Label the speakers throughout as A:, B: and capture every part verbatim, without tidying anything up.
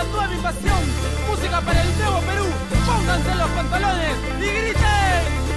A: nueva invasión, música para el nuevo Perú. Pónganse los pantalones y griten.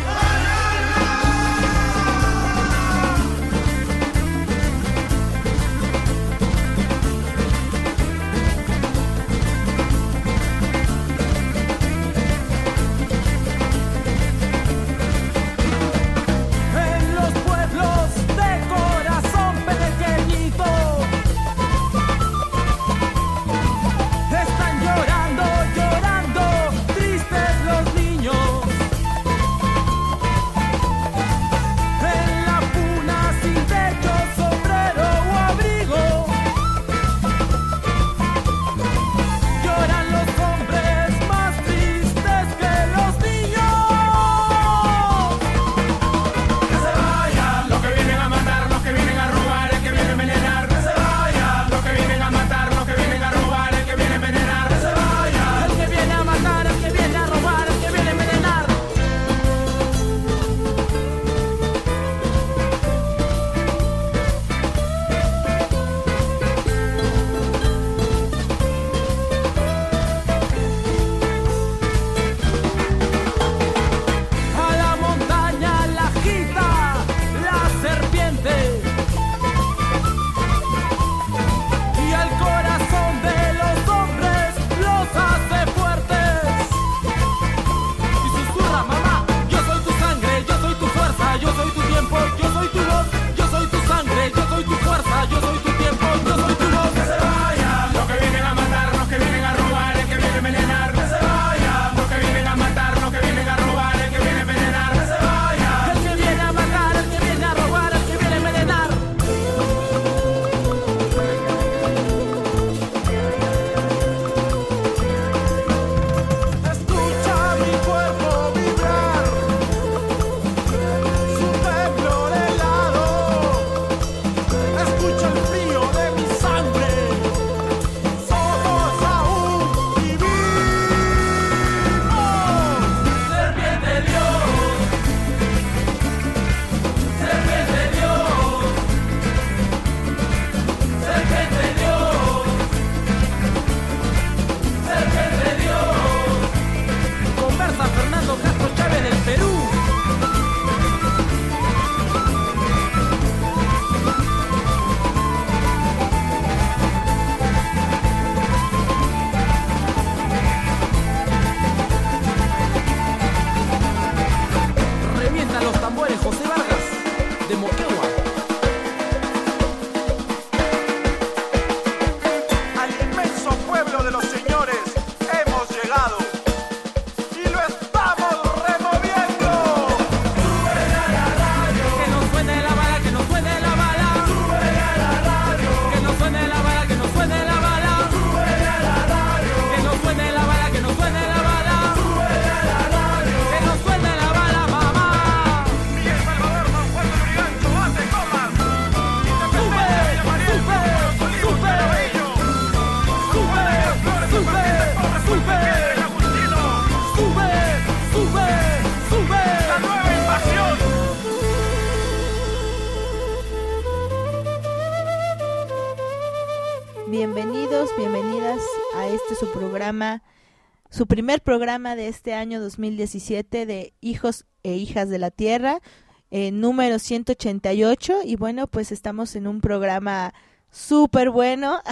B: Bienvenidos, bienvenidas a este su programa, su primer programa de este año dos mil diecisiete de Hijos e Hijas de la Tierra, eh, número ciento ochenta y ocho, y bueno, pues estamos en un programa súper bueno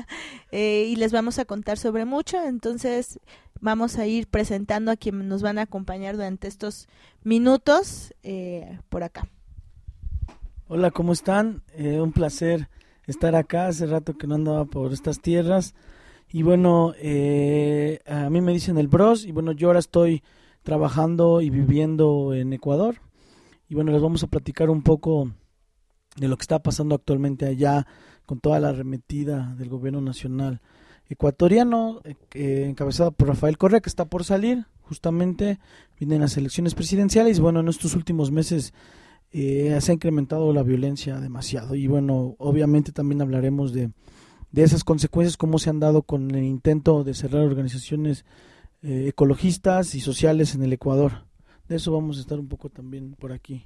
B: eh, y les vamos a contar sobre mucho, entonces vamos a ir presentando a quienes nos van a acompañar durante estos minutos eh, por acá.
C: Hola, ¿cómo están? Eh, un placer estar acá, hace rato que no andaba por estas tierras, y bueno, eh, a mí me dicen el Bros, y bueno, yo ahora estoy trabajando y viviendo en Ecuador, y bueno, les vamos a platicar un poco de lo que está pasando actualmente allá, con toda la arremetida del gobierno nacional ecuatoriano, eh, encabezado por Rafael Correa, que está por salir, justamente, vienen las elecciones presidenciales, y bueno, en estos últimos meses Eh, se ha incrementado la violencia demasiado, y bueno, obviamente también hablaremos de, de esas consecuencias, cómo se han dado con el intento de cerrar organizaciones eh, ecologistas y sociales en el Ecuador. De eso vamos a estar un poco también por aquí.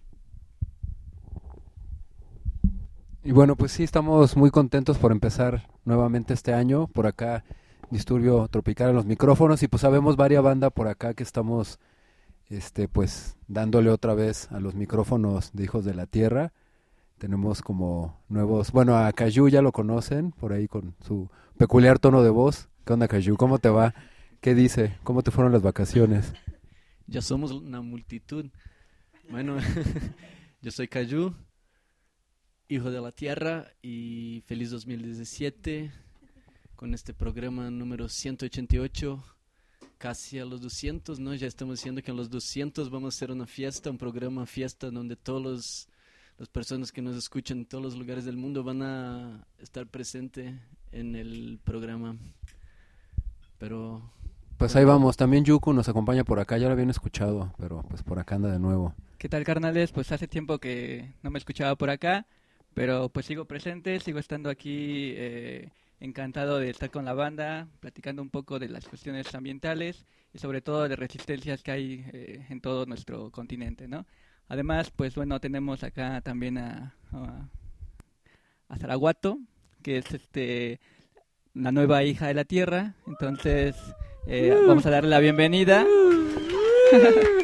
D: Y bueno, pues sí, estamos muy contentos por empezar nuevamente este año. Por acá Disturbio Tropical en los micrófonos y pues sabemos varias bandas por acá que estamos este pues dándole otra vez a los micrófonos de Hijos de la Tierra. Tenemos como nuevos, bueno, a Cayu ya lo conocen por ahí con su peculiar tono de voz. ¿Qué onda, Cayu? ¿Cómo te va? ¿Qué dice? ¿Cómo te fueron las vacaciones?
E: Ya somos una multitud. Bueno, yo soy Cayu, Hijo de la Tierra, y feliz dos mil diecisiete con este programa número ciento ochenta y ocho, casi a los doscientos, ¿no? Ya estamos diciendo que en los doscientos vamos a hacer una fiesta, un programa fiesta donde todas las personas que nos escuchan en todos los lugares del mundo van a estar presentes en el programa. Pero
D: pues ahí vamos, también Yuku nos acompaña por acá, ya lo habían escuchado, pero pues por acá anda de nuevo.
F: ¿Qué tal, carnales? Pues hace tiempo que no me escuchaba por acá, pero pues sigo presente, sigo estando aquí, eh, encantado de estar con la banda, platicando un poco de las cuestiones ambientales y sobre todo de resistencias que hay eh, en todo nuestro continente, ¿no? Además, pues bueno, tenemos acá también a, a, a Zaraguato, que es este la nueva hija de la Tierra, entonces eh, uh, vamos a darle la bienvenida. Uh,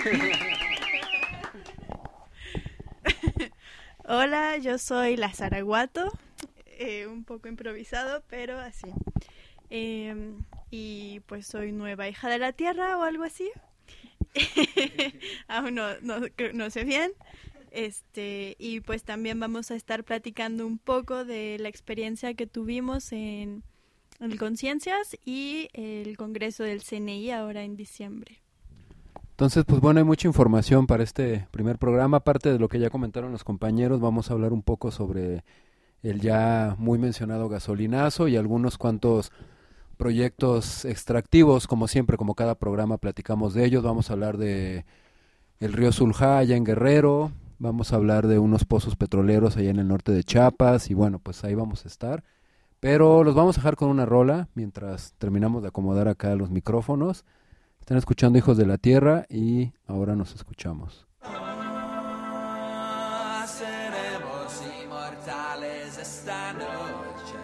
G: Hola, yo soy la Zaraguato, eh, un poco improvisado, pero así. Eh, y pues soy nueva hija de la Tierra o algo así. Aún no, no, no sé bien. Este, y pues también vamos a estar platicando un poco de la experiencia que tuvimos en el Conciencias y el Congreso del C N I ahora en diciembre.
D: Entonces, pues bueno, hay mucha información para este primer programa. Aparte de lo que ya comentaron los compañeros, vamos a hablar un poco sobre el ya muy mencionado gasolinazo y algunos cuantos proyectos extractivos, como siempre, como cada programa platicamos de ellos. Vamos a hablar de el río Zulja allá en Guerrero, vamos a hablar de unos pozos petroleros allá en el norte de Chiapas y bueno, pues ahí vamos a estar. Pero los vamos a dejar con una rola mientras terminamos de acomodar acá los micrófonos. Están escuchando Hijos de la Tierra y ahora nos escuchamos.
H: Oh, seremos inmortales esta noche.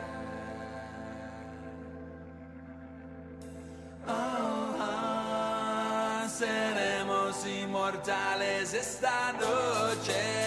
H: Oh, oh, seremos inmortales esta noche.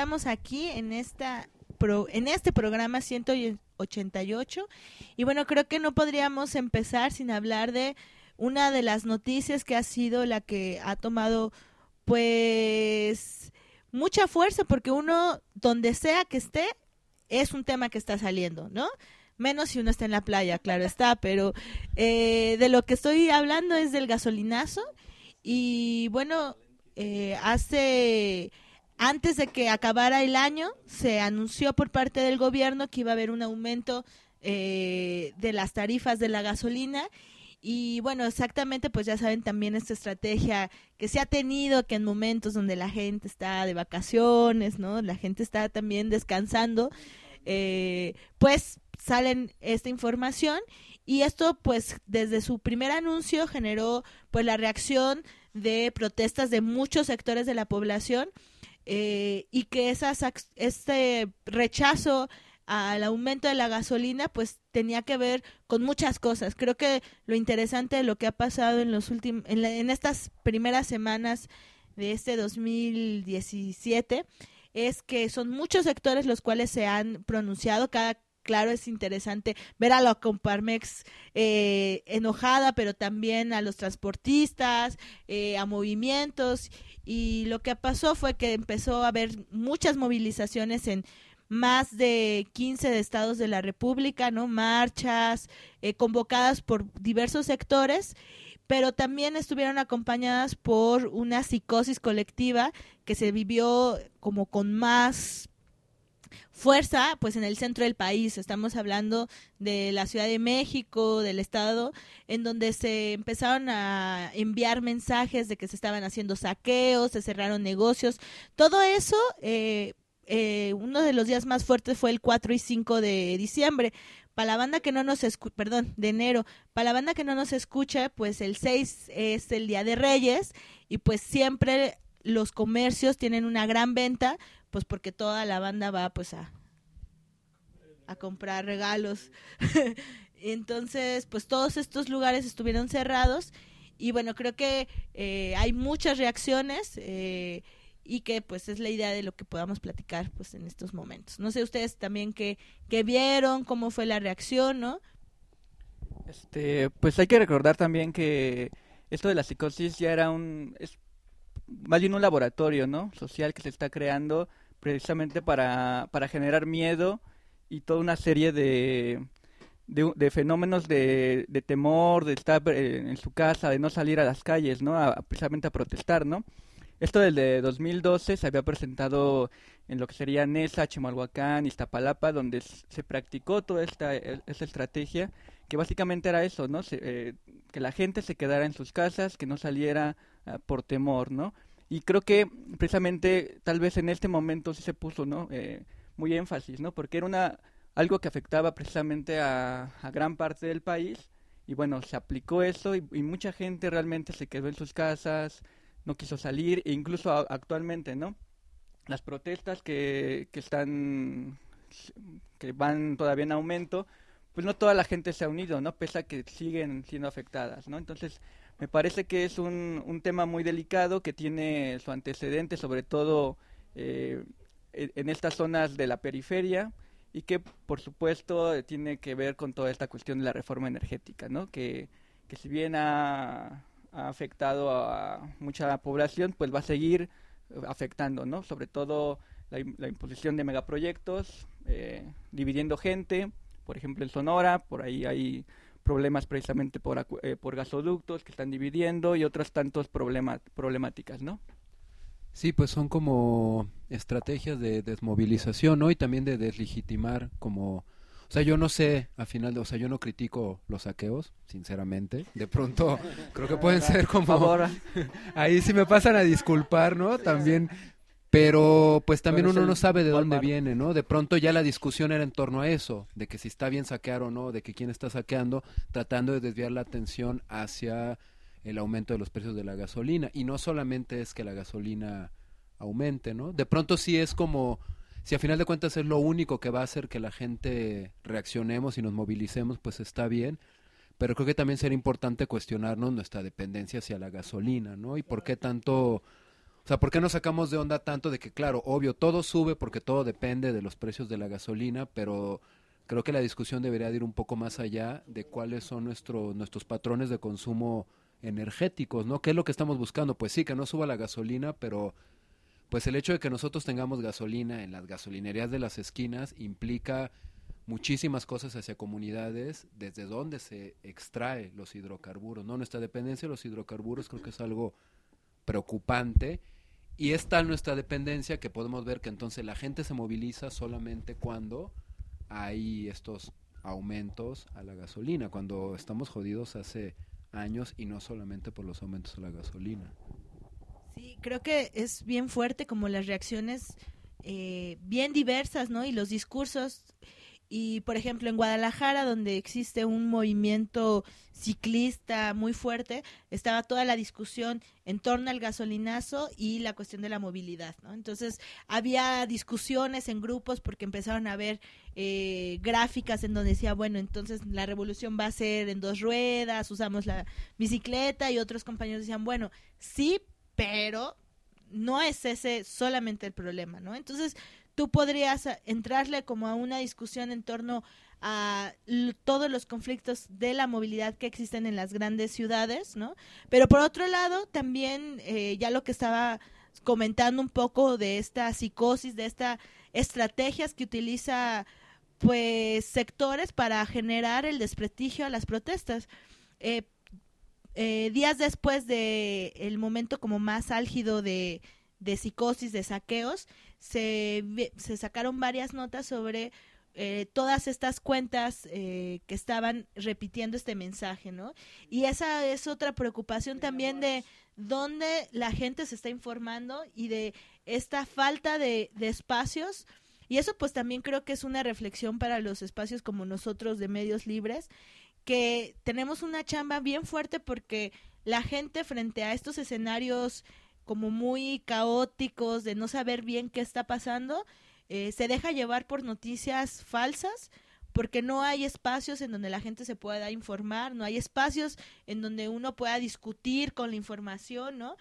B: estamos aquí en esta pro, en este programa ciento ochenta y ocho y bueno, creo que no podríamos empezar sin hablar de una de las noticias que ha sido la que ha tomado pues mucha fuerza, porque uno donde sea que esté es un tema que está saliendo, ¿no? Menos si uno está en la playa, claro está, pero eh, de lo que estoy hablando es del gasolinazo. Y bueno, eh, hace antes de que acabara el año se anunció por parte del gobierno que iba a haber un aumento eh, de las tarifas de la gasolina. Y bueno, exactamente, pues ya saben también esta estrategia que se ha tenido, que en momentos donde la gente está de vacaciones, ¿no? La gente está también descansando, eh, pues salen esta información y esto pues desde su primer anuncio generó pues la reacción de protestas de muchos sectores de la población eh, y que esas, este rechazo al aumento de la gasolina pues tenía que ver con muchas cosas. Creo que lo interesante de lo que ha pasado en los últimos en, la, en estas primeras semanas de este dos mil diecisiete es que son muchos sectores los cuales se han pronunciado. Cada claro, es interesante ver a la Coparmex eh, enojada, pero también a los transportistas, eh, a movimientos, y lo que pasó fue que empezó a haber muchas movilizaciones en más de quince estados de la República, ¿no? Marchas eh, convocadas por diversos sectores, pero también estuvieron acompañadas por una psicosis colectiva que se vivió como con más fuerza pues en el centro del país. Estamos hablando de la Ciudad de México, del estado, en donde se empezaron a enviar mensajes de que se estaban haciendo saqueos, se cerraron negocios, todo eso. eh, eh, uno de los días más fuertes fue el cuatro y cinco de diciembre. Para la banda que no nos escucha, perdón, de enero, para la banda que no nos escucha, pues el seis es el Día de Reyes y pues siempre los comercios tienen una gran venta, pues porque toda la banda va pues a, a comprar regalos. Entonces, pues todos estos lugares estuvieron cerrados y bueno, creo que eh, hay muchas reacciones eh, y que pues es la idea de lo que podamos platicar pues en estos momentos. No sé ustedes también qué, qué vieron, cómo fue la reacción, ¿no?
F: Este, pues hay que recordar también que esto de la psicosis ya era un, es más bien un laboratorio, ¿no? Social que se está creando precisamente para, para generar miedo y toda una serie de, de, de fenómenos de, de temor, de estar en su casa, de no salir a las calles, ¿no? A, precisamente a protestar, ¿no? Esto desde dos mil doce se había presentado en lo que sería Nesa, Chimalhuacán, Iztapalapa, donde se practicó toda esta, esta estrategia, que básicamente era eso, ¿no? Se, eh, que la gente se quedara en sus casas, que no saliera uh, por temor, ¿no? Y creo que precisamente tal vez en este momento sí se puso, ¿no? Eh, muy énfasis, ¿no? Porque era una algo que afectaba precisamente a, a gran parte del país y bueno, se aplicó eso y, y mucha gente realmente se quedó en sus casas, no quiso salir e incluso a, actualmente, ¿no? Las protestas que, que están, que van todavía en aumento, pues no toda la gente se ha unido, ¿no? Pese a que siguen siendo afectadas, ¿no? Entonces, me parece que es un, un tema muy delicado que tiene su antecedente, sobre todo eh, en estas zonas de la periferia y que, por supuesto, tiene que ver con toda esta cuestión de la reforma energética, ¿no? Que, que si bien ha, ha afectado a mucha población, pues va a seguir afectando, ¿no? Sobre todo la, la imposición de megaproyectos, eh, dividiendo gente, por ejemplo en Sonora, por ahí hay problemas precisamente por, eh, por gasoductos que están dividiendo y otras tantas problema, problemáticas, ¿no?
D: Sí, pues son como estrategias de desmovilización, ¿no? Y también de deslegitimar como... O sea, yo no sé, al final, o sea, yo no critico los saqueos, sinceramente. De pronto, creo que pueden ser como... Ahí sí me pasan a disculpar, ¿no? También... Pero pues también uno no sabe de dónde viene, ¿no? De pronto ya la discusión era en torno a eso, de que si está bien saquear o no, de que quién está saqueando, tratando de desviar la atención hacia el aumento de los precios de la gasolina. Y no solamente es que la gasolina aumente, ¿no? De pronto sí es como, si a final de cuentas es lo único que va a hacer que la gente reaccionemos y nos movilicemos, pues está bien. Pero creo que también sería importante cuestionarnos nuestra dependencia hacia la gasolina, ¿no? Y por qué tanto... O sea, ¿por qué nos sacamos de onda tanto de que, claro, obvio, todo sube porque todo depende de los precios de la gasolina, pero creo que la discusión debería de ir un poco más allá de cuáles son nuestro, nuestros patrones de consumo energéticos, ¿no? ¿Qué es lo que estamos buscando? Pues sí, que no suba la gasolina, pero pues el hecho de que nosotros tengamos gasolina en las gasolinerías de las esquinas implica muchísimas cosas hacia comunidades desde donde se extrae los hidrocarburos, ¿no? Nuestra dependencia de los hidrocarburos creo que es algo preocupante. Y es tal nuestra dependencia que podemos ver que entonces la gente se moviliza solamente cuando hay estos aumentos a la gasolina, cuando estamos jodidos hace años y no solamente por los aumentos a la gasolina.
B: Sí, creo que es bien fuerte como las reacciones eh, bien diversas, ¿no? Y los discursos. Y, por ejemplo, en Guadalajara, donde existe un movimiento ciclista muy fuerte, estaba toda la discusión en torno al gasolinazo y la cuestión de la movilidad, ¿no? Entonces, había discusiones en grupos porque empezaron a ver eh, gráficas en donde decía, bueno, entonces la revolución va a ser en dos ruedas, usamos la bicicleta, y otros compañeros decían, bueno, sí, pero no es ese solamente el problema, ¿no? Entonces, tú podrías entrarle como a una discusión en torno a l- todos los conflictos de la movilidad que existen en las grandes ciudades, ¿no? Pero por otro lado, también eh, ya lo que estaba comentando un poco de esta psicosis, de estas estrategias que utiliza pues sectores para generar el desprestigio a las protestas. Eh, eh, días después de el momento como más álgido de de psicosis, de saqueos, se, se sacaron varias notas sobre eh, todas estas cuentas eh, que estaban repitiendo este mensaje, ¿no? Y esa es otra preocupación también de dónde la gente se está informando y de esta falta de, de espacios. Y eso pues también creo que es una reflexión para los espacios como nosotros de medios libres, que tenemos una chamba bien fuerte porque la gente frente a estos escenarios como muy caóticos, de no saber bien qué está pasando, eh, se deja llevar por noticias falsas, porque no hay espacios en donde la gente se pueda informar, no hay espacios en donde uno pueda discutir con la información, ¿no?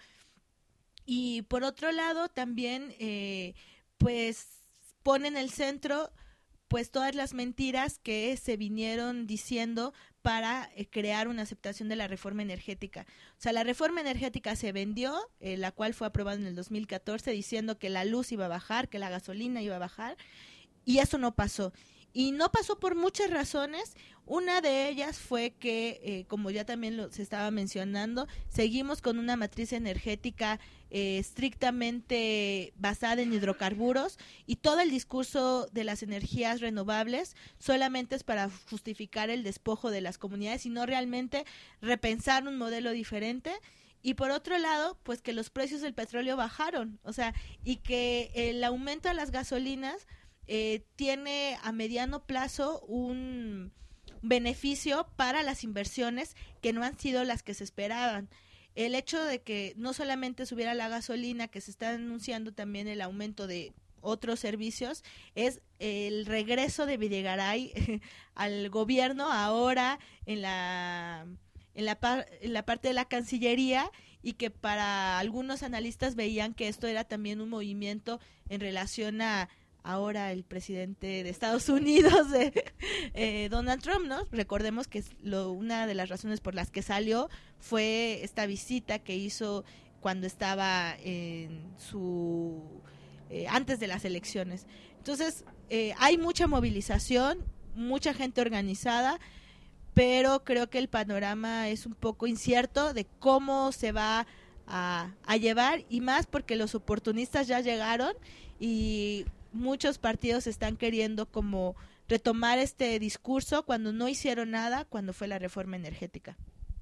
B: Y por otro lado, también, eh, pues, pone en el centro pues todas las mentiras que se vinieron diciendo para eh, crear una aceptación de la reforma energética. O sea, la reforma energética se vendió, eh, la cual fue aprobada en el dos mil catorce, diciendo que la luz iba a bajar, que la gasolina iba a bajar, y eso no pasó. Y no pasó por muchas razones. Una de ellas fue que, eh, como ya también lo, se estaba mencionando, seguimos con una matriz energética eh, estrictamente basada en hidrocarburos, y todo el discurso de las energías renovables solamente es para justificar el despojo de las comunidades y no realmente repensar un modelo diferente. Y por otro lado, pues que los precios del petróleo bajaron, o sea, y que el aumento de las gasolinas Eh, tiene a mediano plazo un beneficio para las inversiones que no han sido las que se esperaban. El hecho de que no solamente subiera la gasolina, que se está anunciando también el aumento de otros servicios, es el regreso de Videgaray al gobierno ahora en la en la, par, en la parte de la Cancillería, y que para algunos analistas veían que esto era también un movimiento en relación a ahora el presidente de Estados Unidos, eh, eh, Donald Trump, ¿no? Recordemos que lo, una de las razones por las que salió fue esta visita que hizo cuando estaba en su eh, antes de las elecciones. Entonces, eh, hay mucha movilización, mucha gente organizada, pero creo que el panorama es un poco incierto de cómo se va a, a llevar, y más porque los oportunistas ya llegaron y muchos partidos están queriendo como retomar este discurso cuando no hicieron nada cuando fue la reforma energética.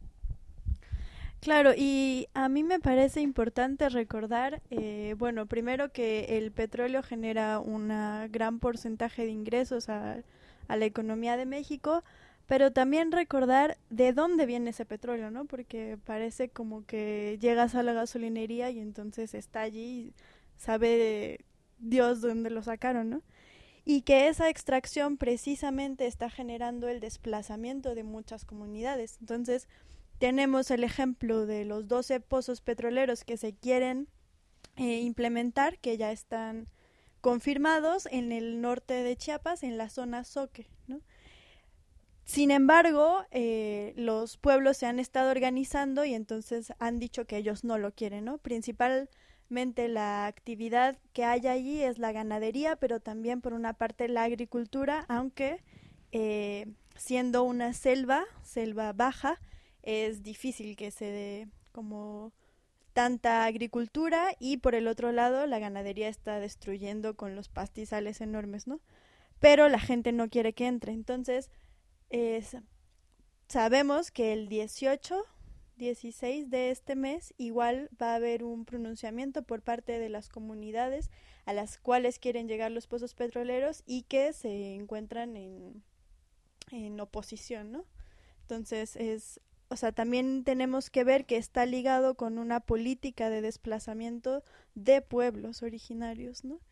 G: Claro, y a mí me parece importante recordar, eh, bueno, primero que el petróleo genera un gran porcentaje de ingresos a, a la economía de México, pero también recordar de dónde viene ese petróleo, ¿no? Porque parece como que llegas a la gasolinería y entonces está allí y sabe Dios dónde lo sacaron, ¿no? Y que esa extracción precisamente está generando el desplazamiento de muchas comunidades. Entonces, tenemos el ejemplo de los doce pozos petroleros que se quieren eh, implementar, que ya están confirmados en el norte de Chiapas, en la zona Zoque, ¿no? Sin embargo, eh, los pueblos se han estado organizando y entonces han dicho que ellos no lo quieren, ¿no? Principalmente la actividad que hay allí es la ganadería, pero también por una parte la agricultura, aunque eh, siendo una selva, selva baja, es difícil que se dé como tanta agricultura, y por el otro lado la ganadería está destruyendo con los pastizales enormes, ¿no? Pero la gente no quiere que entre, entonces es, sabemos que el dieciocho, dieciséis de este mes igual va a haber un pronunciamiento por parte de las comunidades a las cuales quieren llegar los pozos petroleros y que se encuentran en, en oposición, ¿no? Entonces es... O sea, también tenemos que ver que está ligado con una política de desplazamiento de pueblos originarios, ¿no?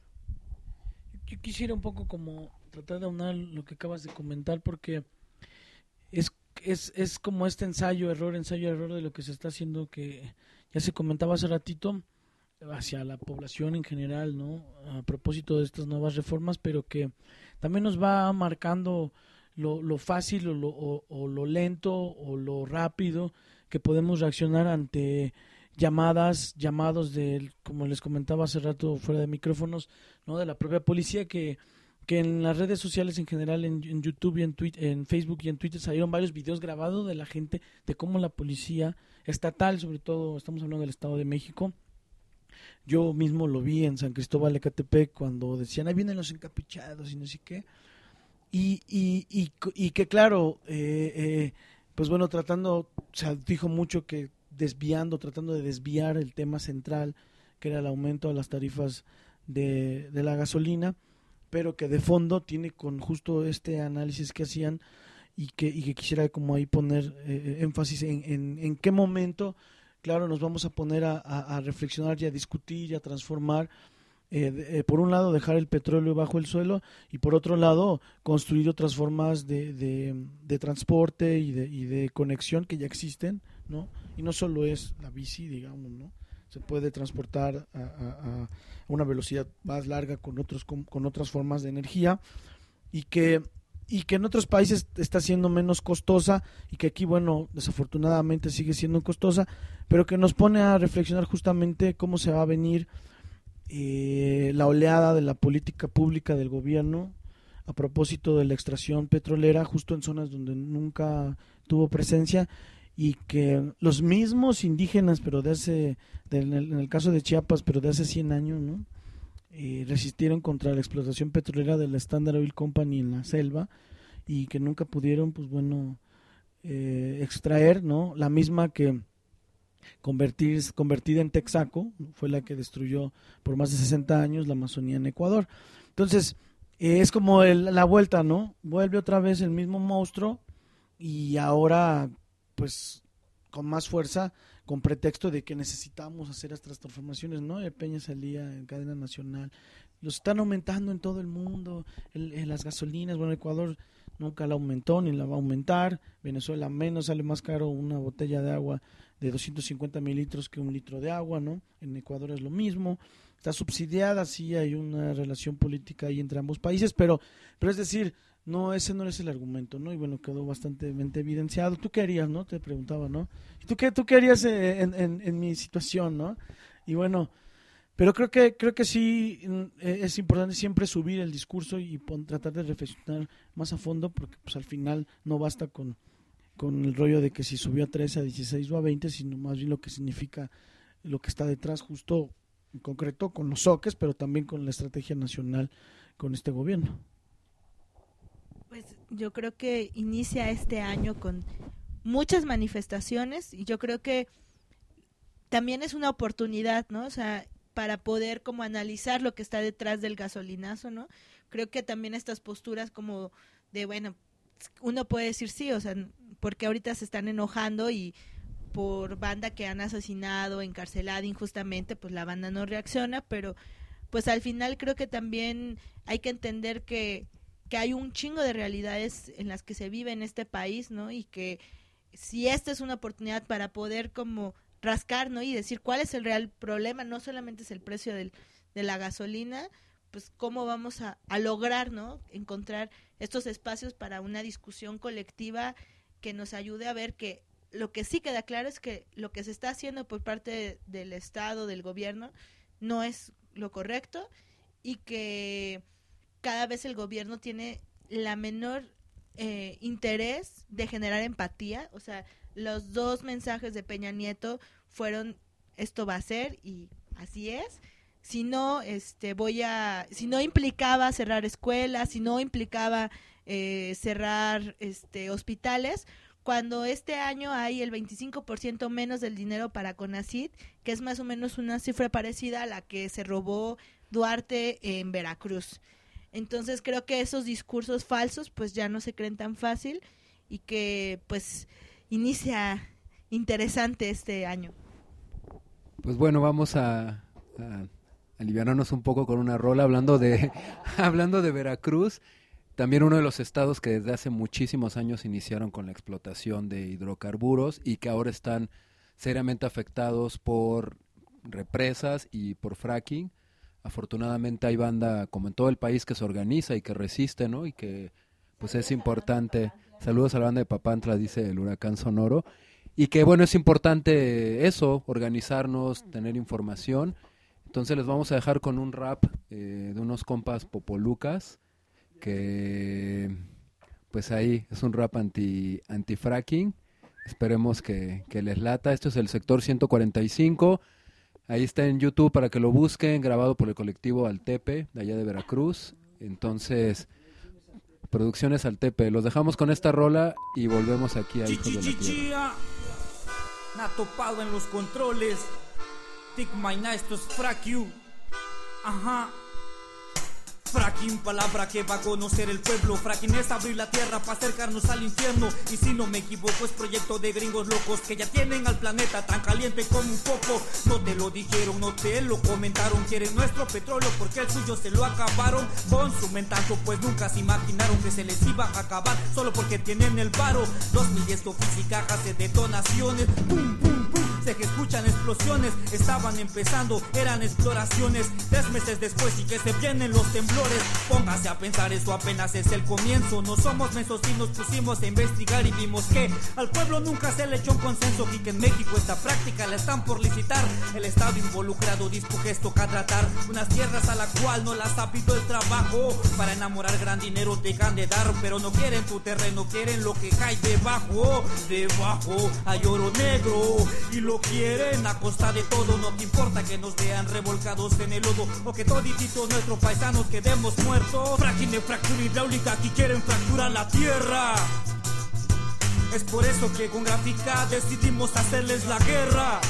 C: Yo quisiera un poco como tratar de aunar lo que acabas de comentar, porque es, es, es como este ensayo, error, ensayo, error de lo que se está haciendo, que ya se comentaba hace ratito, hacia la población en general, ¿no? A propósito de estas nuevas reformas, pero que también nos va marcando Lo, lo fácil o lo, o, o lo lento o lo rápido que podemos reaccionar ante llamadas, llamados de, como les comentaba hace rato fuera de micrófonos, ¿no? De la propia policía, que, que en las redes sociales en general, en, en YouTube y en, Twitter, en Facebook y en Twitter salieron varios videos grabados de la gente, de cómo la policía estatal, sobre todo estamos hablando del Estado de México. Yo mismo lo vi en San Cristóbal de Ecatepec cuando decían, ahí vienen los encapuchados y no sé qué. Y, y, y, y que claro, eh, eh, pues bueno, tratando, o sea, dijo mucho que desviando, tratando de desviar el tema central, que era el aumento de las tarifas de, de la gasolina, pero que de fondo tiene con justo este análisis que hacían y que, y que quisiera como ahí poner eh, énfasis en, en, en qué momento, claro, nos vamos a poner a, a, a reflexionar y a discutir y a transformar. Eh, eh, por un lado dejar el petróleo bajo el suelo y por otro lado construir otras formas de, de, de transporte y de, y de conexión que ya existen, ¿no? Y no solo es la bici, digamos, ¿no? Se puede transportar a, a, a una velocidad más larga con otros con, con otras formas de energía y que y que en otros países está siendo menos costosa y que aquí, bueno, desafortunadamente sigue siendo costosa, pero que nos pone a reflexionar justamente cómo se va a venir Eh, la oleada de la política pública del gobierno a propósito de la extracción petrolera justo en zonas donde nunca tuvo presencia y que los mismos indígenas, pero de hace, de, en, el, en el caso de Chiapas, pero de hace cien años, ¿no? Eh, resistieron contra la explotación petrolera de la Standard Oil Company en la selva y que nunca pudieron, pues bueno, eh, extraer, ¿no? La misma que Convertir, convertida en Texaco, fue la que destruyó por más de sesenta años la Amazonía en Ecuador. Entonces, eh, es como el, la vuelta, ¿no? Vuelve otra vez el mismo monstruo y ahora, pues, con más fuerza, con pretexto de que necesitamos hacer estas transformaciones, ¿no? El Peña salía en cadena nacional. Los están aumentando en todo el mundo, el, el, las gasolinas, bueno, Ecuador nunca la aumentó ni la va a aumentar, Venezuela menos, sale más caro una botella de agua de doscientos cincuenta mililitros que un litro de agua, ¿no? En Ecuador es lo mismo, está subsidiada, sí hay una relación política ahí entre ambos países, pero, pero es decir, no, ese no es el argumento, ¿no? Y bueno, quedó bastante evidenciado. ¿Tú qué harías, no? Te preguntaba, ¿no? ¿Y tú qué, tú qué harías en, en, en mi situación, no? Y bueno, pero creo que creo que sí es importante siempre subir el discurso y pon, tratar de reflexionar más a fondo, porque pues al final no basta con con el rollo de que si subió a trece, a dieciséis o a veinte, sino más bien lo que significa, lo que está detrás justo en concreto con los soques, pero también con la estrategia nacional con este gobierno.
B: Pues yo creo que inicia este año con muchas manifestaciones y yo creo que también es una oportunidad, ¿no? O sea, para poder como analizar lo que está detrás del gasolinazo, ¿no? Creo que también estas posturas como de, bueno, uno puede decir sí, o sea, porque ahorita se están enojando y por banda que han asesinado, encarcelado injustamente, pues la banda no reacciona, pero pues al final creo que también hay que entender que, que hay un chingo de realidades en las que se vive en este país, ¿no? Y que si esta es una oportunidad para poder como rascar, ¿no? Y decir cuál es el real problema, no solamente es el precio del, de la gasolina, pues cómo vamos a, a lograr, ¿no? Encontrar estos espacios para una discusión colectiva que nos ayude a ver que lo que sí queda claro es que lo que se está haciendo por parte de, del Estado, del gobierno, no es lo correcto y que cada vez el gobierno tiene la menor eh, interés de generar empatía. O sea, los dos mensajes de Peña Nieto fueron esto va a ser y así es. Si no, este, voy a, si no implicaba cerrar escuelas, si no implicaba eh, cerrar este, hospitales, cuando este año hay el veinticinco por ciento menos del dinero para CONACYT, que es más o menos una cifra parecida a la que se robó Duarte en Veracruz. Entonces creo que esos discursos falsos pues ya no se creen tan fácil y que pues inicia interesante este año.
D: Pues bueno, vamos a, a aliviarnos un poco con una rola hablando de hablando de Veracruz. También uno de los estados que desde hace muchísimos años iniciaron con la explotación de hidrocarburos y que ahora están seriamente afectados por represas y por fracking. Afortunadamente hay banda como en todo el país que se organiza y que resiste, ¿no? Y que pues es importante. Saludos a la banda de Papantla, dice el Huracán Sonoro. Y que bueno, es importante eso, organizarnos, tener información. Entonces les vamos a dejar con un rap eh, de unos compas popolucas, que pues ahí es un rap anti anti-fracking. Esperemos que, que les lata. Esto es el sector ciento cuarenta y cinco. Ahí está en YouTube para que lo busquen, grabado por el colectivo Altepe, de allá de Veracruz. Entonces, Producciones Altepe. Los dejamos con esta rola y volvemos aquí a Hijos de la Tierra.
I: Nato Pado en los controles. Tic Maina, esto es Frack You. Ajá. Fracking, palabra que va a conocer el pueblo. Fracking es abrir la tierra para acercarnos al infierno. Y si no me equivoco es proyecto de gringos locos que ya tienen al planeta tan caliente como un foco. No te lo dijeron, no te lo comentaron. Quieren nuestro petróleo porque el suyo se lo acabaron. Consumen tanto pues nunca se imaginaron que se les iba a acabar solo porque tienen el varo. dos mil diez física hace detonaciones. Pum, pum, pum. Se que escuchan explosiones. Estaban empezando, eran exploraciones. Tres meses después y que se vienen los temblores. Póngase a pensar, eso apenas es el comienzo. No somos mensos y nos pusimos a investigar y vimos que al pueblo nunca se le echó un consenso y que en México esta práctica la están por licitar. El Estado involucrado dispo que esto toca tratar unas tierras a la cual no las ha habido el trabajo. Para enamorar gran dinero dejan de dar, pero no quieren tu terreno, quieren lo que cae debajo. Debajo hay oro negro y lo quieren a costa de todo. No te importa que nos vean revolcados en el lodo o que toditito nuestros paisanos quedemos muertos. Fracking de fractura hidráulica, aquí quieren fracturar la tierra. Es por eso que con Gráfica decidimos hacerles la guerra.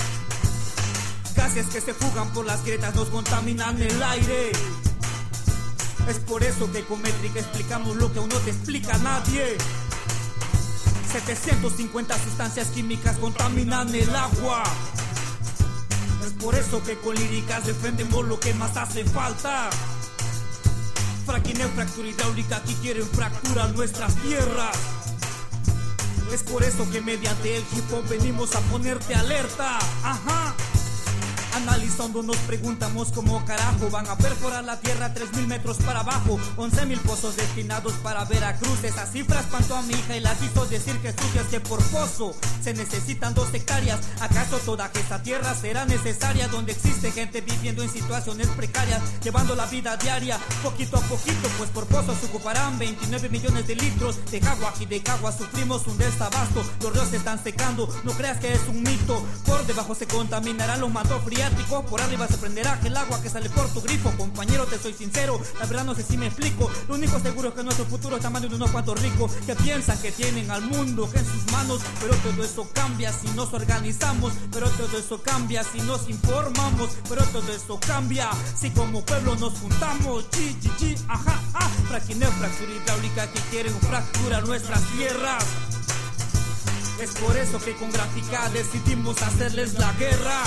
I: Gases que se fugan por las grietas nos contaminan el aire. Es por eso que con Métrica explicamos lo que aún no te explica nadie. setecientas cincuenta sustancias químicas contaminan el agua. Es por eso que con líricas defendemos lo que más hace falta. Fracking en fractura hidráulica, aquí quieren fracturar nuestras tierras. Es por eso que mediante el hip hop venimos a ponerte alerta. Ajá. Analizando nos preguntamos cómo carajo van a perforar la tierra tres mil metros para abajo. once mil pozos destinados para Veracruz. Esa cifra espantó a mi hija y la hizo decir que estudias que por pozo se necesitan dos hectáreas. ¿Acaso toda esa tierra será necesaria? Donde existe gente viviendo en situaciones precarias, llevando la vida diaria poquito a poquito, pues por pozos se ocuparán veintinueve millones de litros de agua. Y de agua sufrimos un desabasto, los ríos se están secando, no creas que es un mito. Por debajo se contaminará lo manto friático, por arriba se prenderá el agua que sale por tu grifo. Compañero, te soy sincero, la verdad no sé si me explico. Lo único seguro es que nuestro futuro está en manos de unos cuantos ricos que piensan que tienen al mundo en sus manos. Pero todo eso cambia si nos organizamos, pero todo eso cambia si nos informamos, pero todo eso cambia si como pueblo nos juntamos. Chi, chi, chi, ajá, ah. Fracking es fractura hidráulica que quieren fracturar nuestras tierras. Es por eso que con Gráfica decidimos hacerles la guerra.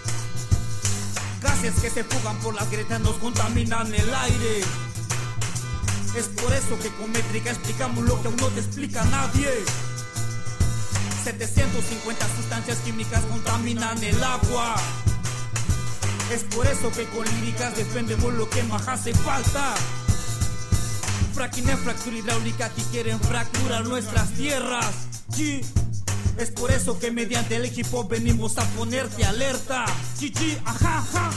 I: Gases que se fugan por las grietas nos contaminan el aire. Es por eso que con Métrica explicamos lo que aún no te explica nadie. setecientas cincuenta sustancias químicas contaminan el agua. Es por eso que con líricas defendemos lo que más hace falta. Fracking es fractura hidráulica, aquí quieren fracturar nuestras tierras. G. Es por eso que mediante el hip hop venimos a ponerte alerta. G G, ajá, ajá.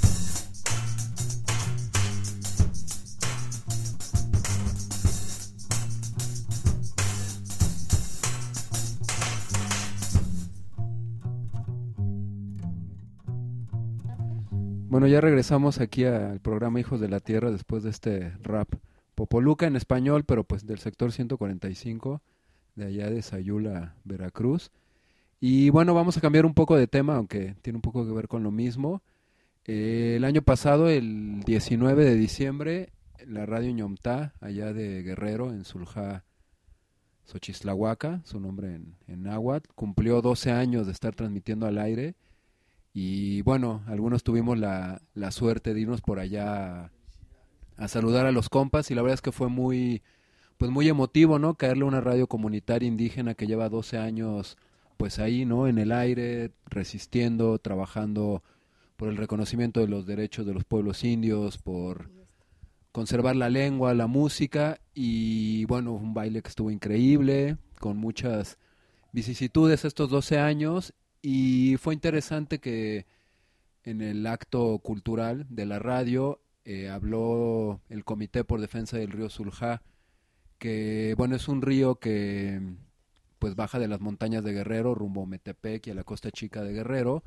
D: Bueno, ya regresamos aquí al programa Hijos de la Tierra después de este rap popoluca en español, pero pues del sector ciento cuarenta y cinco, de allá de Sayula, Veracruz. Y bueno, vamos a cambiar un poco de tema, aunque tiene un poco que ver con lo mismo. Eh, el año pasado, el diecinueve de diciembre, la radio Ñomtá, allá de Guerrero, en Suljá, Xochislahuaca, su nombre en, en náhuatl, cumplió doce años de estar transmitiendo al aire. Y bueno, algunos tuvimos la, la suerte de irnos por allá a, a saludar a los compas, y la verdad es que fue muy, pues muy emotivo, ¿no? Caerle a una radio comunitaria indígena que lleva doce años pues ahí, ¿no? En el aire, resistiendo, trabajando por el reconocimiento de los derechos de los pueblos indios, por conservar la lengua, la música, y bueno, un baile que estuvo increíble, con muchas vicisitudes estos doce años. Y fue interesante que en el acto cultural de la radio eh, habló el Comité por Defensa del Río Suljá, que bueno, es un río que pues baja de las montañas de Guerrero rumbo a Metepec y a la Costa Chica de Guerrero,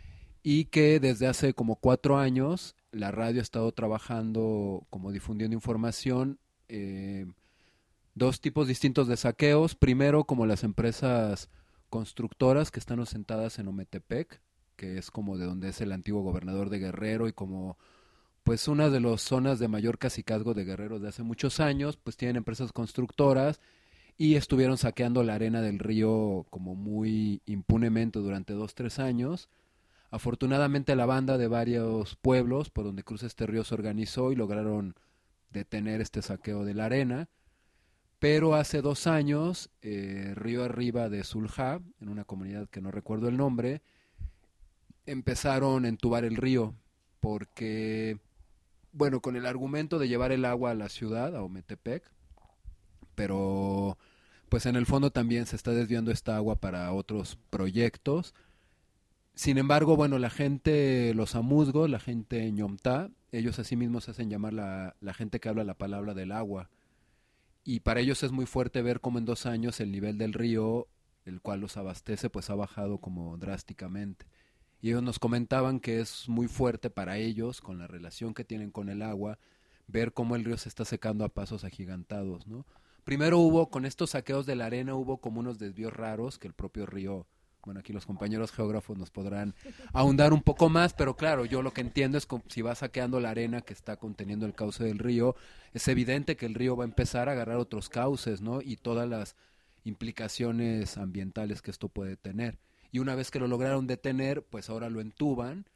D: y que desde hace como cuatro años la radio ha estado trabajando como difundiendo información, eh, dos tipos distintos de saqueos. Primero, como las empresas constructoras que están asentadas en Ometepec, que es como de donde es el antiguo gobernador de Guerrero y como pues una de las zonas de mayor cacicazgo de Guerrero de hace muchos años, pues tienen empresas constructoras y estuvieron saqueando la arena del río como muy impunemente durante dos, tres años. Afortunadamente la banda de varios pueblos por donde cruza este río se organizó y lograron detener este saqueo de la arena. Pero hace dos años, eh, río arriba de Suljá, en una comunidad que no recuerdo el nombre, empezaron a entubar el río, porque, bueno, con el argumento de llevar el agua a la ciudad, a Ometepec, pero pues en el fondo también se está desviando esta agua para otros proyectos. Sin embargo, bueno, la gente, los amuzgos, la gente ñomtá, ellos así mismos se hacen llamar la, la gente que habla la palabra del agua. Y para ellos es muy fuerte ver cómo en dos años el nivel del río, el cual los abastece, pues ha bajado como drásticamente. Y ellos nos comentaban que es muy fuerte para ellos, con la relación que tienen con el agua, ver cómo el río se está secando a pasos agigantados, ¿no? Primero hubo, con estos saqueos de la arena, hubo como unos desvíos raros que el propio río, bueno, aquí los compañeros geógrafos nos podrán ahondar un poco más, pero claro, yo lo que entiendo es que si va saqueando la arena que está conteniendo el cauce del río, es evidente que el río va a empezar a agarrar otros cauces, ¿no? Y todas las implicaciones ambientales que esto puede tener. Y una vez que lo lograron detener, pues ahora lo entuban,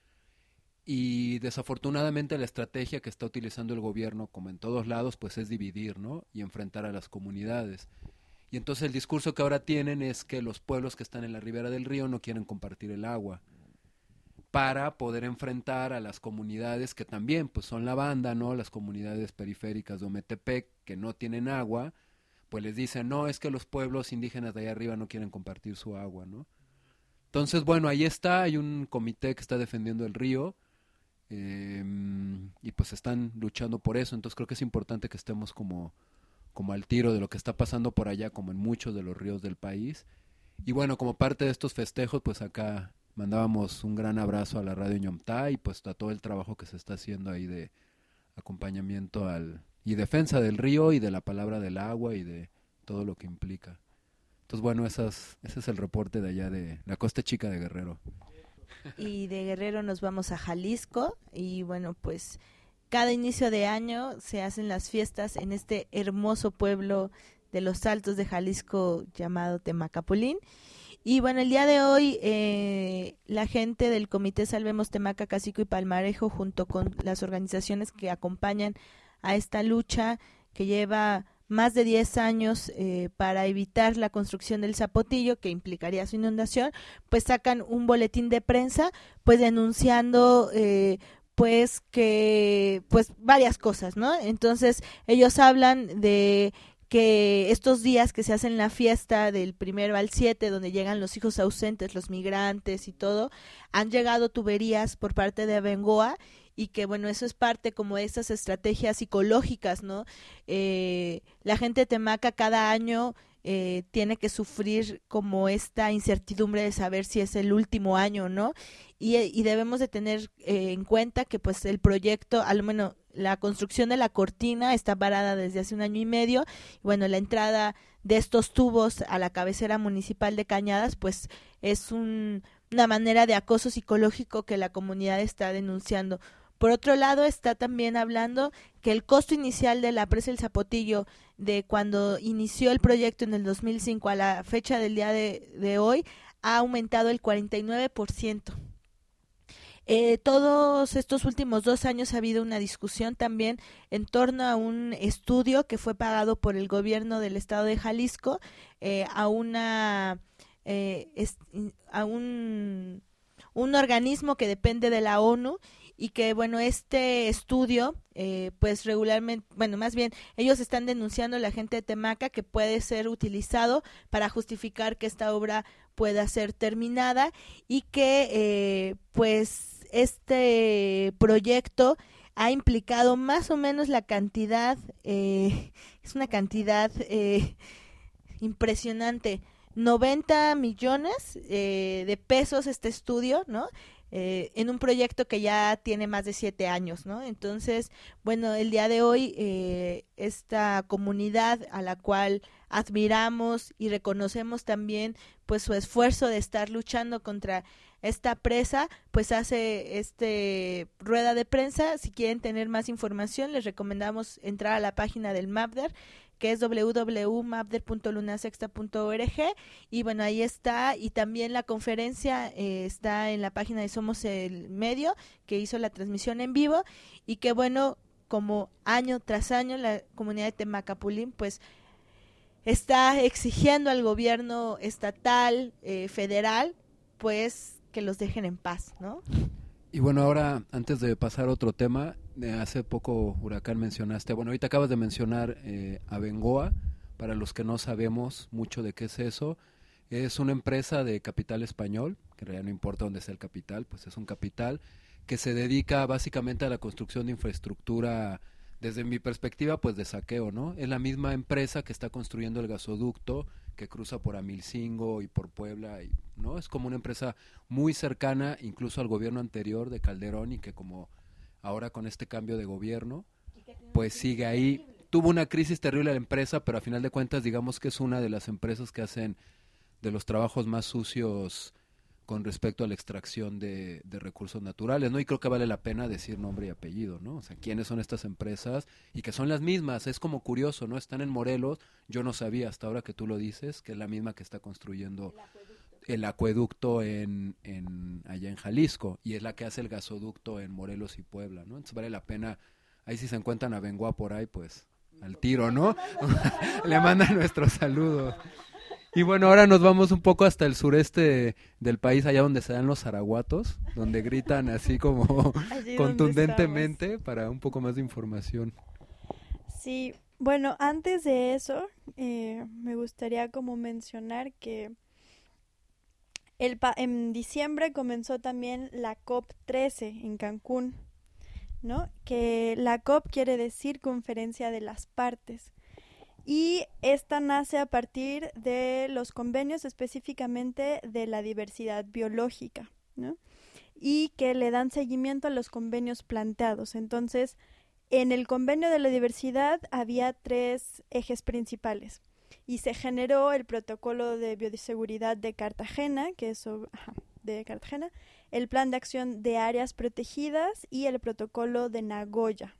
D: y desafortunadamente la estrategia que está utilizando el gobierno, como en todos lados, pues es dividir, ¿no? Y enfrentar a las comunidades. Y entonces el discurso que ahora tienen es que los pueblos que están en la ribera del río no quieren compartir el agua, para poder enfrentar a las comunidades que también pues son la banda, ¿no? Las comunidades periféricas de Ometepec que no tienen agua, pues les dicen, no, es que los pueblos indígenas de allá arriba no quieren compartir su agua, ¿no? Entonces, bueno, ahí está, hay un comité que está defendiendo el río, eh, y pues están luchando por eso. Entonces creo que es importante que estemos como... como al tiro de lo que está pasando por allá, como en muchos de los ríos del país. Y bueno, como parte de estos festejos, pues acá mandábamos un gran abrazo a la radio Ñomtá y pues a todo el trabajo que se está haciendo ahí de acompañamiento al y defensa del río y de la palabra del agua y de todo lo que implica. Entonces, bueno, esas, ese es el reporte de allá de la Costa Chica de Guerrero.
B: Y de Guerrero nos vamos a Jalisco y bueno, pues cada inicio de año se hacen las fiestas en este hermoso pueblo de los Altos de Jalisco llamado Temacapulín. Y bueno, el día de hoy eh, la gente del Comité Salvemos Temaca, Cacico y Palmarejo, junto con las organizaciones que acompañan a esta lucha que lleva más de diez años eh, para evitar la construcción del Zapotillo, que implicaría su inundación, pues sacan un boletín de prensa, pues denunciando eh, pues que, pues varias cosas, ¿no? Entonces ellos hablan de que estos días que se hacen la fiesta del primero al siete, donde llegan los hijos ausentes, los migrantes y todo, han llegado tuberías por parte de Abengoa, y que bueno, eso es parte como de estas estrategias psicológicas, ¿no? Eh, la gente de Temaca cada año eh, tiene que sufrir como esta incertidumbre de saber si es el último año, ¿no? Y, y debemos de tener eh, en cuenta que pues el proyecto, al menos la construcción de la cortina está parada desde hace un año y medio, y bueno, la entrada de estos tubos a la cabecera municipal de Cañadas, pues es un, una manera de acoso psicológico que la comunidad está denunciando. Por otro lado, está también hablando que el costo inicial de la presa El Zapotillo, de cuando inició el proyecto en el dos mil cinco a la fecha del día de, de hoy, ha aumentado el cuarenta y nueve por ciento. Eh, todos estos últimos dos años ha habido una discusión también en torno a un estudio que fue pagado por el gobierno del estado de Jalisco eh, a una eh, es, a un, un organismo que depende de la ONU, y que bueno, este estudio eh, pues regularmente, bueno, más bien ellos están denunciando a la gente de Temaca que puede ser utilizado para justificar que esta obra pueda ser terminada, y que eh, pues este proyecto ha implicado más o menos la cantidad, eh, es una cantidad eh, impresionante, noventa millones eh, de pesos este estudio, ¿no? Eh, en un proyecto que ya tiene más de siete años, ¿no? Entonces, bueno, el día de hoy eh, esta comunidad a la cual admiramos y reconocemos también pues su esfuerzo de estar luchando contra esta presa, pues hace este rueda de prensa. Si quieren tener más información, les recomendamos entrar a la página del MAPDER, que es doble u doble u doble u punto mapder punto lunasexta punto org, y bueno, ahí está, y también la conferencia eh, está en la página de Somos el Medio, que hizo la transmisión en vivo, y que bueno, como año tras año la comunidad de Temacapulín pues está exigiendo al gobierno estatal, eh, federal, pues que los dejen en paz, ¿no?
D: Y bueno, ahora, antes de pasar a otro tema, eh, hace poco, Huracán, mencionaste, bueno, ahorita acabas de mencionar eh, Abengoa. Para los que no sabemos mucho de qué es eso, es una empresa de capital español, que en realidad no importa dónde sea el capital, pues es un capital que se dedica básicamente a la construcción de infraestructura, desde mi perspectiva, pues de saqueo, ¿no? Es la misma empresa que está construyendo el gasoducto que cruza por Amilcingo y por Puebla, y, ¿no? Es como una empresa muy cercana incluso al gobierno anterior de Calderón, y que como ahora con este cambio de gobierno, pues sigue ahí. Tuvo una crisis terrible la empresa, pero a final de cuentas digamos que es una de las empresas que hacen de los trabajos más sucios con respecto a la extracción de, de recursos naturales, ¿no? Y creo que vale la pena decir nombre y apellido, ¿no? O sea, quiénes son estas empresas, y que son las mismas. Es como curioso, ¿no? Están en Morelos, yo no sabía hasta ahora que tú lo dices, que es la misma que está construyendo el acueducto, el acueducto en, en allá en Jalisco, y es la que hace el gasoducto en Morelos y Puebla, ¿no? Entonces vale la pena, ahí si se encuentran a Bengoa por ahí, pues al tiro, ¿no? Le mandan nuestros saludos. Y bueno, ahora nos vamos un poco hasta el sureste del país, allá donde se dan los araguatos, donde gritan así como allí contundentemente, para un poco más de información.
G: Sí, bueno, antes de eso, eh, me gustaría como mencionar que el pa- en diciembre comenzó también la COP trece en Cancún, ¿no? Que la COP quiere decir Conferencia de las Partes. Y esta nace a partir de los convenios, específicamente de la diversidad biológica, ¿no? Y que le dan seguimiento a los convenios planteados. Entonces, en el convenio de la diversidad había tres ejes principales, y se generó el protocolo de bioseguridad de Cartagena, que es ajá, de Cartagena, el plan de acción de áreas protegidas y el protocolo de Nagoya.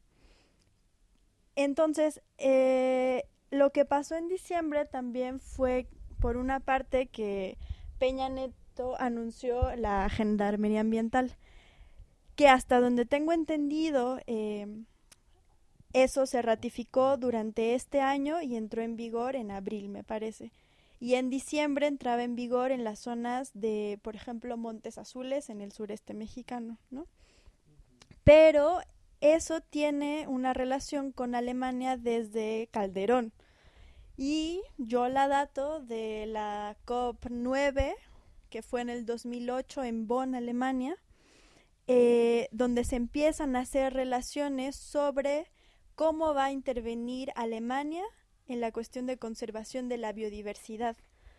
G: Entonces, eh, lo que pasó en diciembre también fue, por una parte, que Peña Nieto anunció la Gendarmería Ambiental, que hasta donde tengo entendido, eh, Eso se ratificó durante este año y entró en vigor en abril, me parece. Y en diciembre entraba en vigor en las zonas de, por ejemplo, Montes Azules, en el sureste mexicano, ¿no? Pero eso tiene una relación con Alemania desde Calderón. Y yo la dato de la COP nueve, que fue en el dos mil ocho en Bonn, Alemania, eh, donde se empiezan a hacer relaciones sobre cómo va a intervenir Alemania en la cuestión de conservación de la biodiversidad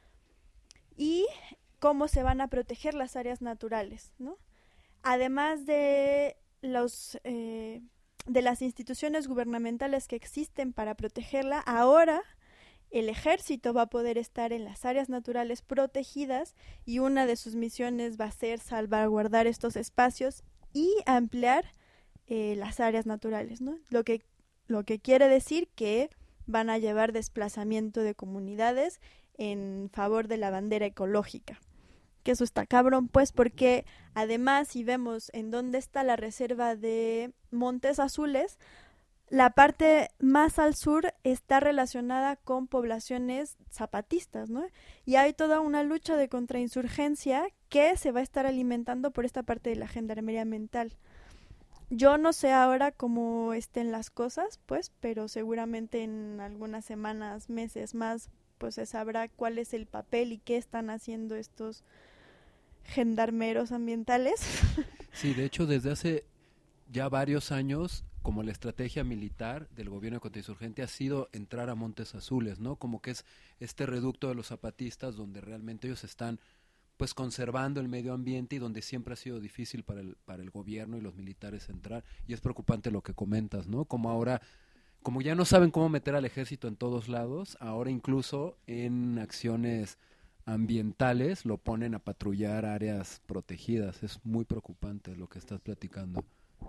G: y cómo se van a proteger las áreas naturales, ¿no? Además de los eh, de las instituciones gubernamentales que existen para protegerla, ahora el ejército va a poder estar en las áreas naturales protegidas y una de sus misiones va a ser salvaguardar estos espacios y ampliar eh, las áreas naturales, ¿no? Lo que, lo que quiere decir que van a llevar desplazamiento de comunidades en favor de la bandera ecológica. Que eso está cabrón, pues, porque además, si vemos en dónde está la reserva de Montes Azules, la parte más al sur está relacionada con poblaciones zapatistas, ¿no? Y hay toda una lucha de contrainsurgencia que se va a estar alimentando por esta parte de la gendarmería ambiental. Yo no sé ahora cómo estén las cosas, pues, pero seguramente en algunas semanas, meses más, pues se sabrá cuál es el papel y qué están haciendo estos gendarmeros ambientales.
D: Sí, de hecho, desde hace ya varios años, como la estrategia militar del gobierno contrainsurgente ha sido entrar a Montes Azules, ¿no? Como que es este reducto de los zapatistas donde realmente ellos están pues conservando el medio ambiente y donde siempre ha sido difícil para el para el gobierno y los militares entrar, y es preocupante lo que comentas, ¿no? Como ahora, como ya no saben cómo meter al ejército en todos lados, ahora incluso en acciones ambientales lo ponen a patrullar áreas protegidas. Es muy preocupante lo que estás platicando.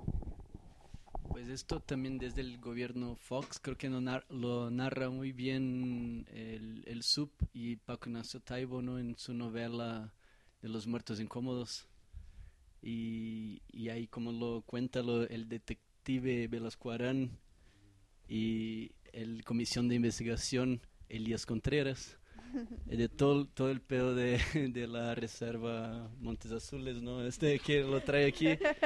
E: Pues esto también desde el gobierno Fox, creo que lo, nar- lo narra muy bien el, el S U P y Paco Ignacio Taibo, ¿no? En su novela de los muertos incómodos. Y, y ahí como lo cuenta lo, el detective Velasco Arán y el comisión de investigación Elías Contreras, de todo, todo el pedo de, de la reserva Montes Azules, ¿no? Este que lo trae aquí.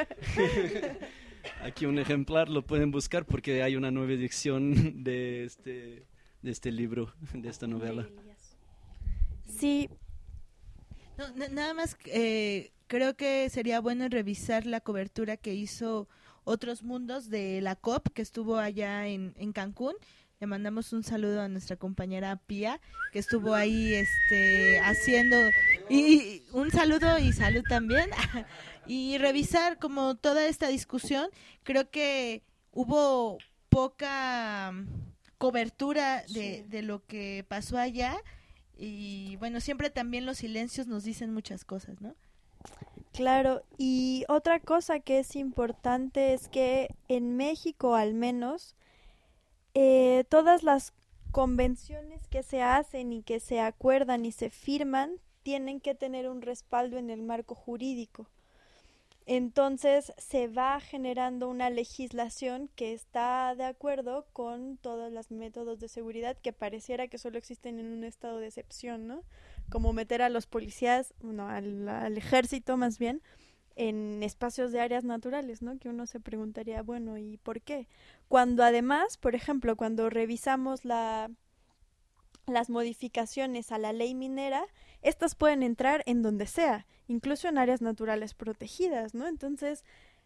E: Aquí un ejemplar, lo pueden buscar porque hay una nueva edición de este, de este libro, de esta novela.
G: Sí.
B: No, n- nada más eh, creo que sería bueno revisar la cobertura que hizo Otros Mundos de la COP, que estuvo allá en, en Cancún. Le mandamos un saludo a nuestra compañera Pía, que estuvo ahí este haciendo, y, y un saludo y salud también, y revisar como toda esta discusión. Creo que hubo poca um, cobertura de,
G: Sí.
B: de lo que pasó allá, y bueno, siempre también los silencios nos dicen muchas cosas, ¿no?
G: Claro, y otra cosa que es importante es que en México al menos eh, todas las convenciones que se hacen y que se acuerdan y se firman tienen que tener un respaldo en el marco jurídico. Entonces se va generando una legislación que está de acuerdo con todos los métodos de seguridad que pareciera que solo existen en un estado de excepción, ¿no? Como meter a los policías, no, al, al ejército más bien, en espacios de áreas naturales, ¿no? Que uno se preguntaría, bueno, ¿y por qué? Cuando además, por ejemplo, cuando revisamos la, las modificaciones a la ley minera, estas pueden entrar en donde sea, incluso en áreas naturales protegidas, ¿no? Entonces,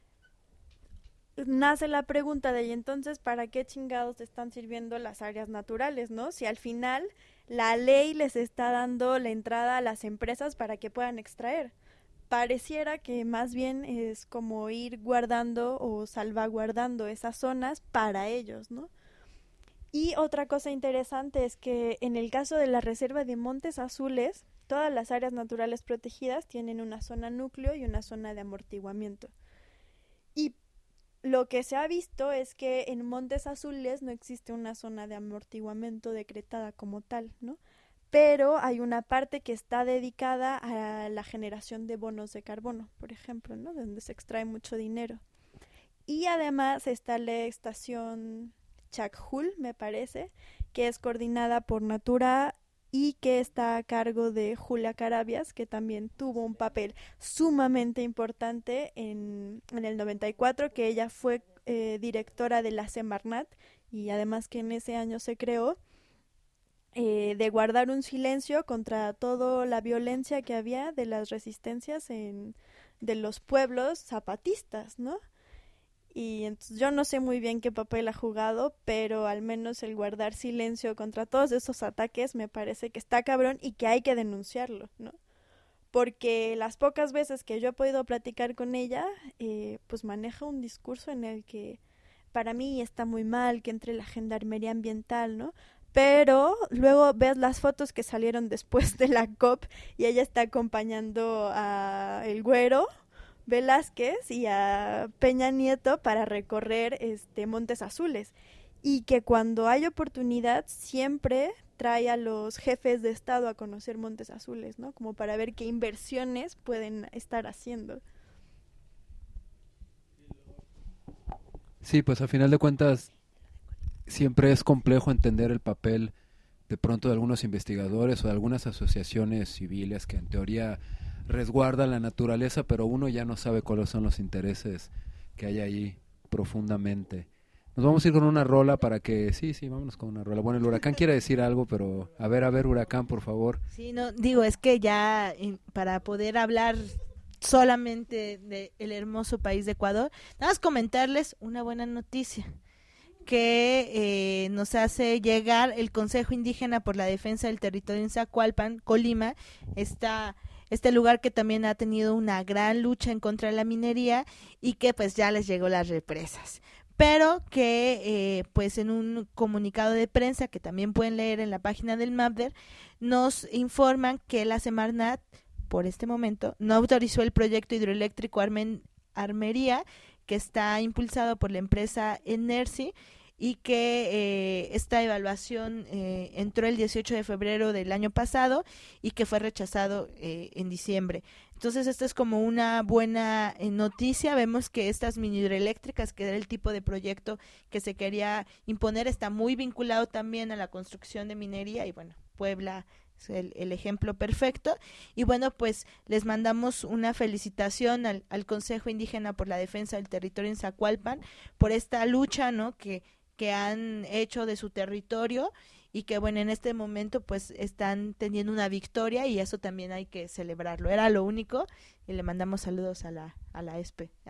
G: nace la pregunta de, ¿y entonces para qué chingados están sirviendo las áreas naturales, ¿no? Si al final la ley les está dando la entrada a las empresas para que puedan extraer. Pareciera que más bien es como ir guardando o salvaguardando esas zonas para ellos, ¿no? Y otra cosa interesante es que en el caso de la reserva de Montes Azules, todas las áreas naturales protegidas tienen una zona núcleo y una zona de amortiguamiento. Y lo que se ha visto es que en Montes Azules no existe una zona de amortiguamiento decretada como tal, ¿no? Pero hay una parte que está dedicada a la generación de bonos de carbono, por ejemplo, ¿no? Donde se extrae mucho dinero. Y además está la estación Chacjul, me parece, que es coordinada por Natura y que está a cargo de Julia Carabias, que también tuvo un papel sumamente importante en, en el noventa y cuatro, que ella fue eh, directora de la Semarnat, y además que en ese año se creó, eh, de guardar un silencio contra toda la violencia que había de las resistencias en, de los pueblos zapatistas, ¿no? Y entonces yo no sé muy bien qué papel ha jugado, pero al menos el guardar silencio contra todos esos ataques me parece que está cabrón y que hay que denunciarlo, ¿no? Porque las pocas veces que yo he podido platicar con ella, eh, pues maneja un discurso en el que para mí está muy mal que entre la gendarmería ambiental, ¿no? Pero luego ves las fotos que salieron después de la COP y ella está acompañando a el Güero Velázquez y a Peña Nieto para recorrer este Montes Azules, y que cuando hay oportunidad siempre trae a los jefes de estado a conocer Montes Azules, ¿no? Como para ver qué inversiones pueden estar haciendo.
D: Sí, pues a final de cuentas siempre es complejo entender el papel de pronto de algunos investigadores o de algunas asociaciones civiles que en teoría resguardan la naturaleza, pero uno ya no sabe cuáles son los intereses que hay ahí profundamente. Nos vamos a ir con una rola para que... Sí, sí, vámonos con una rola. Bueno, el Huracán quiere decir algo, pero... A ver, a ver, Huracán, por favor.
B: Sí, no, digo, es que ya eh, para poder hablar solamente del hermoso país de Ecuador, nada más comentarles una buena noticia que eh, nos hace llegar el Consejo Indígena por la Defensa del Territorio en Zacualpan, Colima, está... este lugar que también ha tenido una gran lucha en contra de la minería y que pues ya les llegó las represas, pero que eh, pues en un comunicado de prensa que también pueden leer en la página del MAPDER, nos informan que la Semarnat por este momento no autorizó el proyecto hidroeléctrico Armen, Armería, que está impulsado por la empresa Enersi, y que eh, esta evaluación eh, entró el dieciocho de febrero del año pasado y que fue rechazado eh, en diciembre. Entonces esta es como una buena eh, noticia. Vemos que estas mini hidroeléctricas, que era el tipo de proyecto que se quería imponer, está muy vinculado también a la construcción de minería, y bueno, Puebla es el, el ejemplo perfecto. Y bueno, pues les mandamos una felicitación al, al Consejo Indígena por la Defensa del Territorio en Zacualpan por esta lucha, ¿no?, que que han hecho de su territorio, y que bueno, en este momento pues están teniendo una victoria, y eso también hay que celebrarlo. Era lo único, y le mandamos saludos a la a la E S P E.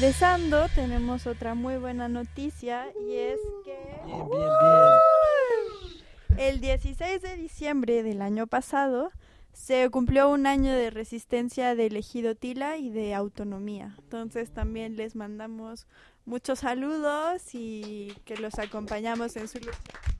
G: regresando, tenemos otra muy buena noticia y es que
C: Bien, bien, bien.
G: el dieciséis de diciembre del año pasado se cumplió un año de resistencia del ejido Tila y de autonomía. Entonces también les mandamos muchos saludos y que los acompañamos en su lucha.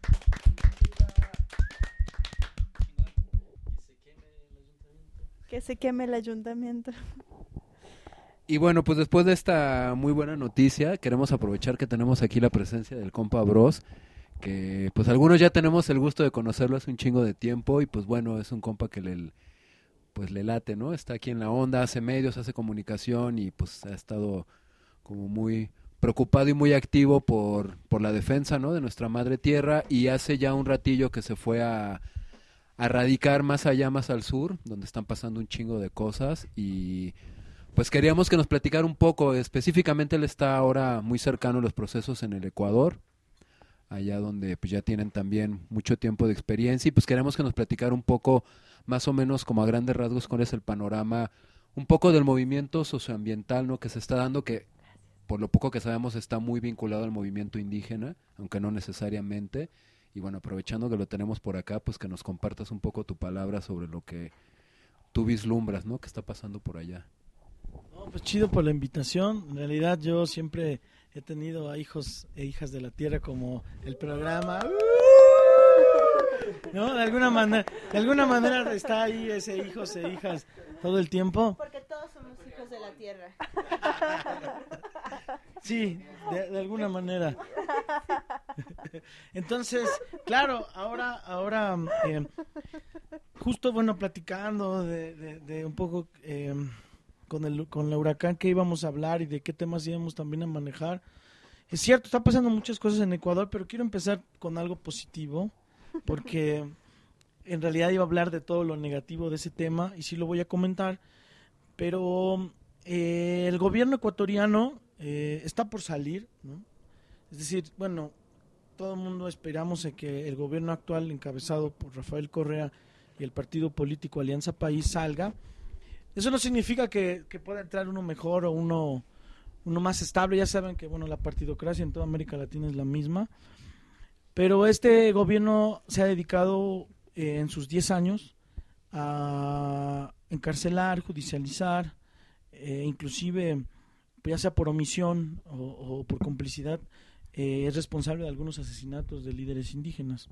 G: Que se queme el ayuntamiento.
D: Y bueno, pues después de esta muy buena noticia, queremos aprovechar que tenemos aquí la presencia del compa Bros, que pues algunos ya tenemos el gusto de conocerlo hace un chingo de tiempo y pues bueno, es un compa que le, pues le late, ¿no? Está aquí en la onda, hace medios, hace comunicación y pues ha estado como muy preocupado y muy activo por, por la defensa, ¿no? De nuestra madre tierra, y hace ya un ratillo que se fue a, a radicar más allá, más al sur, donde están pasando un chingo de cosas y pues queríamos que nos platicara un poco. Específicamente él está ahora muy cercano a los procesos en el Ecuador, allá donde pues ya tienen también mucho tiempo de experiencia, y pues queremos que nos platicara un poco, más o menos como a grandes rasgos, cuál es el panorama, un poco del movimiento socioambiental, ¿no? Que se está dando, que por lo poco que sabemos está muy vinculado al movimiento indígena, aunque no necesariamente. Y bueno, aprovechando que lo tenemos por acá, pues que nos compartas un poco tu palabra sobre lo que tú vislumbras, ¿no? Que está pasando por allá.
C: No, pues chido por la invitación. En realidad yo siempre he tenido a hijos e hijas de la tierra como el programa. ¿No? De alguna manera, de alguna manera está ahí ese hijos e hijas todo el tiempo.
B: Porque todos somos hijos de la tierra.
C: Sí, de, de alguna manera. Entonces, claro, ahora, ahora, eh, justo bueno, platicando de, de, de un poco eh, con el con el huracán que íbamos a hablar y de qué temas íbamos también a manejar. Es cierto, está pasando muchas cosas en Ecuador, pero quiero empezar con algo positivo, porque en realidad iba a hablar de todo lo negativo de ese tema y sí lo voy a comentar, pero eh, el gobierno ecuatoriano eh, está por salir, ¿no? Es decir, bueno, todo el mundo esperamos que el gobierno actual encabezado por Rafael Correa y el partido político Alianza País salga. Eso no significa que, que pueda entrar uno mejor o uno, uno más estable. Ya saben que bueno, la partidocracia en toda América Latina es la misma, pero este gobierno se ha dedicado eh, en sus diez años a encarcelar, judicializar, eh, inclusive ya sea por omisión o, o por complicidad, eh, es responsable de algunos asesinatos de líderes indígenas.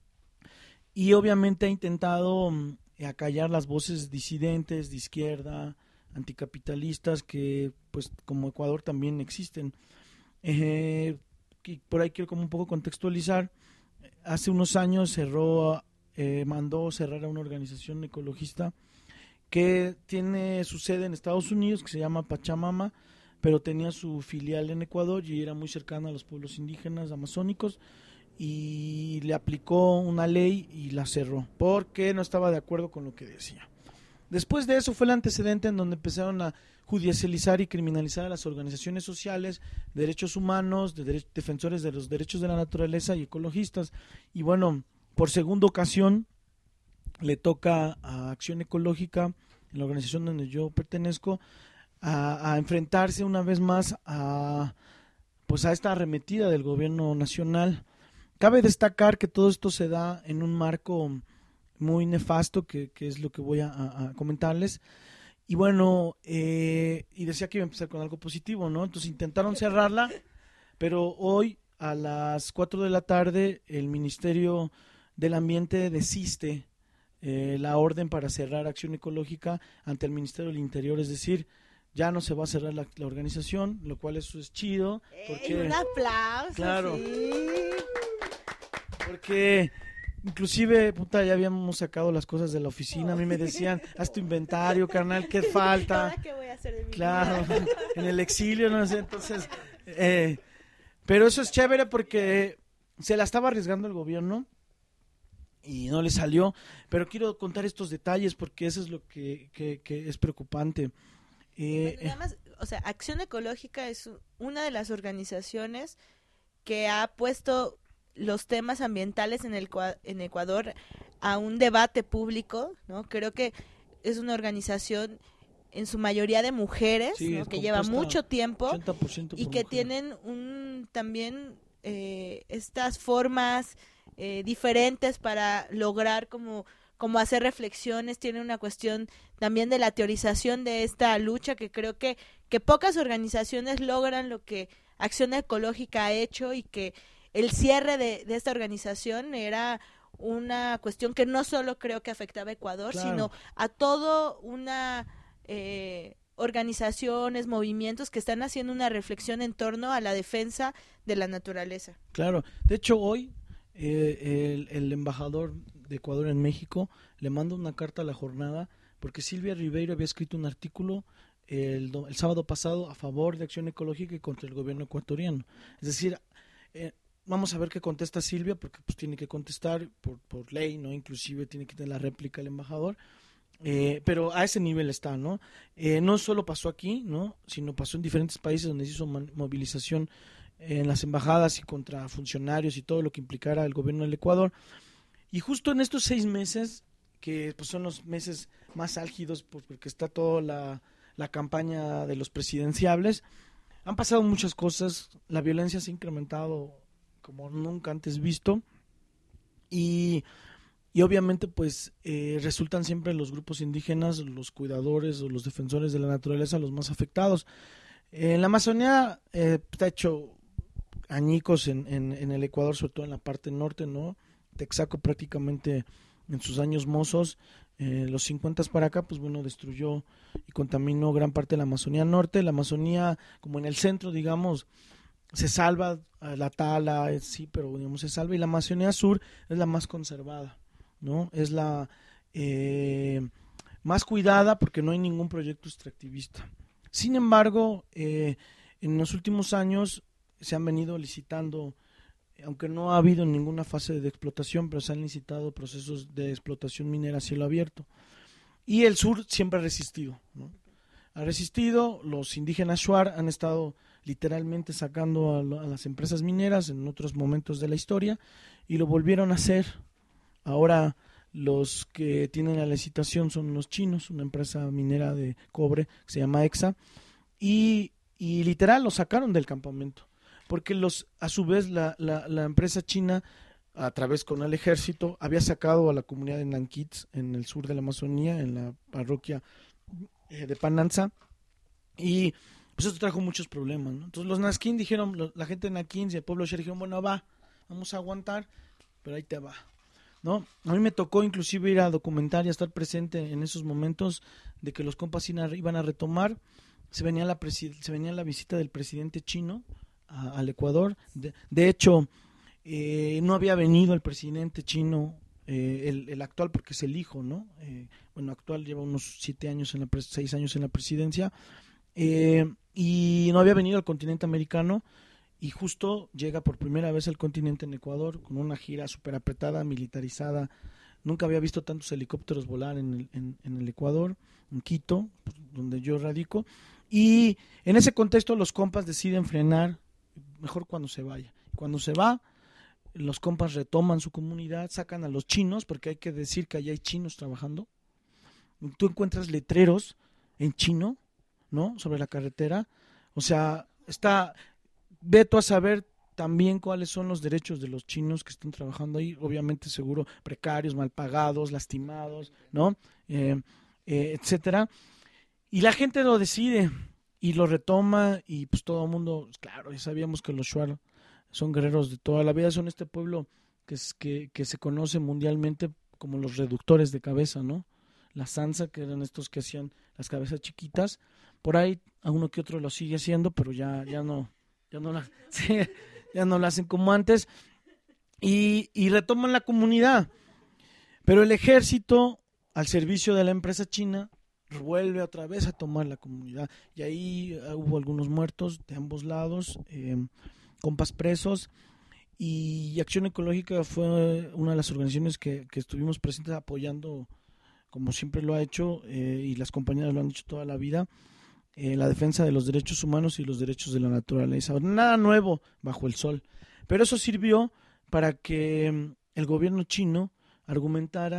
C: Y obviamente ha intentado um, acallar las voces disidentes, de izquierda, anticapitalistas, que pues como Ecuador también existen. Eh, y por ahí quiero como un poco contextualizar. Hace unos años cerró, eh, mandó cerrar a una organización ecologista que tiene su sede en Estados Unidos, que se llama Pachamama, pero tenía su filial en Ecuador y era muy cercana a los pueblos indígenas amazónicos, y le aplicó una ley y la cerró porque no estaba de acuerdo con lo que decía. Después de eso fue el antecedente en donde empezaron a judicializar y criminalizar a las organizaciones sociales, derechos humanos, de dere- defensores de los derechos de la naturaleza y ecologistas. Y bueno, por segunda ocasión le toca a Acción Ecológica, en la organización donde yo pertenezco, a, a enfrentarse una vez más a, pues a esta arremetida del gobierno nacional. Cabe destacar que todo esto se da en un marco muy nefasto, que, que es lo que voy a, a comentarles. Y bueno, eh, y decía que iba a empezar con algo positivo, ¿no? Entonces intentaron cerrarla, pero hoy a las cuatro de la tarde el Ministerio del Ambiente desiste eh, la orden para cerrar Acción Ecológica ante el Ministerio del Interior, es decir, ya no se va a cerrar la, la organización, lo cual eso es chido. Porque,
B: ¡Ey, un aplauso!
C: Claro.
B: Sí.
C: Porque inclusive, puta, ya habíamos sacado las cosas de la oficina. A mí me decían, haz tu inventario, carnal, ¿qué falta?
B: ¿Ahora qué voy a hacer de mi
C: Claro,
B: vida?
C: en el exilio, no sé, entonces... Eh, pero eso es chévere porque se la estaba arriesgando el gobierno y no le salió. Pero quiero contar estos detalles porque eso es lo que, que, que es preocupante. Eh,
B: Bueno, nada más, o sea, Acción Ecológica es una de las organizaciones que ha puesto los temas ambientales en el en Ecuador a un debate público, ¿no? Creo que es una organización en su mayoría de mujeres,
C: Sí,
B: ¿no?
C: es
B: que lleva
C: compuesta
B: mucho tiempo
C: ochenta por ciento
B: y
C: por
B: que
C: mujeres.
B: tienen un también eh, estas formas eh, diferentes para lograr como como hacer reflexiones. Tiene una cuestión también de la teorización de esta lucha que creo que que pocas organizaciones logran lo que Acción Ecológica ha hecho, y que el cierre de, de esta organización era una cuestión que no solo creo que afectaba a Ecuador,
C: Claro.
B: sino a todo una eh, organizaciones, movimientos que están haciendo una reflexión en torno a la defensa de la naturaleza.
C: Claro, de hecho hoy eh, el, el embajador de Ecuador en México le manda una carta a La Jornada porque Silvia Ribeiro había escrito un artículo el, do- el sábado pasado a favor de Acción Ecológica y contra el gobierno ecuatoriano. Es decir, eh, vamos a ver qué contesta Silvia, porque pues tiene que contestar por, por ley, ¿no? Inclusive tiene que tener la réplica el embajador. Eh, pero a ese nivel está, ¿no? Eh, no solo pasó aquí, ¿no? Sino pasó en diferentes países donde se hizo man- movilización en las embajadas y contra funcionarios y todo lo que implicara el gobierno del Ecuador. Y justo en estos seis meses, que pues, son los meses más álgidos, pues, porque está toda la, la campaña de los presidenciables, han pasado muchas cosas. La violencia se ha incrementado como nunca antes visto, y Y obviamente pues eh, resultan siempre los grupos indígenas, los cuidadores o los defensores de la naturaleza los más afectados. En la Amazonía eh, está hecho añicos en, en, en el Ecuador, sobre todo en la parte norte, ¿no? Texaco prácticamente en sus años mozos, eh, los cincuenta para acá, pues bueno, destruyó y contaminó gran parte de la Amazonía norte. La Amazonía, como en el centro, digamos, se salva, la tala, eh, sí, pero digamos se salva, y la Amazonía sur es la más conservada, ¿no? Es la eh, más cuidada porque no hay ningún proyecto extractivista. Sin embargo, eh, en los últimos años se han venido licitando, aunque no ha habido ninguna fase de explotación, pero se han licitado procesos de explotación minera a cielo abierto. Y el sur siempre ha resistido, ¿no? Ha resistido. Los indígenas Shuar han estado literalmente sacando a, lo, a las empresas mineras en otros momentos de la historia y lo volvieron a hacer. Ahora los que tienen la licitación son los chinos, una empresa minera de cobre que se llama Exa, y, y literal lo sacaron del campamento, porque los a su vez la, la, la empresa china, a través con el ejército, había sacado a la comunidad de Nanquitz en el sur de la Amazonía, en la parroquia eh, de Pananza, y pues esto trajo muchos problemas, ¿no? Entonces los Nazquín dijeron, lo, la gente de Nanquín y el pueblo Sher dijeron, bueno, va, vamos a aguantar, pero ahí te va, ¿no? A mí me tocó inclusive ir a documentar y a estar presente en esos momentos de que los compas iban a retomar. Se venía la, presi- se venía la visita del presidente chino a, al Ecuador. De, de hecho, eh, no había venido el presidente chino, eh, el, el actual, porque es el hijo, ¿no? Eh, bueno, actual lleva unos siete años, en la pres- seis años en la presidencia, eh, y no había venido al continente americano. Y justo llega por primera vez al continente en Ecuador con una gira súper apretada, militarizada. Nunca había visto tantos helicópteros volar en el, en, en el Ecuador, en Quito, pues, donde yo radico. Y en ese contexto los compas deciden frenar, mejor cuando se vaya. Cuando se va, los compas retoman su comunidad, sacan a los chinos, porque hay que decir que allá hay chinos trabajando. Tú encuentras letreros en chino, ¿no? Sobre la carretera. O sea, está... Ve tú a saber también cuáles son los derechos de los chinos que están trabajando ahí, obviamente seguro precarios, mal pagados, lastimados, ¿no? Eh, eh, etcétera. Y la gente lo decide y lo retoma, y pues todo el mundo, claro, ya sabíamos que los Shuar son guerreros de toda la vida, son este pueblo que, es, que, que se conoce mundialmente como los reductores de cabeza, ¿no? La Sansa, que eran estos que hacían las cabezas chiquitas, por ahí a uno que otro lo sigue haciendo, pero ya, ya no... Ya no, la, sí, ya no la hacen como antes, y, y retoman la comunidad. Pero el ejército, al servicio de la empresa china, vuelve otra vez a tomar la comunidad. Y ahí uh, hubo algunos muertos de ambos lados, eh, compas presos. Y Acción Ecológica fue una de las organizaciones que, que estuvimos presentes apoyando, como siempre lo ha hecho, eh, y las compañeras lo han dicho toda la vida, Eh, la defensa de los derechos humanos y los derechos de la naturaleza. Nada nuevo bajo el sol, pero eso sirvió para que el gobierno chino argumentara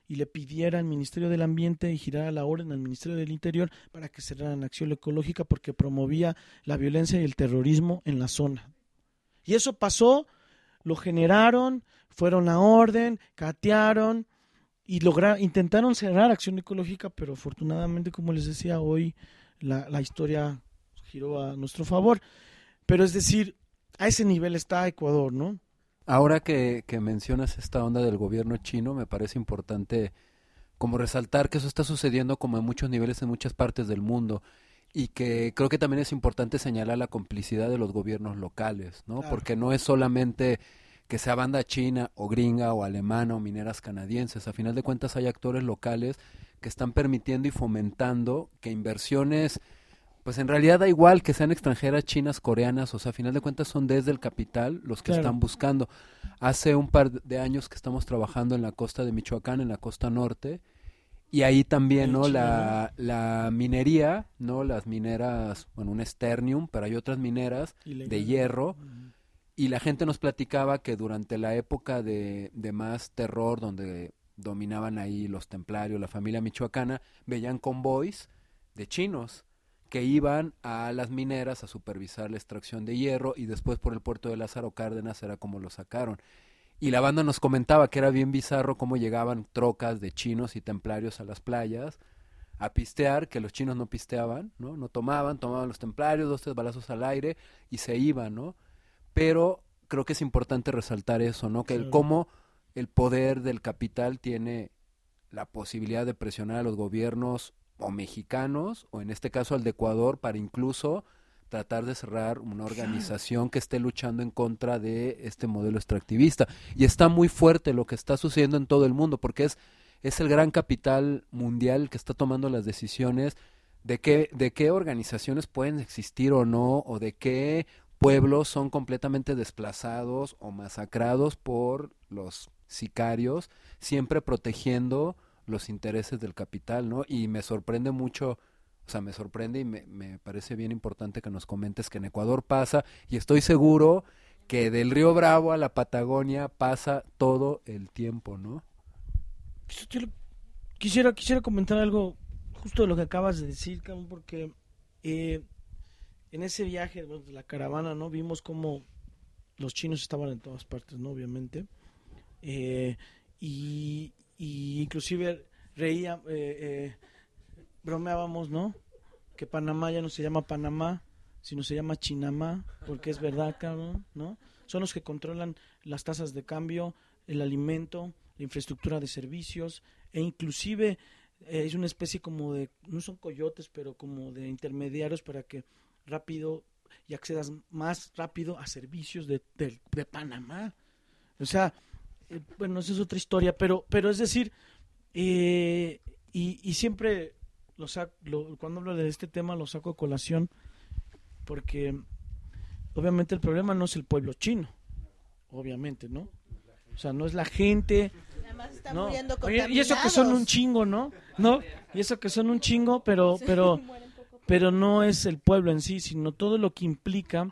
C: y le pidiera al Ministerio del Ambiente y girara la orden al Ministerio del Interior para que cerraran la acción ecológica porque promovía la violencia y el terrorismo en la zona. Y eso pasó, lo generaron, fueron a orden, catearon y lograron, intentaron cerrar acción ecológica, pero afortunadamente, como les decía, hoy la, la historia giró a nuestro favor. Pero es decir, a ese nivel está Ecuador, ¿no?
D: Ahora que, que mencionas esta onda del gobierno chino, me parece importante como resaltar que eso está sucediendo como en muchos niveles en muchas partes del mundo y que creo que también es importante señalar la complicidad de los gobiernos locales, ¿no?
C: Claro.
D: Porque no es solamente que sea banda china o gringa o alemana o mineras canadienses, a final de cuentas hay actores locales que están permitiendo y fomentando que inversiones, pues en realidad da igual que sean extranjeras, chinas, coreanas, o sea, a final de cuentas son desde el capital los que
C: Claro.
D: están buscando. Hace un par de años que estamos trabajando en la costa de Michoacán, en la costa norte, y ahí también,
C: Ahí
D: ¿no?
C: China,
D: La, la minería, ¿no? Las mineras, bueno, un esternium, pero hay otras mineras
C: Ilegal.
D: de hierro,
C: Ujú.
D: y la gente nos platicaba que durante la época de, de más terror, donde dominaban ahí los templarios, la familia michoacana, veían convoys de chinos que iban a las mineras a supervisar la extracción de hierro y después por el puerto de Lázaro Cárdenas era como lo sacaron. Y la banda nos comentaba que era bien bizarro cómo llegaban trocas de chinos y templarios a las playas a pistear, que los chinos no pisteaban, ¿no? No tomaban, tomaban los templarios, dos, tres balazos al aire y se iban, ¿no? Pero creo que es importante resaltar eso, ¿no? Que el
C: Claro.
D: cómo el poder del capital tiene la posibilidad de presionar a los gobiernos o mexicanos, o en este caso al de Ecuador, para incluso tratar de cerrar una organización que esté luchando en contra de este modelo extractivista. Y está muy fuerte lo que está sucediendo en todo el mundo, porque es, es el gran capital mundial que está tomando las decisiones de qué, de qué organizaciones pueden existir o no, o de qué pueblos son completamente desplazados o masacrados por los sicarios, siempre protegiendo los intereses del capital, ¿no? Y me sorprende mucho, o sea, me sorprende y me, me parece bien importante que nos comentes que en Ecuador pasa, y estoy seguro que del Río Bravo a la Patagonia pasa todo el tiempo, ¿no?
C: Yo le- quisiera, quisiera comentar algo justo de lo que acabas de decir, cabrón, porque eh, en ese viaje, bueno, de la caravana, ¿no? Vimos cómo los chinos estaban en todas partes, ¿no? Obviamente. Eh, y, y inclusive reía, eh, eh, bromeábamos, ¿no? Que Panamá ya no se llama Panamá, sino se llama Chinamá, porque es verdad, cabrón, ¿no? Son los que controlan las tasas de cambio, el alimento, la infraestructura de servicios, e inclusive eh, es una especie como de, no son coyotes, pero como de intermediarios para que rápido y accedas más rápido a servicios de, de, de Panamá. O sea, eh, bueno, esa es otra historia, pero, pero es decir, eh, y, y siempre lo saco, lo, cuando hablo de este tema lo saco a colación, porque obviamente el problema no es el pueblo chino, obviamente, ¿no? O sea, no es la gente.
B: Nada más están
C: No.
B: muriendo
C: Oye, y eso que son un
B: contaminados.
C: chingo, ¿no? No, y eso que son un chingo, pero,
B: Sí,
C: pero,
B: mueren poco a poco.
C: pero no es el pueblo en sí, sino todo lo que implica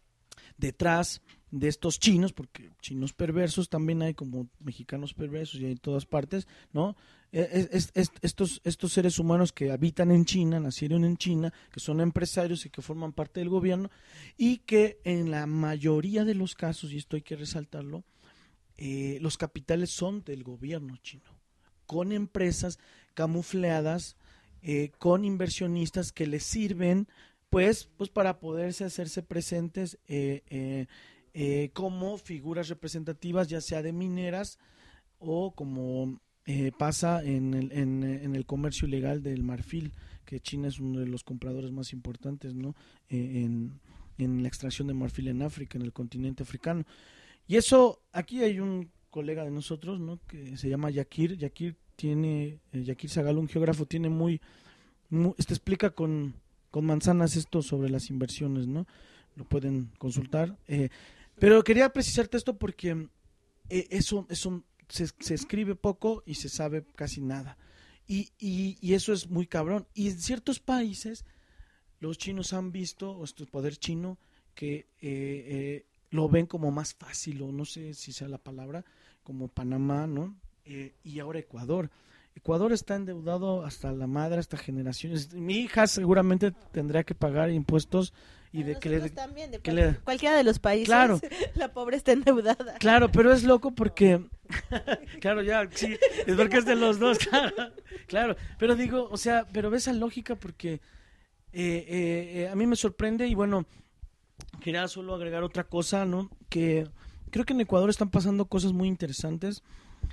C: detrás de estos chinos, porque chinos perversos también hay, como mexicanos perversos y hay en todas partes, ¿no? Es, es- es- estos, estos seres humanos que habitan en China, nacieron en China, que son empresarios y que forman parte del gobierno, y que en la mayoría de los casos, y esto hay que resaltarlo, eh, los capitales son del gobierno chino, con empresas camufladas, eh, con inversionistas que les sirven pues, pues para poderse hacerse presentes eh, eh, eh, como figuras representativas, ya sea de mineras o como eh, pasa en el, en, en el comercio ilegal del marfil, que China es uno de los compradores más importantes, ¿no? Eh, en, en la extracción de marfil en África, en el continente africano. Y eso, aquí hay un colega de nosotros, ¿no? Que se llama Yakir. Yakir tiene, eh, Yakir Zagal, un geógrafo, tiene muy, muy este explica con, con manzanas esto sobre las inversiones, ¿no? Lo pueden consultar. Eh, pero quería precisarte esto porque eh, eso, eso se, se escribe poco y se sabe casi nada. Y, y, y eso es muy cabrón. Y en ciertos países, los chinos han visto, o este poder chino, que eh, eh, lo ven como más fácil, o no sé si sea la palabra, como Panamá, ¿no? eh, y ahora Ecuador. Ecuador está endeudado hasta la madre, hasta generaciones. Mi hija seguramente tendrá que pagar impuestos y de que le,
B: también, de
C: que
B: cual,
C: le,
B: cualquiera de los países,
C: claro,
B: la pobre está endeudada.
C: Claro, pero es loco porque, claro, ya, sí, es porque es de los dos, claro, claro, pero digo, o sea, pero ves esa lógica porque eh, eh, eh, a mí me sorprende y bueno, quería solo agregar otra cosa, ¿no? Que creo que en Ecuador están pasando cosas muy interesantes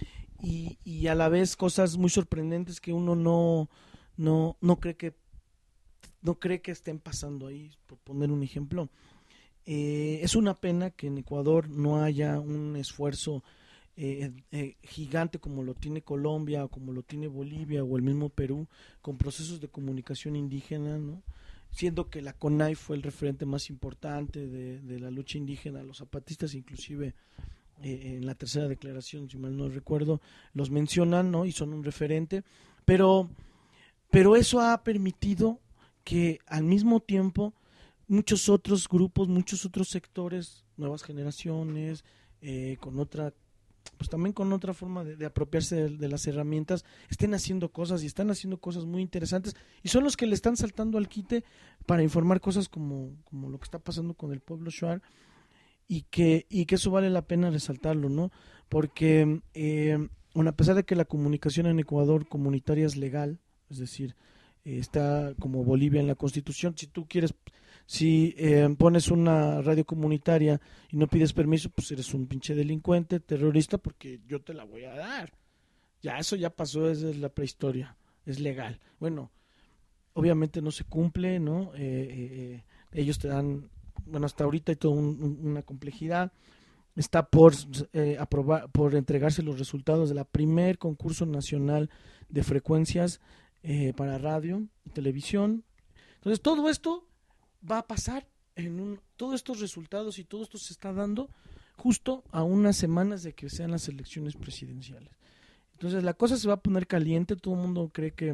C: y, y a la vez cosas muy sorprendentes que uno no, no, no cree que no cree que estén pasando ahí, por poner un ejemplo. Eh, es una pena que en Ecuador no haya un esfuerzo eh, eh, gigante como lo tiene Colombia, o como lo tiene Bolivia o el mismo Perú, con procesos de comunicación indígena, ¿no? Siendo que la CONAI fue el referente más importante de, de la lucha indígena, los zapatistas inclusive eh, en la tercera declaración, si mal no recuerdo, los mencionan, ¿no? Y son un referente, pero, pero eso ha permitido que al mismo tiempo muchos otros grupos, muchos otros sectores, nuevas generaciones, eh, con otra, pues también con otra forma de, de apropiarse de, de las herramientas, estén haciendo cosas y están haciendo cosas muy interesantes y son los que le están saltando al quite para informar cosas como, como lo que está pasando con el pueblo shuar y que, y que eso vale la pena resaltarlo, ¿no? Porque eh, bueno, a pesar de que la comunicación en Ecuador comunitaria es legal, es decir, está como Bolivia en la Constitución, si tú quieres, si eh, pones una radio comunitaria y no pides permiso, pues eres un pinche delincuente, terrorista, porque yo te la voy a dar. Ya, eso ya pasó, esa es la prehistoria, es legal. Bueno, obviamente no se cumple, ¿no? Eh, eh, ellos te dan, bueno, hasta ahorita hay toda un, una complejidad. Está por eh, aprobar, por entregarse los resultados de la primer concurso nacional de frecuencias Eh, para radio y televisión. Entonces todo esto va a pasar en un, todos estos resultados y todo esto se está dando justo a unas semanas de que sean las elecciones presidenciales. Entonces la cosa se va a poner caliente, todo el mundo cree que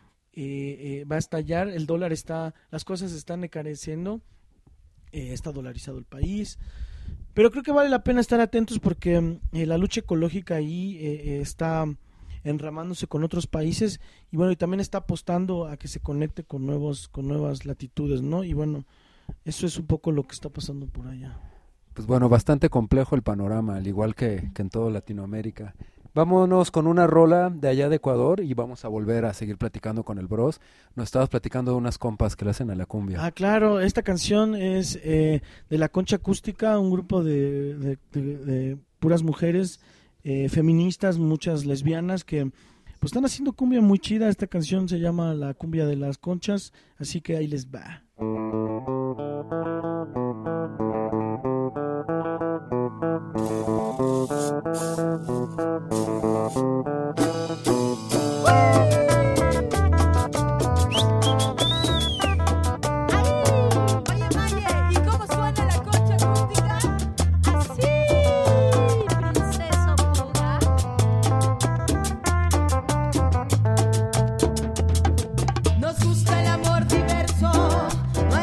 C: eh, eh, va a estallar, el dólar está, las cosas se están encareciendo, eh, está dolarizado el país, pero creo que vale la pena estar atentos porque eh, la lucha ecológica ahí eh, eh, está enramándose con otros países y bueno, y también está apostando a que se conecte con nuevos, con nuevas latitudes, ¿no? Y bueno, eso es un poco lo que está pasando por allá.
D: Pues bueno, bastante complejo el panorama, al igual que, que en toda Latinoamérica. Vámonos con una rola de allá de Ecuador y vamos a volver a seguir platicando con el Bros. Nos estabas platicando de unas compas que le hacen a la cumbia.
C: Ah, claro, esta canción es eh, de La Concha Acústica, un grupo de, de, de, de puras mujeres Eh, feministas, muchas lesbianas que pues están haciendo cumbia muy chida. Esta canción se llama La Cumbia de las Conchas, así que ahí les va.
J: Nos gusta el amor diverso,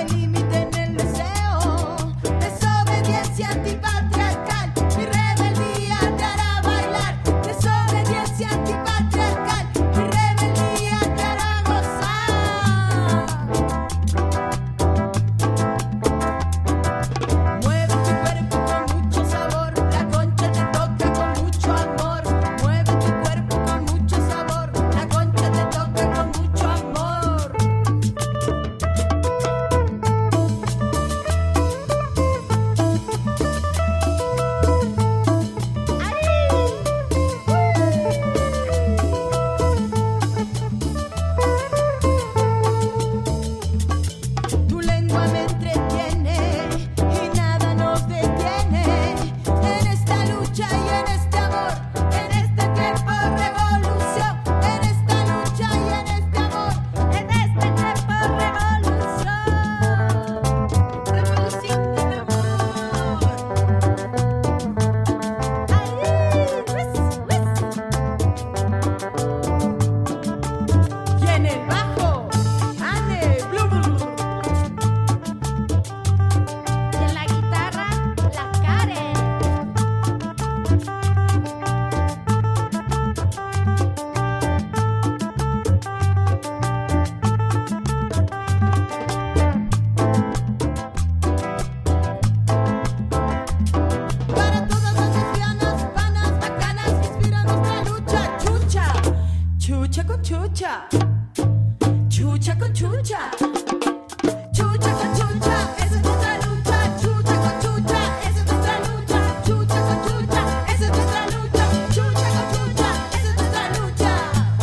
J: Chucha con chucha, chucha con chucha, chucha con chucha, esa es nuestra lucha, chucha con chucha, esa es nuestra lucha, chucha con chucha, esa es nuestra lucha, chucha con chucha, esa es nuestra lucha.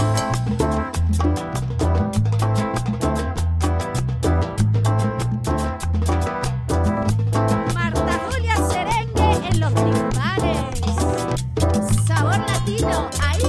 J: Marta Julia Serengue en los timbales, sabor latino, ahí.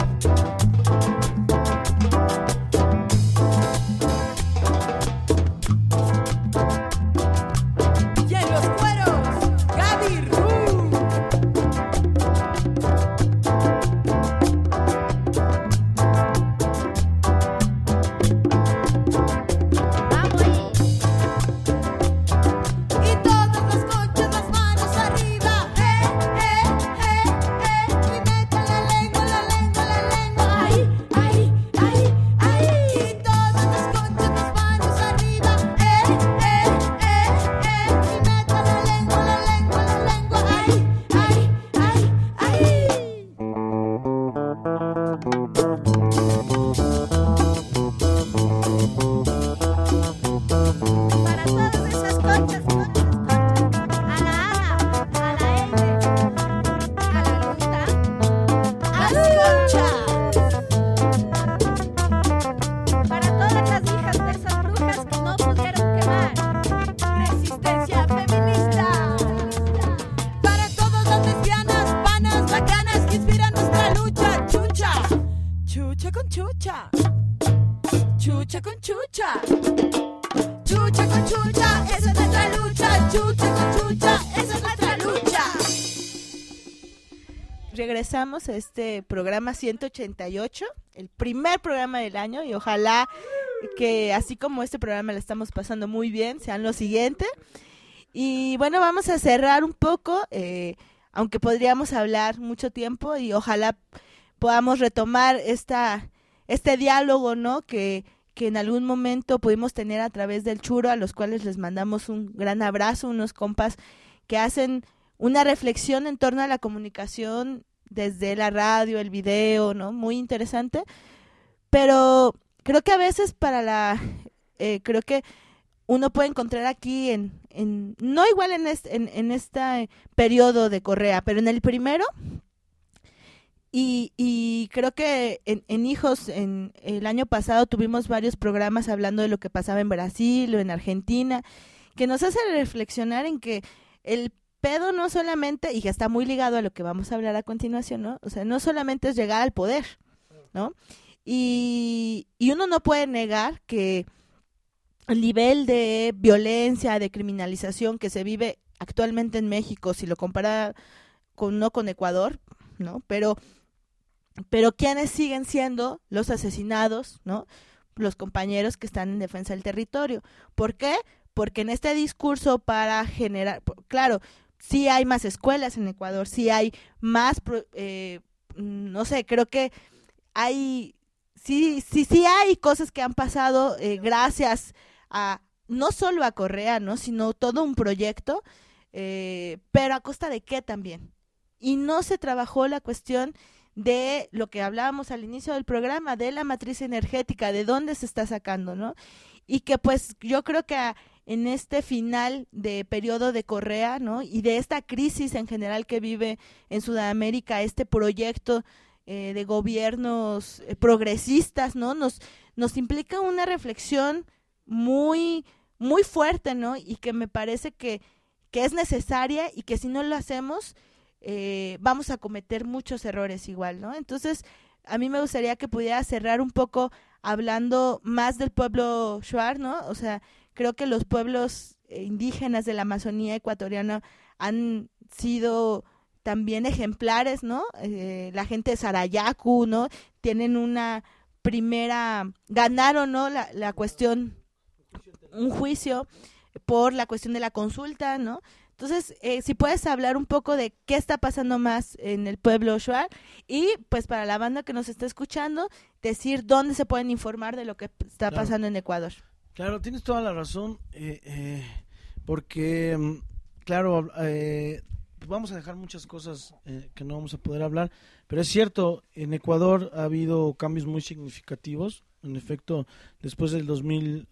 B: Regresamos a este programa ciento ochenta y ocho, el primer programa del año, y ojalá que así como este programa le estamos pasando muy bien, sean los siguientes. Y bueno, vamos a cerrar un poco, eh, aunque podríamos hablar mucho tiempo, y ojalá podamos retomar esta este diálogo, ¿no? Que, que en algún momento pudimos tener a través del Churo, a los cuales les mandamos un gran abrazo, unos compas que hacen una reflexión en torno a la comunicación desde la radio, el video, ¿no? Muy interesante, pero creo que a veces para la, eh, creo que uno puede encontrar aquí en, en no igual en este, en, en este periodo de Correa, pero en el primero, y, y creo que en, en Hijos, en el año pasado tuvimos varios programas hablando de lo que pasaba en Brasil o en Argentina, que nos hace reflexionar en que el pedo no solamente, y que está muy ligado a lo que vamos a hablar a continuación, ¿no? O sea, no solamente es llegar al poder, ¿no? Y, y uno no puede negar que el nivel de violencia, de criminalización que se vive actualmente en México, si lo compara con no con Ecuador, ¿no? Pero, pero ¿quiénes siguen siendo los asesinados, ¿no? Los compañeros que están en defensa del territorio. ¿Por qué? Porque en este discurso para generar, claro, sí hay más escuelas en Ecuador, sí hay más, eh, no sé, creo que hay, sí, sí, sí hay cosas que han pasado eh, gracias a, no solo a Correa, ¿no? Sino todo un proyecto, eh, pero ¿a costa de qué también? Y no se trabajó la cuestión de lo que hablábamos al inicio del programa, de la matriz energética, de dónde se está sacando, ¿no? Y que pues yo creo que a, en este final de periodo de Correa, ¿no? Y de esta crisis en general que vive en Sudamérica, este proyecto eh, de gobiernos eh, progresistas, ¿no? Nos, nos implica una reflexión muy, muy fuerte, ¿no? Y que me parece que, que es necesaria y que si no lo hacemos, eh, vamos a cometer muchos errores igual, ¿no? Entonces, a mí me gustaría que pudiera cerrar un poco hablando más del pueblo shuar, ¿no? O sea, creo que los pueblos indígenas de la Amazonía ecuatoriana han sido también ejemplares, ¿no? Eh, la gente de Sarayaku, ¿no? Tienen una primera, ganaron, ¿no? La, la cuestión, un juicio por la cuestión de la consulta, ¿no? Entonces, eh, si puedes hablar un poco de qué está pasando más en el pueblo shuar y, pues, para la banda que nos está escuchando, decir dónde se pueden informar de lo que está
C: Claro.
B: pasando en Ecuador.
C: Claro, tienes toda la razón, eh, eh, porque, claro, eh, vamos a dejar muchas cosas eh, que no vamos a poder hablar, pero es cierto, en Ecuador ha habido cambios muy significativos. En efecto, después del dos mil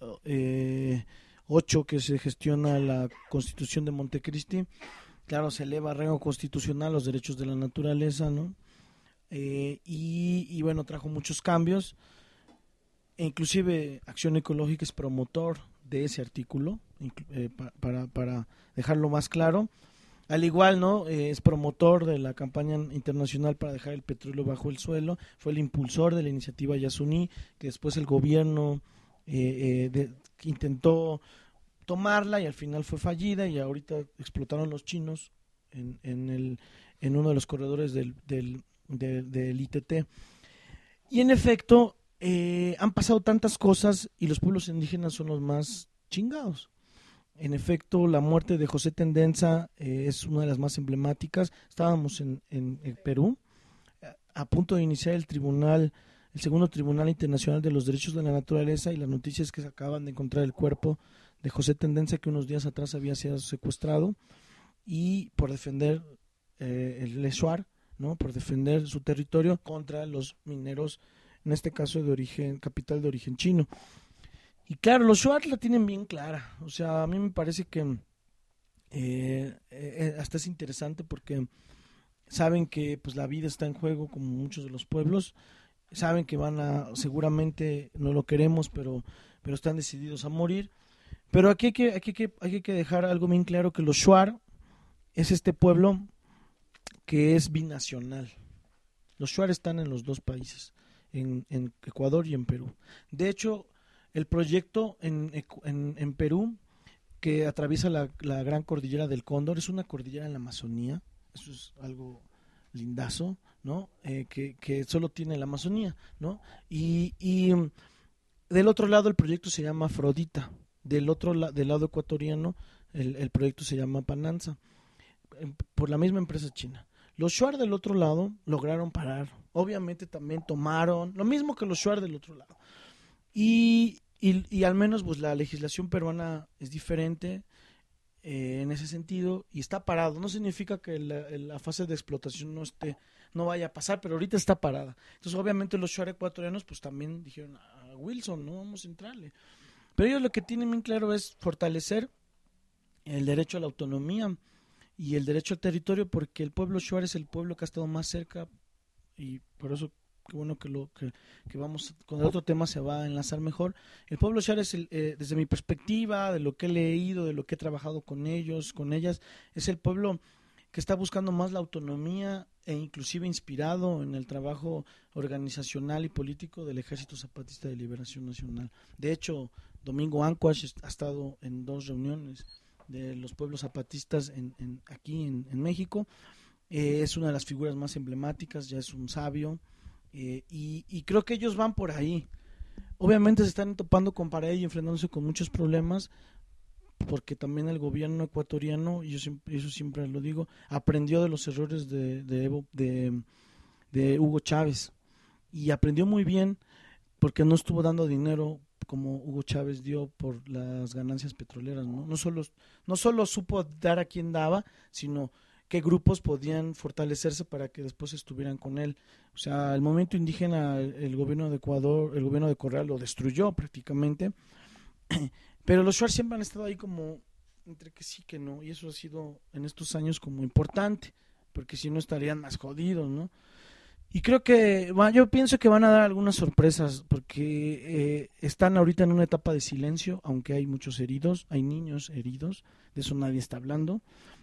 C: ocho que se gestiona la Constitución de Montecristi, claro, se eleva a rango constitucional los derechos de la naturaleza, ¿no? Eh, y, y bueno, trajo muchos cambios, e inclusive Acción Ecológica es promotor de ese artículo, eh, pa, para, para dejarlo más claro. Al igual, ¿no? Eh, es promotor de la campaña internacional para dejar el petróleo bajo el suelo, fue el impulsor de la iniciativa Yasuní, que después el gobierno eh, eh, de, intentó tomarla y al final fue fallida, y ahorita explotaron los chinos en, en, el, en uno de los corredores del, del, del, del I T T. Y en efecto, eh, han pasado tantas cosas y los pueblos indígenas son los más chingados. En efecto, la muerte de José Tendenza eh, es una de las más emblemáticas. Estábamos en, en, en Perú, a punto de iniciar el tribunal, el segundo Tribunal Internacional de los Derechos de la Naturaleza, y las noticias que se acaban de encontrar el cuerpo de José Tendenza, que unos días atrás había sido secuestrado, y por defender eh, el Leshuar, ¿no? Por defender su territorio contra los mineros, en este caso de origen, capital de origen chino. Y claro, los Shuar la tienen bien clara. O sea, a mí me parece que eh, eh, hasta es interesante porque saben que pues la vida está en juego, como muchos de los pueblos. Saben que van a, seguramente no lo queremos, pero, pero están decididos a morir. Pero aquí hay que, aquí hay que, hay que dejar algo bien claro, que los Shuar es este pueblo que es binacional. Los Shuar están en los dos países, en, en Ecuador y en Perú. De hecho, el proyecto en, en, en Perú, que atraviesa la, la gran cordillera del Cóndor, es una cordillera en la Amazonía. Eso es algo lindazo, ¿no? Eh, que, que solo tiene la Amazonía, ¿no? Y, y del otro lado el proyecto se llama Afrodita. Del otro la, del lado ecuatoriano el, el proyecto se llama Pananza, por la misma empresa china. Los Shuar del otro lado lograron parar. Obviamente también tomaron lo mismo que los Shuar del otro lado. Y, y, y al menos pues la legislación peruana es diferente eh, en ese sentido, y está parado. No significa que la, la fase de explotación no esté, no vaya a pasar, pero ahorita está parada. Entonces obviamente los Shuar ecuatorianos pues también dijeron a Wilson, no vamos a entrarle. Pero ellos lo que tienen bien claro es fortalecer el derecho a la autonomía y el derecho al territorio, porque el pueblo Shuar es el pueblo que ha estado más cerca, y por eso qué bueno que lo que, que vamos con el otro tema se va a enlazar mejor. El pueblo Shuar es el, eh, desde mi perspectiva, de lo que he leído, de lo que he trabajado con ellos, con ellas, es el pueblo que está buscando más la autonomía e inclusive inspirado en el trabajo organizacional y político del Ejército Zapatista de Liberación Nacional. De hecho, Domingo Ancuach ha estado en dos reuniones de los pueblos zapatistas en, en, aquí en, en México. Eh, es una de las figuras más emblemáticas, ya es un sabio. Eh, y, y creo que ellos van por ahí. Obviamente se están topando con pared y enfrentándose con muchos problemas, porque también el gobierno ecuatoriano, y yo siempre, eso siempre lo digo, aprendió de los errores de, de, Evo, de, de Hugo Chávez, y aprendió muy bien, porque no estuvo dando dinero como Hugo Chávez dio por las ganancias petroleras, ¿no? No solo, no solo supo dar a quien daba, sino qué grupos podían fortalecerse para que después estuvieran con él. O sea, el movimiento indígena, el, el gobierno de Ecuador, el gobierno de Correa lo destruyó prácticamente, pero los Shuar siempre han estado ahí como entre que sí que no, y eso ha sido en estos años como importante, porque si no estarían más jodidos, ¿no? Y creo que, bueno, yo pienso que van a dar algunas sorpresas, porque eh, están ahorita en una etapa de silencio, aunque hay muchos heridos, hay niños heridos, de eso nadie está hablando.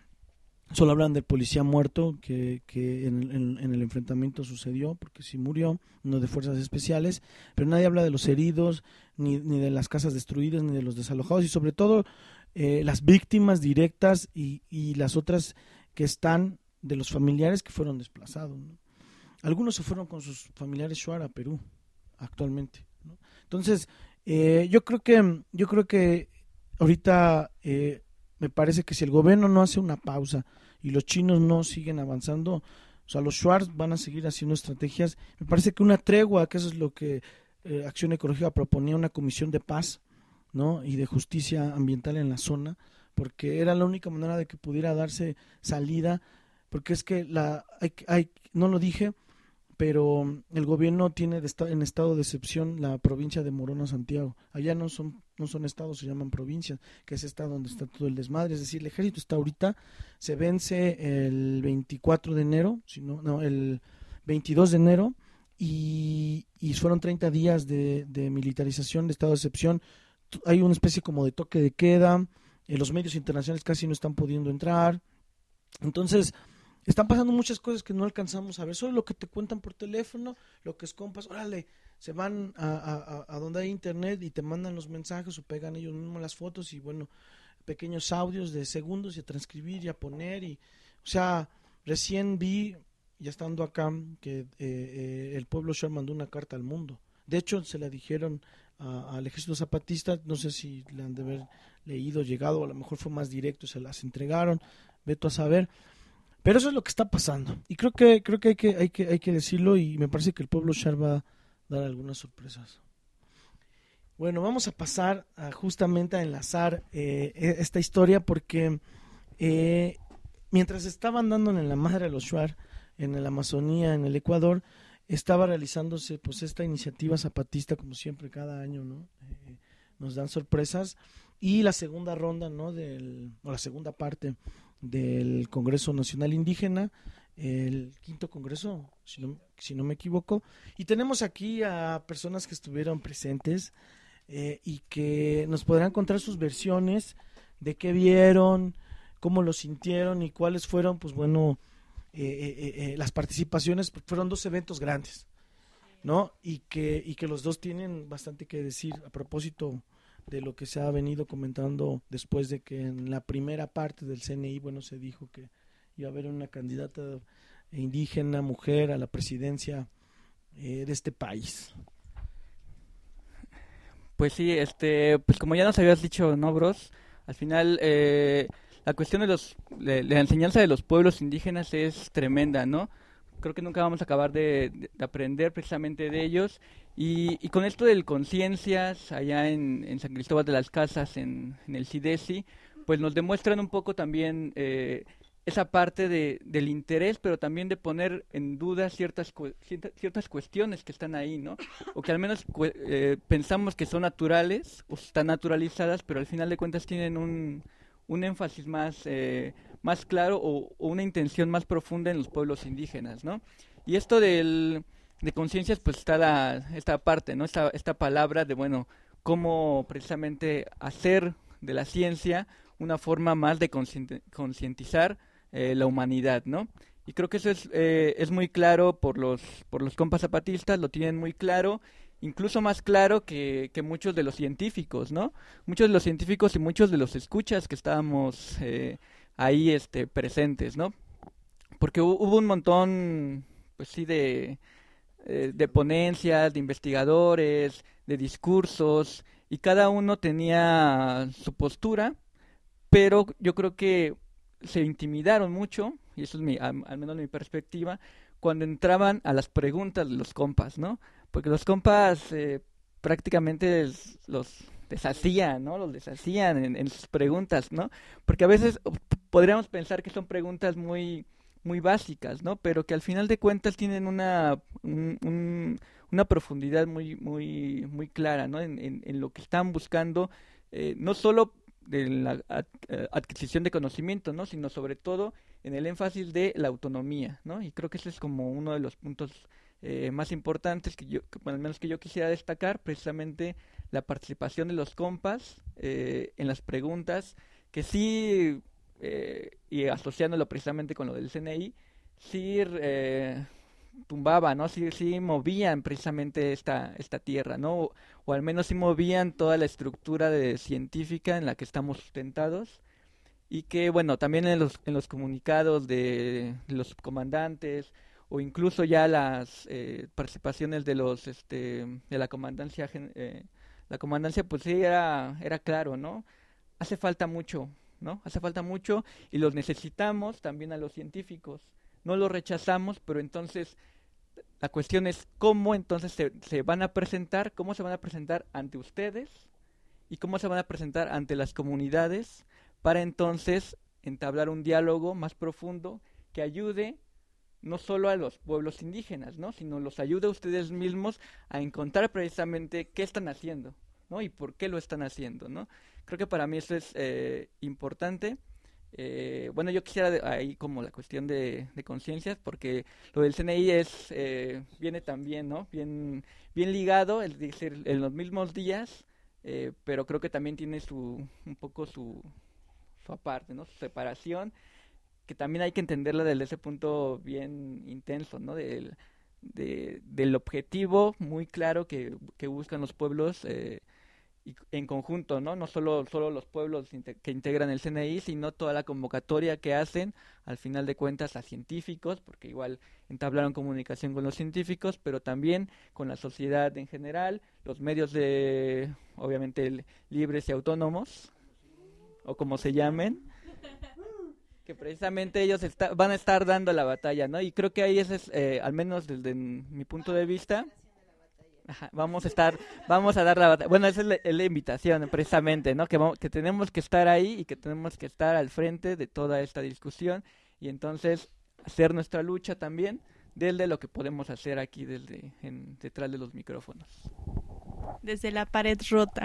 C: Solo hablan del policía muerto que, que en, en, en el enfrentamiento sucedió, porque sí murió, uno de fuerzas especiales, pero nadie habla de los heridos, ni, ni de las casas destruidas, ni de los desalojados, y sobre todo eh, las víctimas directas y, y las otras que están de los familiares que fueron desplazados, ¿no? Algunos se fueron con sus familiares Shuar a Perú actualmente, ¿no? Entonces, eh, yo creo que yo creo que ahorita eh, me parece que si el gobierno no hace una pausa y los chinos no siguen avanzando, o sea, los Shuar van a seguir haciendo estrategias. Me parece que una tregua, que eso es lo que eh, Acción Ecológica proponía, una comisión de paz, ¿no? Y de justicia ambiental en la zona, porque era la única manera de que pudiera darse salida, porque es que la hay, hay no lo dije, pero el gobierno tiene de esta, en estado de excepción la provincia de Morona Santiago. Allá no son no son estados, se llaman provincias, que es estado donde está todo el desmadre. Es decir, el ejército está ahorita, se vence el veinticuatro de enero, si no, no, el veintidós de enero, y, y fueron treinta días de, de militarización, de estado de excepción. Hay una especie como de toque de queda, eh, los medios internacionales casi no están pudiendo entrar. Entonces, están pasando muchas cosas que no alcanzamos a ver, solo lo que te cuentan por teléfono, lo que es compas, órale, se van a, a, a donde hay internet y te mandan los mensajes o pegan ellos mismos las fotos y bueno, pequeños audios de segundos y a transcribir y a poner y, o sea, recién vi, ya estando acá, que eh, eh, el pueblo Shuar mandó una carta al mundo. De hecho, se la dijeron a, al ejército zapatista, no sé si le han de haber leído, llegado, o a lo mejor fue más directo, se las entregaron, veto a saber. Pero eso es lo que está pasando y creo que creo que hay que hay que hay que decirlo y me parece que el pueblo Shuar va a dar algunas sorpresas. Bueno, vamos a pasar a justamente a enlazar eh, esta historia porque eh, mientras estaban dando en la madre a los Shuar en la Amazonía, en el Ecuador, estaba realizándose pues esta iniciativa zapatista como siempre cada año, ¿no? Eh, nos dan sorpresas y la segunda ronda, ¿no? Del o la segunda parte del Congreso Nacional Indígena, el quinto congreso, si no, si no me equivoco, y tenemos aquí a personas que estuvieron presentes eh, y que nos podrán contar sus versiones de qué vieron, cómo lo sintieron y cuáles fueron, pues bueno, eh, eh, eh, las participaciones, porque fueron dos eventos grandes, ¿no? Y que, y que los dos tienen bastante que decir a propósito de lo que se ha venido comentando después de que en la primera parte del C N I, bueno, se dijo que iba a haber una candidata indígena, mujer, a la presidencia eh, de este país.
F: Pues sí, este, pues como ya nos habías dicho, ¿no, Bros? Al final, eh, la cuestión de los, de, de la enseñanza de los pueblos indígenas es tremenda, ¿no? Creo que nunca vamos a acabar de, de aprender precisamente de ellos. Y, y con esto del Conciencias, allá en, en San Cristóbal de las Casas, en, en el CIDESI, pues nos demuestran un poco también eh, esa parte de, del interés, pero también de poner en duda ciertas, ciertas cuestiones que están ahí, ¿no? O que al menos eh, pensamos que son naturales, o están naturalizadas, pero al final de cuentas tienen un, un énfasis más, eh, más claro o, o una intención más profunda en los pueblos indígenas, ¿no? Y esto del... de conciencias, pues está la, esta parte, ¿no? Esta, esta palabra de, bueno, cómo precisamente hacer de la ciencia una forma más de concientizar eh, la humanidad, ¿no? Y creo que eso es, eh, es muy claro por los, por los compas zapatistas, lo tienen muy claro, incluso más claro que, que muchos de los científicos, ¿no? Muchos de los científicos y muchos de los escuchas que estábamos eh, ahí este, presentes, ¿no? Porque hu- hubo un montón, pues sí, de... de ponencias, de investigadores, de discursos, y cada uno tenía su postura, pero yo creo que se intimidaron mucho, y eso es mi, al, al menos mi perspectiva, cuando entraban a las preguntas de los compas, ¿no? Porque los compas eh, prácticamente los deshacían, ¿no? Los deshacían en, en sus preguntas, ¿no? Porque a veces podríamos pensar que son preguntas muy... muy básicas, ¿no? Pero que al final de cuentas tienen una un, un, una profundidad muy muy muy clara, ¿no? En, en, en lo que están buscando, eh, no solo de la ad, adquisición de conocimiento, ¿no? Sino sobre todo en el énfasis de la autonomía, ¿no? Y creo que ese es como uno de los puntos eh, más importantes que yo, que, bueno, al menos que yo quisiera destacar, precisamente la participación de los compas eh, en las preguntas, que sí... Eh, y asociándolo precisamente con lo del C N I, sí eh, tumbaba, ¿no? Sí, sí movían precisamente esta, esta tierra, ¿no? O, o al menos sí movían toda la estructura de, científica en la que estamos sustentados, y que, bueno, también en los, en los comunicados de, de los comandantes, o incluso ya las eh, participaciones de los este de la comandancia, eh, la comandancia pues sí era, era claro, ¿no? Hace falta mucho, ¿no? Hace falta mucho y los necesitamos también a los científicos. No los rechazamos, pero entonces la cuestión es cómo entonces se, se van a presentar, cómo se van a presentar ante ustedes y cómo se van a presentar ante las comunidades para entonces entablar un diálogo más profundo que ayude no solo a los pueblos indígenas, ¿no? Sino los ayude a ustedes mismos a encontrar precisamente qué están haciendo, ¿no? Y por qué lo están haciendo, ¿no? Creo que para mí eso es eh, importante. Eh, bueno, yo quisiera de, ahí como la cuestión de, de conciencias, porque lo del C N I es eh, viene también, ¿no? Bien, bien ligado, es decir, en los mismos días, eh, pero creo que también tiene su un poco su, su aparte, ¿no? Su separación, que también hay que entenderla desde ese punto bien intenso, ¿no? Del, de, del objetivo muy claro que, que buscan los pueblos eh, y en conjunto, ¿no? No solo, solo los pueblos inte- que integran el C N I, sino toda la convocatoria que hacen, al final de cuentas, a científicos, porque igual entablaron comunicación con los científicos, pero también con la sociedad en general, los medios de, obviamente, libres y autónomos, o como se llamen, que precisamente ellos está, van a estar dando la batalla, ¿no? Y creo que ahí ese es, eh, al menos desde mi punto de vista, ajá, vamos a estar, vamos a dar la batalla. Bueno, esa es la, es la invitación, precisamente, ¿no? Que, vamos, que tenemos que estar ahí y que tenemos que estar al frente de toda esta discusión y entonces hacer nuestra lucha también desde lo que podemos hacer aquí desde en, detrás de los micrófonos.
G: Desde la pared rota.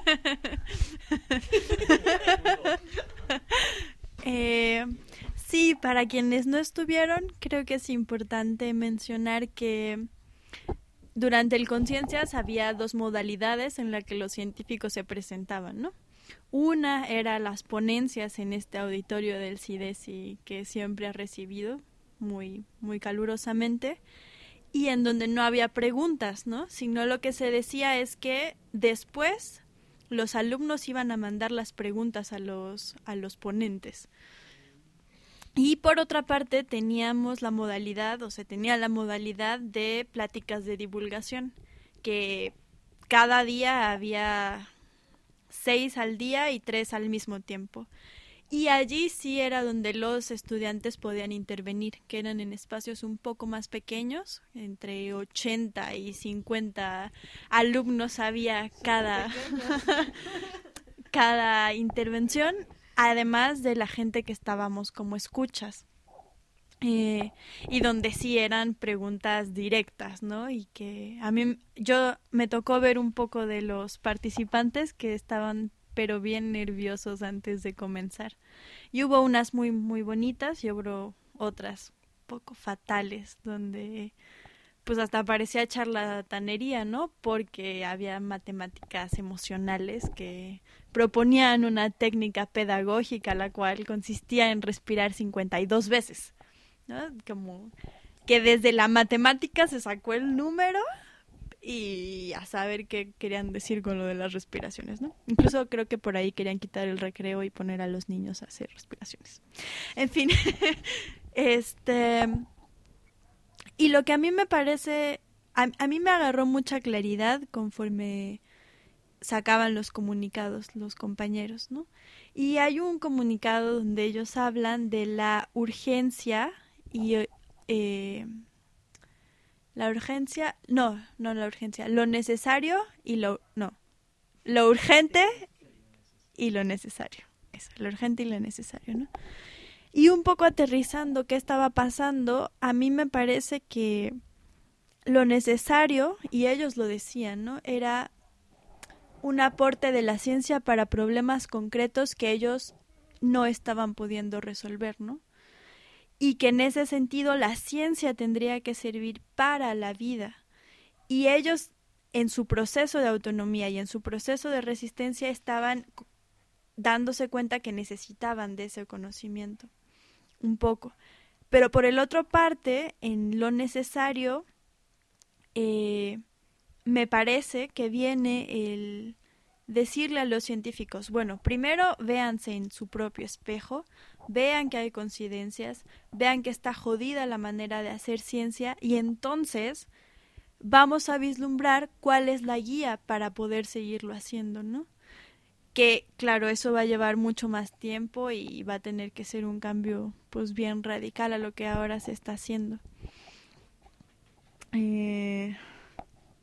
G: eh, sí, para quienes no estuvieron, creo que es importante mencionar que durante el Conciencias había dos modalidades en las que los científicos se presentaban, ¿no? Una era las ponencias en este auditorio del CIDESI que siempre ha recibido muy, muy calurosamente, y en donde no había preguntas, ¿no? Sino lo que se decía es que después los alumnos iban a mandar las preguntas a los, a los ponentes. Y por otra parte teníamos la modalidad, o se tenía la modalidad de pláticas de divulgación, que cada día había seis al día y tres al mismo tiempo. Y allí sí era donde los estudiantes podían intervenir, que eran en espacios un poco más pequeños, entre ochenta y cincuenta alumnos había cada, cada intervención, además de la gente que estábamos como escuchas. Eh, y donde sí eran preguntas directas, ¿no? Y que a mí, yo me tocó ver un poco de los participantes que estaban pero bien nerviosos antes de comenzar. Y hubo unas muy, muy bonitas y hubo otras poco fatales, donde pues hasta parecía charlatanería, ¿no? Porque había matemáticas emocionales que proponían una técnica pedagógica, la cual consistía en respirar cincuenta y dos veces, ¿no? Como que desde la matemática se sacó el número y a saber qué querían decir con lo de las respiraciones, ¿no? Incluso creo que por ahí querían quitar el recreo y poner a los niños a hacer respiraciones. En fin, este... Y lo que a mí me parece, a, a mí me agarró mucha claridad conforme sacaban los comunicados los compañeros, ¿no? Y hay un comunicado donde ellos hablan de la urgencia y... Eh, La urgencia, no, no la urgencia, lo necesario y lo, no, lo urgente y lo necesario, eso, lo urgente y lo necesario, ¿no? Y un poco aterrizando qué estaba pasando, a mí me parece que lo necesario, y ellos lo decían, ¿no? Era un aporte de la ciencia para problemas concretos que ellos no estaban pudiendo resolver, ¿no? Y que en ese sentido la ciencia tendría que servir para la vida. Y ellos, en su proceso de autonomía y en su proceso de resistencia, estaban dándose cuenta que necesitaban de ese conocimiento, un poco. Pero por el otro parte, en lo necesario, eh, me parece que viene el decirle a los científicos, bueno, primero véanse en su propio espejo, vean que hay coincidencias, vean que está jodida la manera de hacer ciencia y entonces vamos a vislumbrar cuál es la guía para poder seguirlo haciendo, ¿no? Que, claro, eso va a llevar mucho más tiempo y va a tener que ser un cambio, pues, bien radical a lo que ahora se está haciendo. Eh...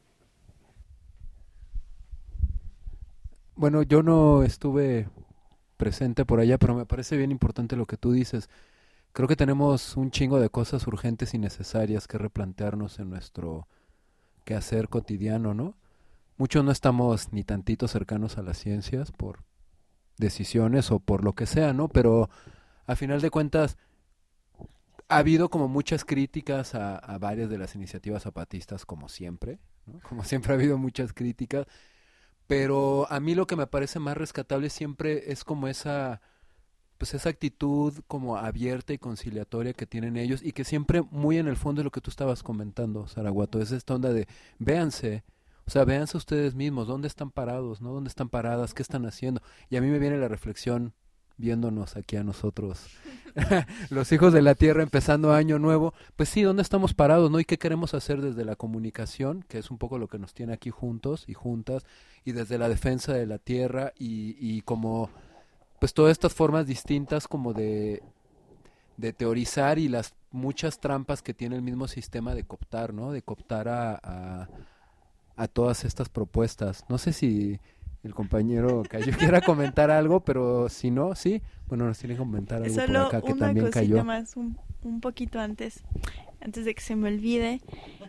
D: Bueno, yo no estuve presente por allá, pero me parece bien importante lo que tú dices. Creo que tenemos un chingo de cosas urgentes y necesarias que replantearnos en nuestro quehacer cotidiano, ¿no? Muchos no estamos ni tantito cercanos a las ciencias por decisiones o por lo que sea, ¿no? Pero a final de cuentas ha habido como muchas críticas a, a varias de las iniciativas zapatistas, como siempre, ¿no? Como siempre ha habido muchas críticas, pero a mí lo que me parece más rescatable siempre es como esa, pues esa actitud como abierta y conciliatoria que tienen ellos, y que siempre muy en el fondo es lo que tú estabas comentando, Saraguato, es esta onda de véanse, o sea, véanse ustedes mismos, dónde están parados, ¿no? ¿Dónde están paradas? ¿Qué están haciendo? Y a mí me viene la reflexión viéndonos aquí a nosotros, los hijos de la tierra empezando año nuevo, pues sí, ¿dónde estamos parados, no? ¿Y qué queremos hacer desde la comunicación, que es un poco lo que nos tiene aquí juntos y juntas, y desde la defensa de la tierra y, y como, pues todas estas formas distintas como de, de teorizar y las muchas trampas que tiene el mismo sistema de cooptar, ¿no? De cooptar a, a, a todas estas propuestas. No sé si el compañero Cayo quiera comentar algo, pero si no, sí, bueno, nos tiene que comentar algo
G: Solo
D: por acá que
G: una
D: también
G: cosita
D: cayó.
G: más, un, un poquito antes, antes de que se me olvide.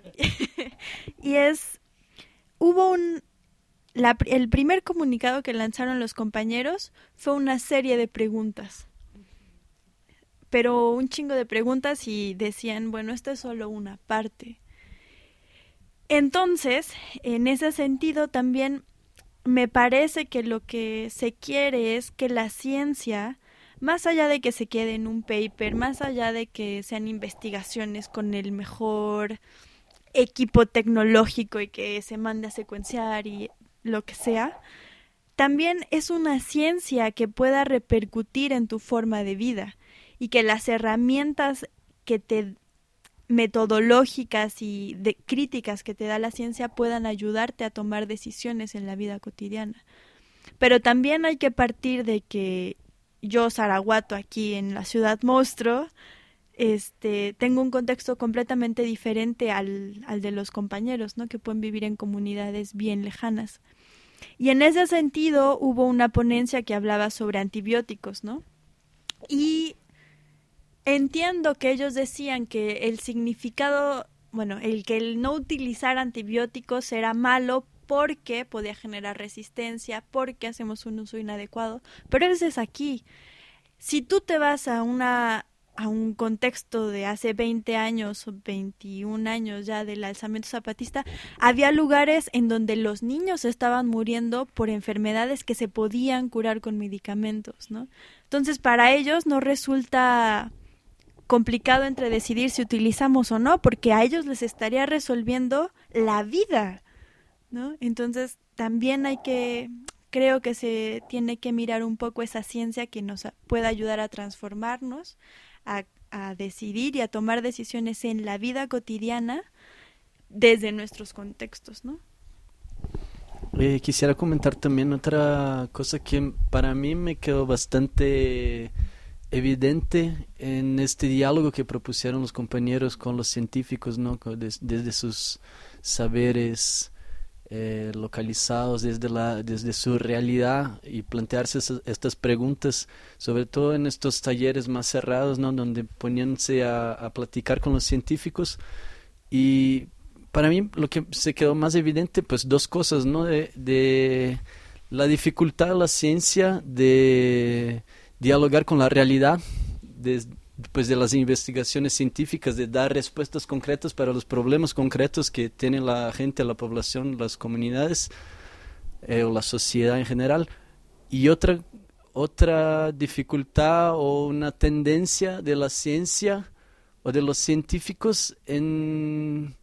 G: Y es, hubo un, la, el primer comunicado que lanzaron los compañeros fue una serie de preguntas. Pero un chingo de preguntas y decían, bueno, esta es solo una parte. Entonces, en ese sentido también me parece que lo que se quiere es que la ciencia, más allá de que se quede en un paper, más allá de que sean investigaciones con el mejor equipo tecnológico y que se mande a secuenciar y lo que sea, también es una ciencia que pueda repercutir en tu forma de vida y que las herramientas que te metodológicas y de críticas que te da la ciencia puedan ayudarte a tomar decisiones en la vida cotidiana. Pero también hay que partir de que yo, Saraguato, aquí en la ciudad monstruo, este, tengo un contexto completamente diferente al, al de los compañeros, ¿no? Que pueden vivir en comunidades bien lejanas. Y en ese sentido hubo una ponencia que hablaba sobre antibióticos, ¿no? Y entiendo que ellos decían que el significado, bueno, el que el no utilizar antibióticos era malo porque podía generar resistencia, porque hacemos un uso inadecuado, pero eso es aquí. Si tú te vas a una a un contexto de hace veinte años o veintiún años ya del alzamiento zapatista, había lugares en donde los niños estaban muriendo por enfermedades que se podían curar con medicamentos, ¿no? Entonces, para ellos no resulta complicado entre decidir si utilizamos o no, porque a ellos les estaría resolviendo la vida, ¿no? Entonces, también hay que, creo que se tiene que mirar un poco esa ciencia que nos pueda ayudar a transformarnos, a, a decidir y a tomar decisiones en la vida cotidiana desde nuestros contextos, ¿no?
E: Eh, quisiera comentar también otra cosa que para mí me quedó bastante evidente en este diálogo que propusieron los compañeros con los científicos, ¿no? Des, desde sus saberes eh, localizados, desde, la, desde su realidad, y plantearse esas, estas preguntas, sobre todo en estos talleres más cerrados, ¿no? Donde poníanse a, a platicar con los científicos. Y para mí lo que se quedó más evidente, pues dos cosas, ¿no? De, de la dificultad de la ciencia de dialogar con la realidad, de, pues de las investigaciones científicas, de dar respuestas concretas para los problemas concretos que tiene la gente, la población, las comunidades eh, o la sociedad en general. Y otra, otra dificultad o una tendencia de la ciencia o de los científicos en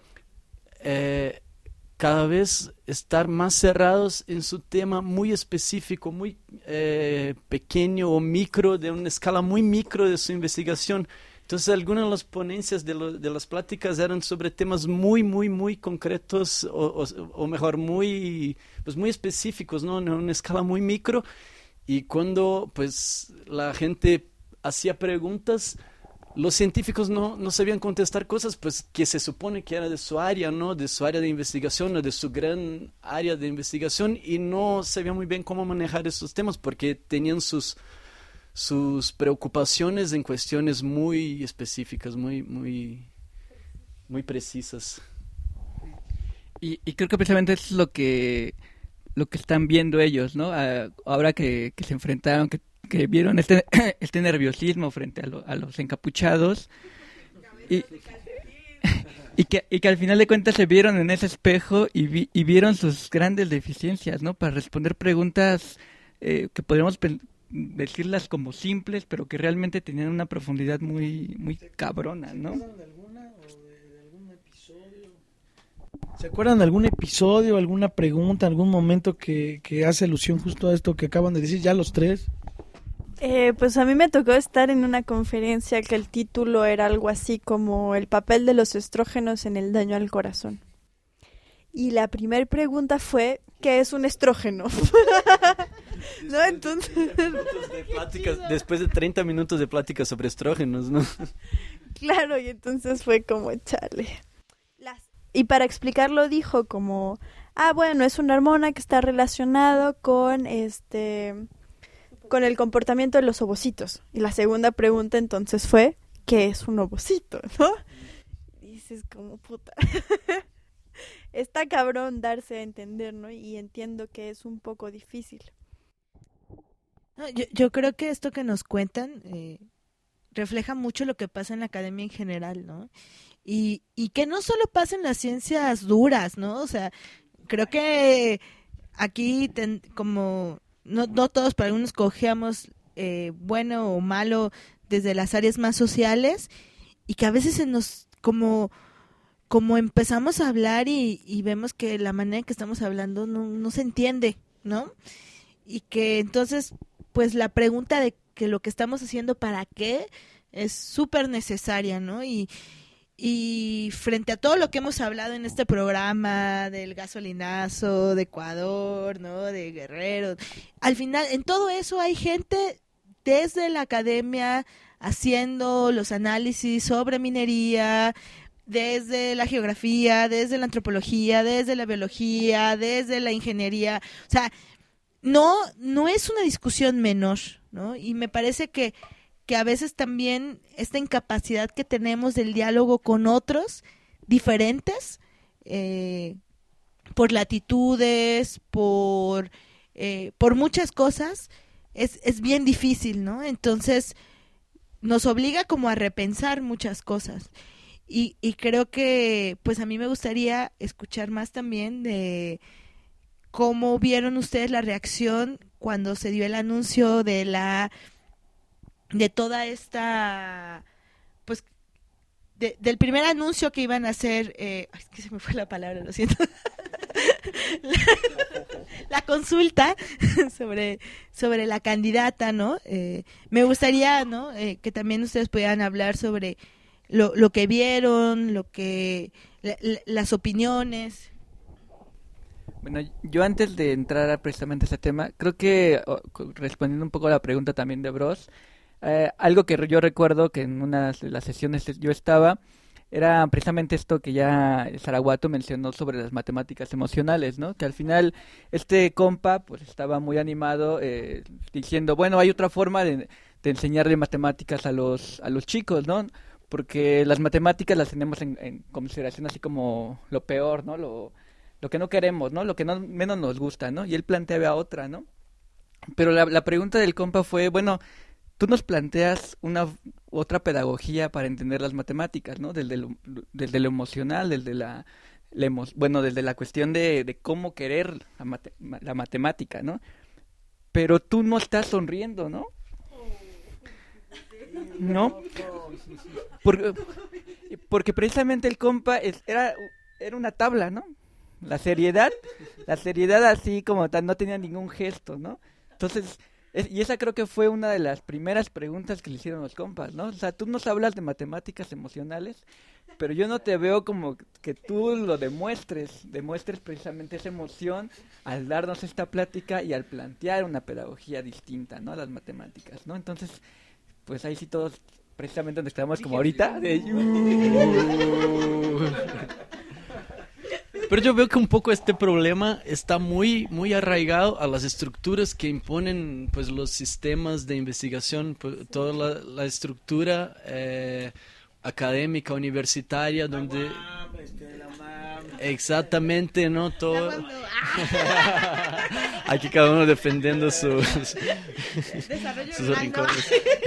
E: eh, cada vez estar más cerrados en su tema muy específico, muy eh, pequeño o micro, de una escala muy micro de su investigación. Entonces, algunas de las ponencias de, lo, de las pláticas eran sobre temas muy, muy, muy concretos, o, o, o mejor, muy, pues muy específicos, ¿no? En una escala muy micro. Y cuando pues la gente hacía preguntas, los científicos no, no sabían contestar cosas pues que se supone que era de su área, ¿no? De su área de investigación o de su gran área de investigación, y no sabían muy bien cómo manejar esos temas porque tenían sus, sus preocupaciones en cuestiones muy específicas, muy, muy, muy precisas.
F: Y, y creo que precisamente es lo que lo que están viendo ellos, ¿no? A, ahora que, que se enfrentaron, que, que vieron este este nerviosismo frente a, lo, a los encapuchados y, y, que, y que al final de cuentas se vieron en ese espejo y, vi, y vieron sus grandes deficiencias, ¿no? Para responder preguntas eh, que podríamos pen- decirlas como simples, pero que realmente tenían una profundidad muy, muy cabrona, ¿no?
C: ¿Se acuerdan de algún episodio, alguna pregunta, algún momento que, que hace alusión justo a esto que acaban de decir ya los tres?
G: Eh, pues a mí me tocó estar en una conferencia que el título era algo así como el papel de los estrógenos en el daño al corazón. Y la primera pregunta fue, ¿qué es un estrógeno? ¿No? Entonces...
E: De pláticas, después de treinta minutos de pláticas sobre estrógenos, ¿no?
G: Claro, y entonces fue como, chale. Las... Y para explicarlo dijo como, ah, bueno, es una hormona que está relacionado con este con el comportamiento de los ovocitos. Y la segunda pregunta entonces fue, ¿qué es un ovocito? ¿No? Y dices como, puta. Está cabrón darse a entender, ¿no? Y entiendo que es un poco difícil.
B: No, yo, yo creo que esto que nos cuentan eh, refleja mucho lo que pasa en la academia en general, ¿no? Y, y que no solo pasa en las ciencias duras, ¿no? O sea, creo que aquí ten, como no, no todos, pero algunos cogeamos eh, bueno o malo desde las áreas más sociales, y que a veces se nos como como empezamos a hablar y, y vemos que la manera en que estamos hablando no, no se entiende, ¿no? Y que entonces pues la pregunta de que lo que estamos haciendo para qué es súper necesaria, ¿no? Y Y frente a todo lo que hemos hablado en este programa, del gasolinazo, de Ecuador, ¿no? De Guerrero, al final, en todo eso hay gente desde la academia haciendo los análisis sobre minería, desde la geografía, desde la antropología, desde la biología, desde la ingeniería. O sea, no, no es una discusión menor, ¿no? Y me parece que que a veces también esta incapacidad que tenemos del diálogo con otros diferentes, eh, por latitudes, por, eh, por muchas cosas, es, es bien difícil, ¿no? Entonces nos obliga como a repensar muchas cosas. Y, y creo que pues a mí me gustaría escuchar más también de cómo vieron ustedes la reacción cuando se dio el anuncio de la de toda esta, pues, de, del primer anuncio que iban a hacer, eh, es que se me fue la palabra, lo siento, la, la consulta sobre, sobre la candidata, ¿no? Eh, me gustaría, ¿no? Eh, que también ustedes pudieran hablar sobre lo, lo que vieron, lo que, la, la, las opiniones.
F: Bueno, yo antes de entrar a precisamente a ese tema, creo que, oh, respondiendo un poco a la pregunta también de Bros, Eh, algo que yo recuerdo que en una de las sesiones yo estaba, era precisamente esto que ya Zaraguato mencionó sobre las matemáticas emocionales, ¿no? Que al final este compa pues estaba muy animado eh, diciendo, bueno, hay otra forma de, de enseñarle matemáticas a los a los chicos, ¿no? Porque las matemáticas las tenemos en, en consideración así como lo peor, ¿no? Lo, lo que no queremos, ¿no? Lo que no, menos nos gusta, ¿no? Y él planteaba otra, ¿no? Pero la, la pregunta del compa fue, bueno, tú nos planteas una otra pedagogía para entender las matemáticas, ¿no? Desde lo, desde lo emocional, desde la, la emo, bueno, desde la cuestión de, de cómo querer la, mate, la matemática, ¿no? Pero tú no estás sonriendo, ¿no? ¿No? Porque, porque precisamente el compa es, era, era una tabla, ¿no? La seriedad, la seriedad así como tal, no tenía ningún gesto, ¿no? Entonces... Es, y esa creo que fue una de las primeras preguntas que le hicieron los compas, ¿no? O sea, tú nos hablas de matemáticas emocionales, pero yo no te veo como que tú lo demuestres, demuestres precisamente esa emoción al darnos esta plática y al plantear una pedagogía distinta, ¿no? A las matemáticas, ¿no? Entonces, pues ahí sí todos precisamente donde estamos como ahorita. De...
E: Pero yo veo que un poco este problema está muy, muy arraigado a las estructuras que imponen pues los sistemas de investigación, pues, toda la, la estructura eh, académica, universitaria, donde... Exactamente, ¿no? Todo... Aquí cada uno defendiendo sus, sus rincones.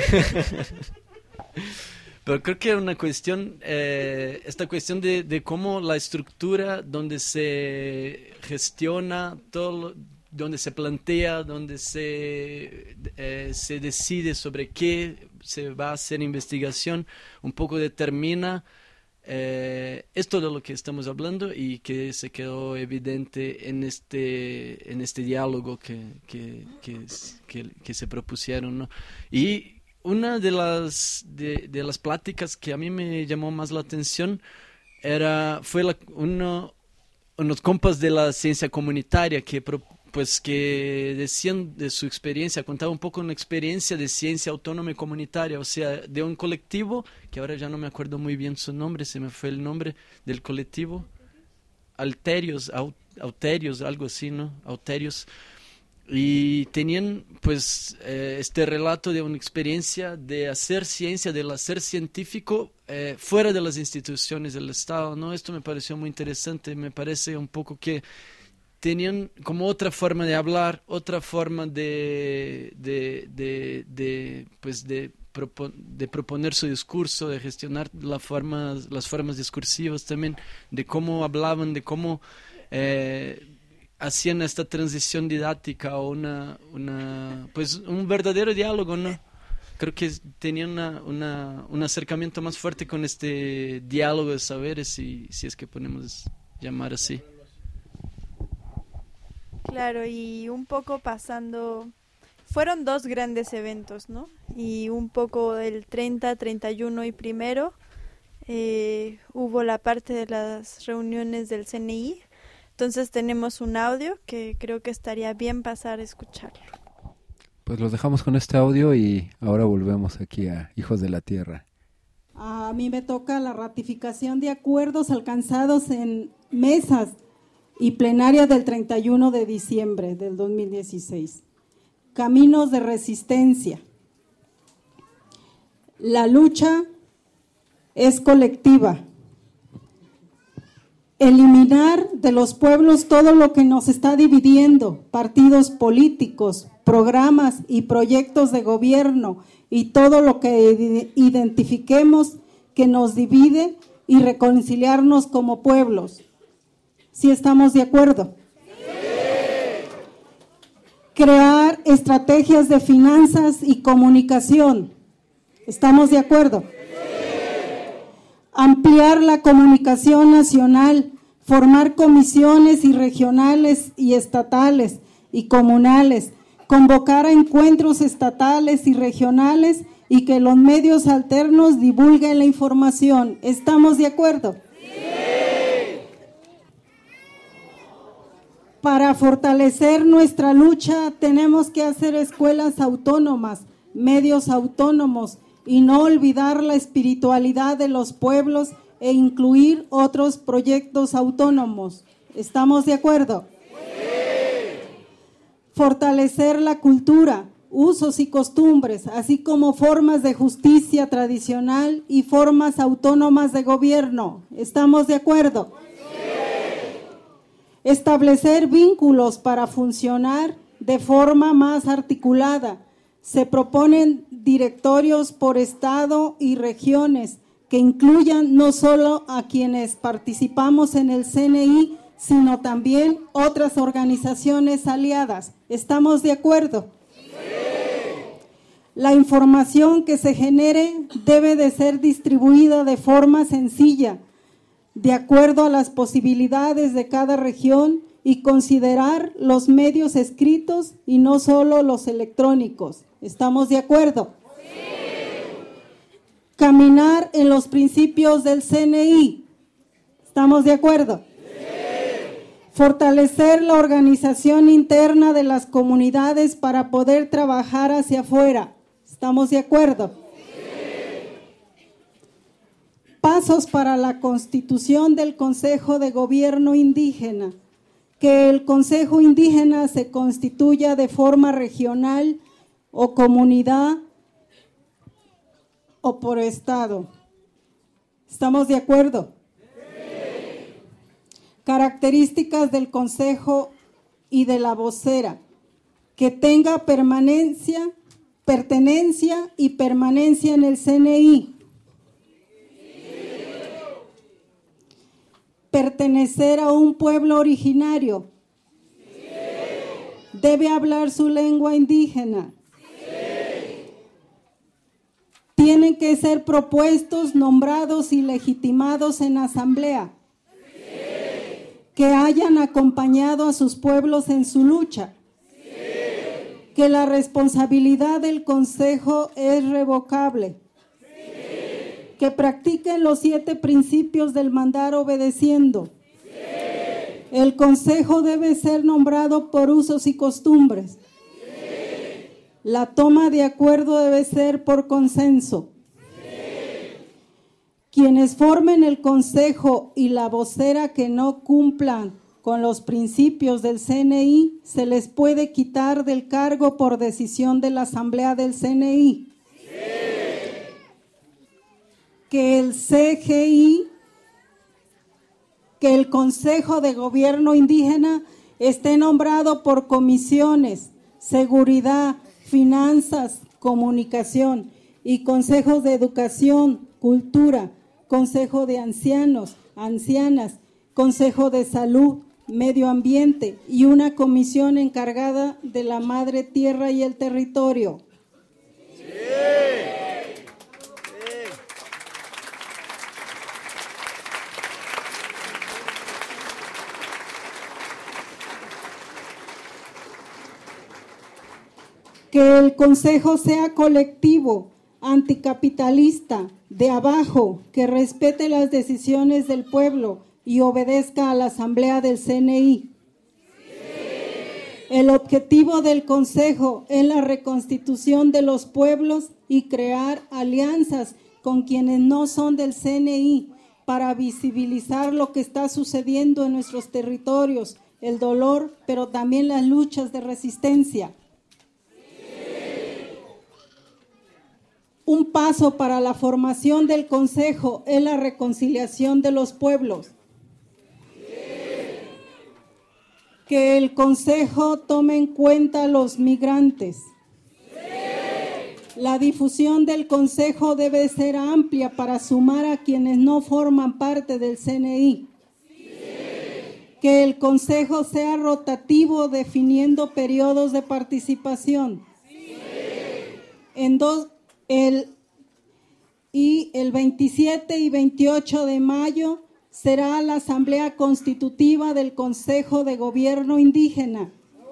E: Pero creo que una cuestión, eh, esta cuestión de, de cómo la estructura donde se gestiona todo, lo, donde se plantea, donde se, eh, se decide sobre qué se va a hacer investigación, un poco determina eh, esto de lo que estamos hablando y que se quedó evidente en este, en este diálogo que, que, que, que, que se propusieron, ¿no? Y una de las, de, de las pláticas que a mí me llamó más la atención era, fue la, uno, unos compas de la ciencia comunitaria que, pues, que decían de su experiencia, contaban un poco una experiencia de ciencia autónoma y comunitaria, o sea, de un colectivo, que ahora ya no me acuerdo muy bien su nombre, se me fue el nombre del colectivo, Alterios, Auterios, algo así, ¿no? Auterios. Y tenían pues eh, este relato de una experiencia de hacer ciencia, del hacer científico eh, fuera de las instituciones del Estado, ¿no? Esto me pareció muy interesante, me parece un poco que tenían como otra forma de hablar, otra forma de, de, de, de, pues de, propon, de proponer su discurso, de gestionar la forma, las formas discursivas también, de cómo hablaban, de cómo... Eh, hacían esta transición didáctica o una, una pues un verdadero diálogo, ¿no? Creo que tenían una, una, un acercamiento más fuerte con este diálogo de saberes, si, si es que podemos llamar así.
G: Claro, y un poco pasando, fueron dos grandes eventos, ¿no? Y un poco el treinta, treinta y uno y primero eh, hubo la parte de las reuniones del C N I. Entonces tenemos un audio que creo que estaría bien pasar a escucharlo.
D: Pues los dejamos con este audio y ahora volvemos aquí a Hijos de la Tierra.
K: A mí me toca la ratificación de acuerdos alcanzados en mesas y plenarias del treinta y uno de diciembre del dos mil dieciséis. Caminos de resistencia. La lucha es colectiva. Eliminar de los pueblos todo lo que nos está dividiendo, partidos políticos, programas y proyectos de gobierno y todo lo que identifiquemos que nos divide y reconciliarnos como pueblos. ¿Sí estamos de acuerdo? Sí. Crear estrategias de finanzas y comunicación. ¿Estamos de acuerdo? Ampliar la comunicación nacional, formar comisiones y regionales y estatales y comunales, convocar a encuentros estatales y regionales y que los medios alternos divulguen la información. ¿Estamos de acuerdo? Sí. Para fortalecer nuestra lucha tenemos que hacer escuelas autónomas, medios autónomos, y no olvidar la espiritualidad de los pueblos e incluir otros proyectos autónomos. ¿Estamos de acuerdo? Sí. Fortalecer la cultura, usos y costumbres, así como formas de justicia tradicional y formas autónomas de gobierno. ¿Estamos de acuerdo? Sí. Establecer vínculos para funcionar de forma más articulada. Se proponen directorios por estado y regiones que incluyan no solo a quienes participamos en el C N I, sino también otras organizaciones aliadas. ¿Estamos de acuerdo? Sí. La información que se genere debe de ser distribuida de forma sencilla, de acuerdo a las posibilidades de cada región y considerar los medios escritos y no solo los electrónicos. ¿Estamos de acuerdo? Sí. Caminar en los principios del C N I. ¿Estamos de acuerdo? Sí. Fortalecer la organización interna de las comunidades para poder trabajar hacia afuera. ¿Estamos de acuerdo? Sí. Pasos para la constitución del Consejo de Gobierno Indígena. Que el Consejo Indígena se constituya de forma regional o comunidad o por estado. ¿Estamos de acuerdo? Sí. Características del Consejo y de la vocera. Que tenga permanencia, pertenencia y permanencia en el C N I. Pertenecer a un pueblo originario. Sí. Debe hablar su lengua indígena. Sí. Tienen que ser propuestos, nombrados y legitimados en asamblea. Sí. Que hayan acompañado a sus pueblos en su lucha. Sí. Que la responsabilidad del consejo es revocable. Que practiquen los siete principios del mandar obedeciendo. Sí. El consejo debe ser nombrado por usos y costumbres. Sí. La toma de acuerdo debe ser por consenso. Sí. Quienes formen el consejo y la vocera que no cumplan con los principios del C N I, se les puede quitar del cargo por decisión de la asamblea del C N I. Que el C G I, que el Consejo de Gobierno Indígena esté nombrado por comisiones, seguridad, finanzas, comunicación y consejos de educación, cultura, consejo de ancianos, ancianas, consejo de salud, medio ambiente y una comisión encargada de la madre tierra y el territorio. Que el consejo sea colectivo, anticapitalista, de abajo, que respete las decisiones del pueblo y obedezca a la asamblea del C N I. Sí. El objetivo del consejo es la reconstitución de los pueblos y crear alianzas con quienes no son del C N I para visibilizar lo que está sucediendo en nuestros territorios, el dolor, pero también las luchas de resistencia. Un paso para la formación del consejo es la reconciliación de los pueblos. Sí. Que el consejo tome en cuenta a los migrantes. Sí. La difusión del consejo debe ser amplia para sumar a quienes no forman parte del C N I. Sí. Que el consejo sea rotativo definiendo periodos de participación. Sí. En dos El, y el veintisiete y veintiocho de mayo será la Asamblea Constitutiva del Consejo de Gobierno Indígena.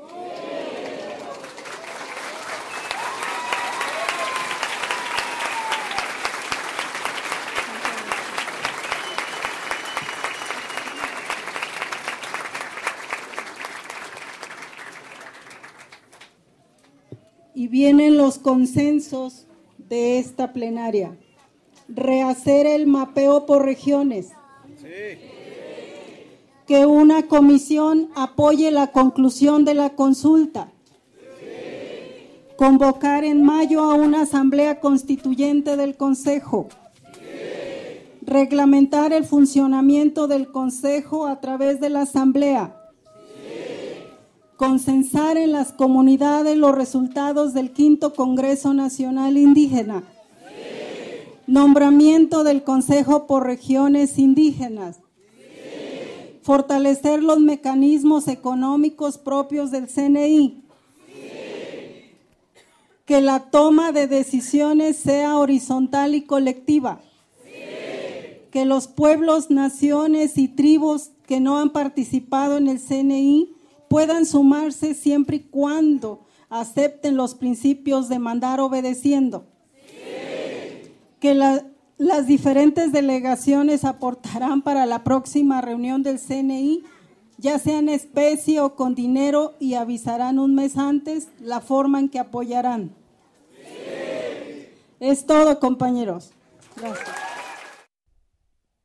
K: Y vienen los consensos de esta plenaria. Rehacer el mapeo por regiones. Sí. Que una comisión apoye la conclusión de la consulta. Sí. Convocar en mayo a una asamblea constituyente del Consejo. Sí. Reglamentar el funcionamiento del Consejo a través de la asamblea. Sí. Consensar en las comunidades los resultados del quinto Congreso Nacional Indígena. Sí. Nombramiento del Consejo por regiones indígenas. Sí. Fortalecer los mecanismos económicos propios del C N I. Sí. Que la toma de decisiones sea horizontal y colectiva. Sí. Que los pueblos, naciones y tribus que no han participado en el C N I puedan sumarse siempre y cuando acepten los principios de mandar obedeciendo. Sí. Que la, las diferentes delegaciones aportarán para la próxima reunión del C N I, ya sea en especie o con dinero, y avisarán un mes antes la forma en que apoyarán. Sí. Es todo, compañeros. Gracias.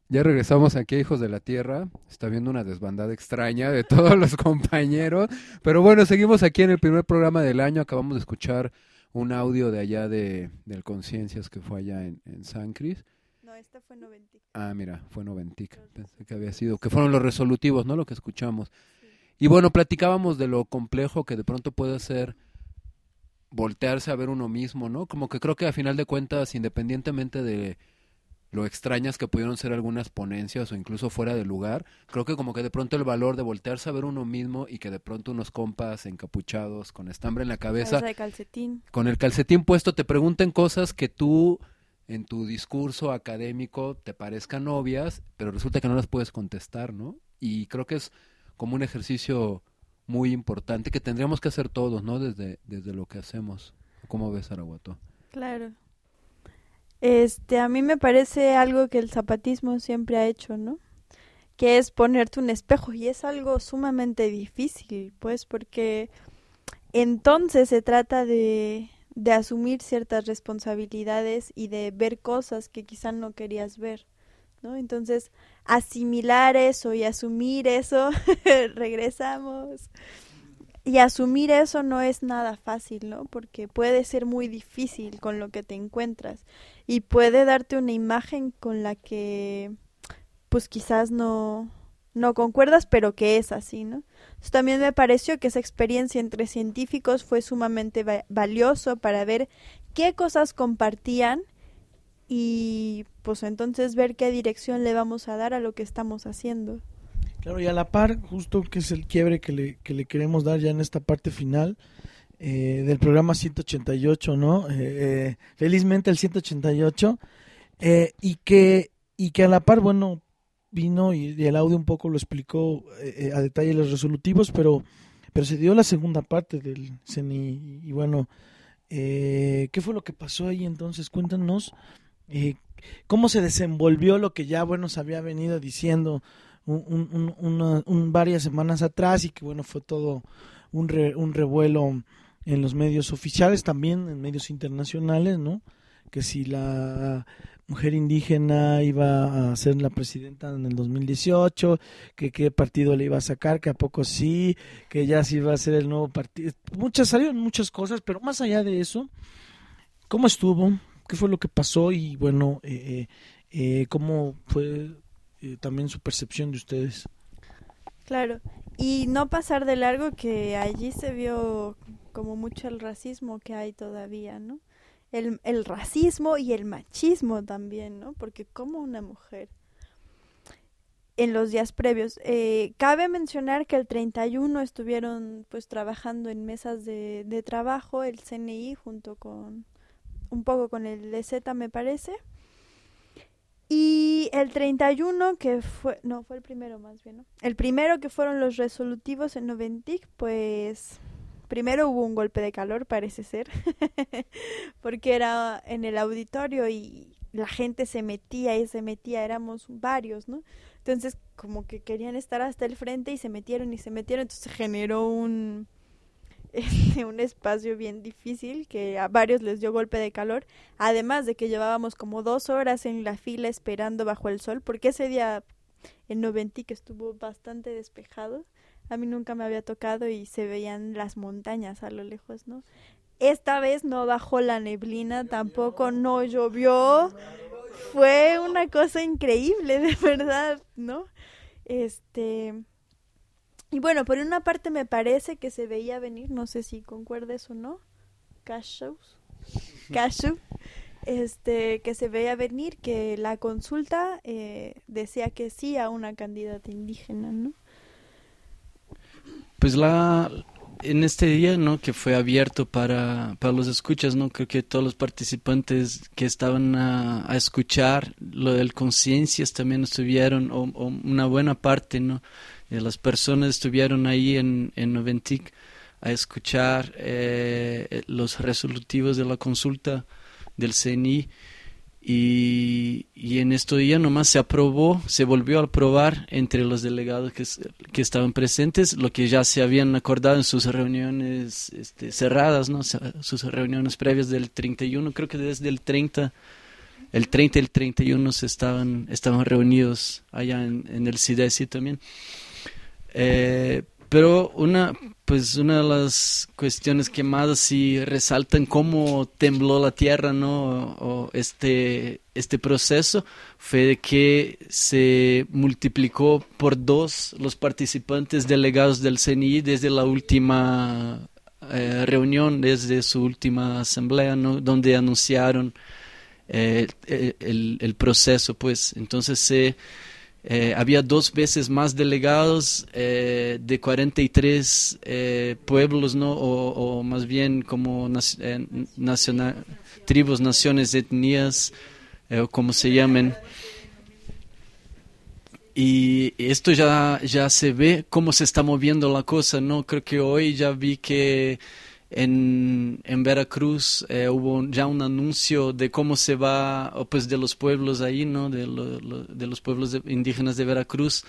D: Ya regresamos aquí a Hijos de la Tierra. Está viendo una desbandada extraña de todos los compañeros. Pero bueno, seguimos aquí en el primer programa del año. Acabamos de escuchar un audio de allá de del Conciencias que fue allá en, en San Cris.
G: No, esta fue Noventic.
D: Ah, mira, fue Noventic. Pensé que había sido, que fueron los resolutivos, ¿no? Lo que escuchamos. Sí. Y bueno, platicábamos de lo complejo que de pronto puede ser voltearse a ver uno mismo, ¿no? Como que creo que a final de cuentas, independientemente de lo extrañas que pudieron ser algunas ponencias o incluso fuera de lugar, creo que como que de pronto el valor de voltearse a ver uno mismo y que de pronto unos compas encapuchados con estambre en la cabeza,
G: de calcetín.
D: con el calcetín puesto, te pregunten cosas que tú en tu discurso académico te parezcan obvias, pero resulta que no las puedes contestar, ¿no? Y creo que es como un ejercicio muy importante que tendríamos que hacer todos, ¿no? Desde, desde lo que hacemos. ¿Cómo ves, Araguato?
G: Claro. Este, a mí me parece algo que el zapatismo siempre ha hecho, ¿no? Que es ponerte un espejo, y es algo sumamente difícil, pues, porque entonces se trata de, de asumir ciertas responsabilidades y de ver cosas que quizá no querías ver, ¿no? Entonces, asimilar eso y asumir eso, regresamos, y asumir eso no es nada fácil, ¿no? Porque puede ser muy difícil con lo que te encuentras y puede darte una imagen con la que pues quizás no, no concuerdas, pero que es así, ¿no? Entonces, también me pareció que esa experiencia entre científicos fue sumamente va- valioso para ver qué cosas compartían y pues entonces ver qué dirección le vamos a dar a lo que estamos haciendo.
C: Claro, y a la par, justo que es el quiebre que le, que le queremos dar ya en esta parte final eh, del programa ciento ochenta y ocho, ¿no? Eh, eh, felizmente el ciento ochenta y ocho, eh, y que y que a la par, bueno, vino y, y el audio un poco lo explicó eh, a detalle los resolutivos, pero pero se dio la segunda parte del C N I, y, y bueno, eh, ¿qué fue lo que pasó ahí entonces? Cuéntanos eh, cómo se desenvolvió lo que ya, bueno, se había venido diciendo Un, un, una, un varias semanas atrás, y que bueno, fue todo un, re, un revuelo en los medios oficiales, también en medios internacionales, ¿no? Que si la mujer indígena iba a ser la presidenta en el dos mil dieciocho, que qué partido le iba a sacar, que a poco sí, que ya sí iba a ser el nuevo partido. Muchas, salieron muchas cosas, pero más allá de eso, ¿cómo estuvo? ¿Qué fue lo que pasó? Y bueno, eh, eh, ¿cómo fue Eh, también su percepción de ustedes?
G: Claro, y no pasar de largo que allí se vio como mucho el racismo que hay todavía, ¿no? El, el racismo y el machismo también, ¿no? Porque como una mujer en los días previos, eh, cabe mencionar que el treinta y uno estuvieron pues trabajando en mesas de, de trabajo, el C N I junto con un poco con el D Z, me parece. Y el treinta y uno, que fue, no, fue el primero más bien, ¿no? El primero, que fueron los resolutivos en Noventic, pues primero hubo un golpe de calor, parece ser, porque era en el auditorio y la gente se metía y se metía, éramos varios, ¿no? Entonces como que querían estar hasta el frente y se metieron y se metieron, entonces generó un... un espacio bien difícil que a varios les dio golpe de calor, además de que llevábamos como dos horas en la fila esperando bajo el sol, porque ese día en Noventic estuvo bastante despejado, a mí nunca me había tocado y se veían las montañas a lo lejos, ¿no? Esta vez no bajó la neblina, tampoco no llovió, fue una cosa increíble, de verdad, ¿no? Este... Y bueno, por una parte me parece que se veía venir, no sé si concuerdes o no, Cashew, Cashew, este, que se veía venir que la consulta eh, decía que sí a una candidata indígena, ¿no?
E: Pues la en este día, ¿no? Que fue abierto para, para los escuchas, ¿no? Creo que todos los participantes que estaban a, a escuchar lo del Conciencias también estuvieron, o, o una buena parte, ¿no? Eh, las personas estuvieron ahí en, en Noventic a escuchar eh, los resolutivos de la consulta del C N I, y, y en este día nomás se aprobó, se volvió a aprobar entre los delegados que, que estaban presentes lo que ya se habían acordado en sus reuniones este, cerradas, ¿no? Sus reuniones previas del treinta y uno, creo que desde el treinta el treinta y el treinta y uno se estaban, estaban reunidos allá en, en el SIDESI también. Eh, pero una, pues una de las cuestiones que más así resaltan cómo tembló la tierra, ¿no? O, o este, este proceso fue de que se multiplicó por dos los participantes delegados del C N I desde la última eh, reunión, desde su última asamblea, ¿no? Donde anunciaron eh, el, el proceso, pues. Entonces se... Eh, había dos veces más delegados eh, de cuarenta y tres eh, pueblos, ¿no? O, o más bien como nac- eh, nacional, tribus, naciones, etnias, eh, o como se llamen. Y esto ya, ya se ve cómo se está moviendo la cosa, ¿no? Creo que hoy ya vi que en, en Veracruz eh, hubo ya un anuncio de cómo se va, o pues de los pueblos ahí, ¿no? De, lo, lo, de los pueblos de, indígenas de Veracruz.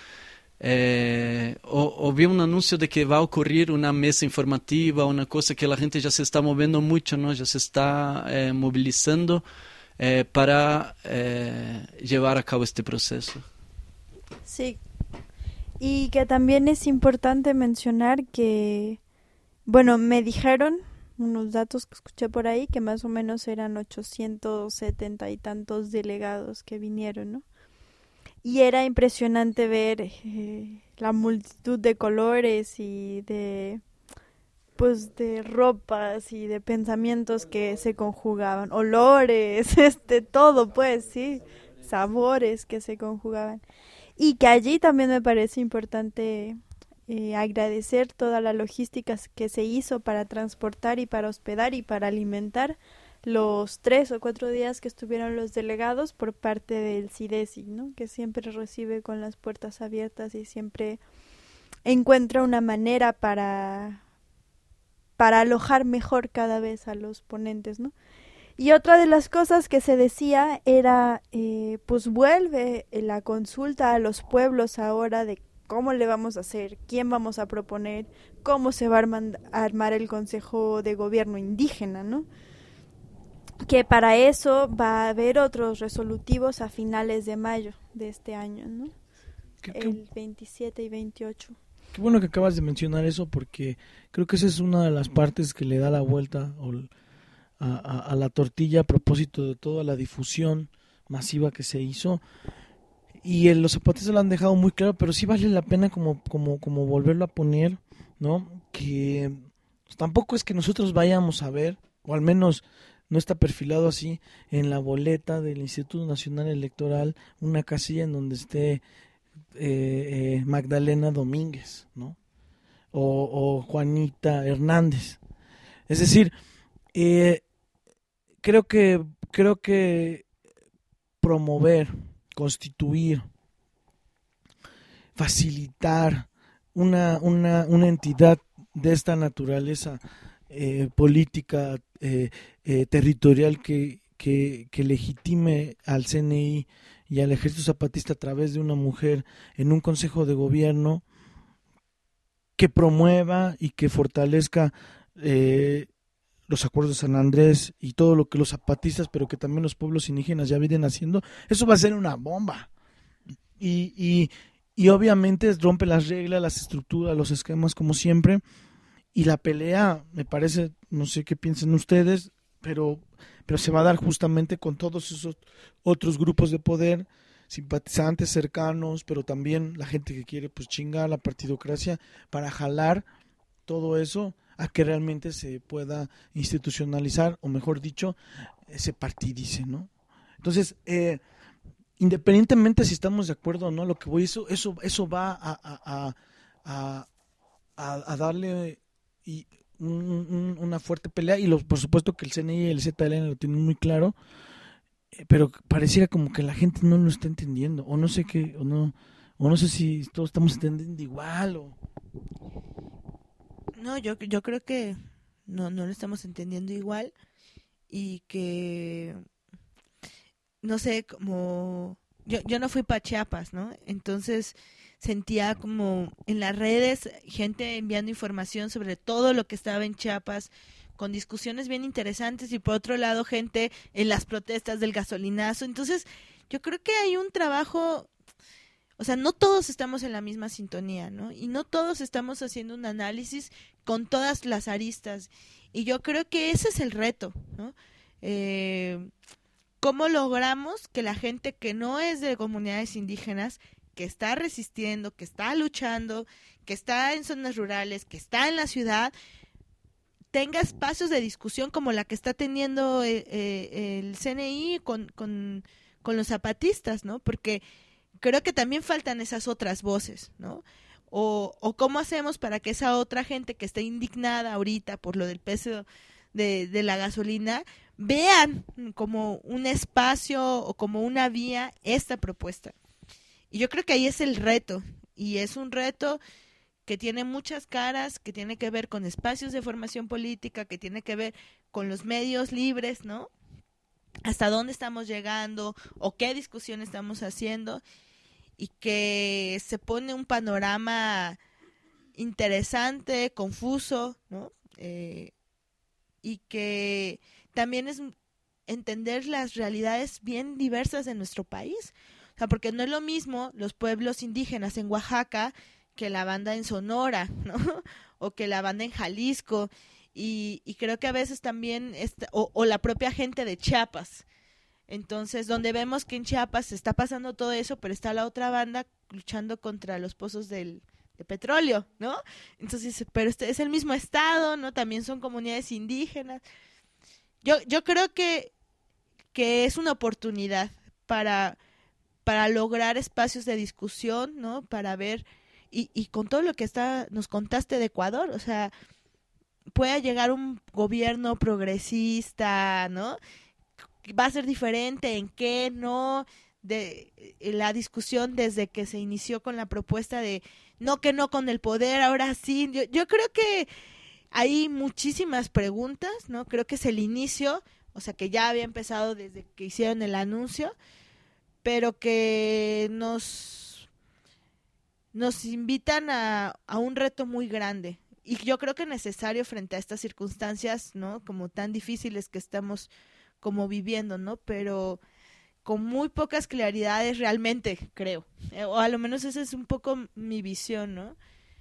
E: Eh, o, o vi un anuncio de que va a ocurrir una mesa informativa, una cosa que la gente ya se está moviendo mucho, ¿no? Ya se está eh, movilizando eh, para eh, llevar a cabo este proceso.
G: Sí, y que también es importante mencionar que, bueno, me dijeron unos datos que escuché por ahí que más o menos eran ochocientos setenta y tantos delegados que vinieron, ¿no? Y era impresionante ver eh, la multitud de colores y de, pues, de ropas y de pensamientos que se conjugaban, olores, este, todo, pues, sí, sabores que se conjugaban. Y que allí también me parece importante eh, agradecer toda la logística que se hizo para transportar y para hospedar y para alimentar los tres o cuatro días que estuvieron los delegados por parte del SIDESI, ¿no? Que siempre recibe con las puertas abiertas y siempre encuentra una manera para, para alojar mejor cada vez a los ponentes, ¿no? Y otra de las cosas que se decía era, eh, pues vuelve la consulta a los pueblos ahora de cómo le vamos a hacer, quién vamos a proponer, cómo se va a, armar, a armar el Consejo de Gobierno Indígena, ¿no? Que para eso va a haber otros resolutivos a finales de mayo de este año, ¿no?
C: ¿Qué, qué,
G: el veintisiete y veintiocho.
C: Qué bueno que acabas de mencionar eso, porque creo que esa es una de las partes que le da la vuelta o A, a, a la tortilla a propósito de toda la difusión masiva que se hizo, y el, los zapatistas lo han dejado muy claro, pero sí vale la pena como, como, como volverlo a poner, ¿no? Que pues, tampoco es que nosotros vayamos a ver, o al menos no está perfilado así en la boleta del Instituto Nacional Electoral, una casilla en donde esté eh, eh, Magdalena Domínguez, ¿no? O, o Juanita Hernández. Es decir, eh, Creo que creo que promover, constituir, facilitar una una una entidad de esta naturaleza eh, política eh, eh, territorial que, que que legitime al C N I y al Ejército Zapatista a través de una mujer en un consejo de gobierno, que promueva y que fortalezca eh, los acuerdos de San Andrés y todo lo que los zapatistas, pero que también los pueblos indígenas ya vienen haciendo, eso va a ser una bomba. Y, y, y obviamente rompe las reglas, las estructuras, los esquemas como siempre, y la pelea, me parece, no sé qué piensen ustedes, pero, pero se va a dar justamente con todos esos otros grupos de poder, simpatizantes cercanos, pero también la gente que quiere pues chingar la partidocracia para jalar todo eso a que realmente se pueda institucionalizar, o mejor dicho, se partidice, ¿no? Entonces, eh, independientemente si estamos de acuerdo o no, lo que voy, eso, eso, eso va a, a, a, a, a darle y un, un, una fuerte pelea, y lo, por supuesto que el C N I y el Z L N lo tienen muy claro, eh, pero pareciera como que la gente no lo está entendiendo, o no sé qué, o no, o no sé si todos estamos entendiendo igual, o...
B: No, yo yo creo que no no lo estamos entendiendo igual, y que no sé, como yo yo no fui para Chiapas, ¿no? Entonces sentía como en las redes gente enviando información sobre todo lo que estaba en Chiapas, con discusiones bien interesantes, y por otro lado gente en las protestas del gasolinazo. Entonces yo creo que hay un trabajo, o sea, no todos estamos en la misma sintonía, ¿no? Y no todos estamos haciendo un análisis con todas las aristas, y yo creo que ese es el reto, ¿no? Eh, ¿Cómo logramos que la gente que no es de comunidades indígenas, que está resistiendo, que está luchando, que está en zonas rurales, que está en la ciudad, tenga espacios de discusión como la que está teniendo eh, eh, el C N I con, con, con los zapatistas, ¿no? Porque creo que también faltan esas otras voces, ¿no? O, o cómo hacemos para que esa otra gente que está indignada ahorita por lo del precio de, de la gasolina vean como un espacio o como una vía esta propuesta. Y yo creo que ahí es el reto, y es un reto que tiene muchas caras, que tiene que ver con espacios de formación política, que tiene que ver con los medios libres, ¿no? Hasta dónde estamos llegando o qué discusión estamos haciendo, y que se pone un panorama interesante, confuso, ¿no? Eh, y que también es entender las realidades bien diversas de nuestro país. O sea, porque no es lo mismo los pueblos indígenas en Oaxaca que la banda en Sonora, ¿no? O que la banda en Jalisco, y, y creo que a veces también, está, o, o la propia gente de Chiapas. Entonces, donde vemos que en Chiapas se está pasando todo eso, pero está la otra banda luchando contra los pozos del, de petróleo, ¿no? Entonces, pero este es el mismo estado, ¿no? También son comunidades indígenas. Yo, yo creo que, que es una oportunidad para, para lograr espacios de discusión, ¿no? Para ver, y, y con todo lo que está nos contaste de Ecuador, o sea, pueda llegar un gobierno progresista, ¿no? Va a ser diferente, en qué, no, de la discusión desde que se inició con la propuesta de no, que no con el poder, ahora sí. Yo, yo creo que hay muchísimas preguntas, ¿no? Creo que es el inicio, o sea, que ya había empezado desde que hicieron el anuncio, pero que nos, nos invitan a, a un reto muy grande. Y yo creo que es necesario frente a estas circunstancias, ¿no? Como tan difíciles que estamos como viviendo, ¿no? Pero con muy pocas claridades realmente, creo. Eh, o a lo menos esa es un poco mi visión, ¿no?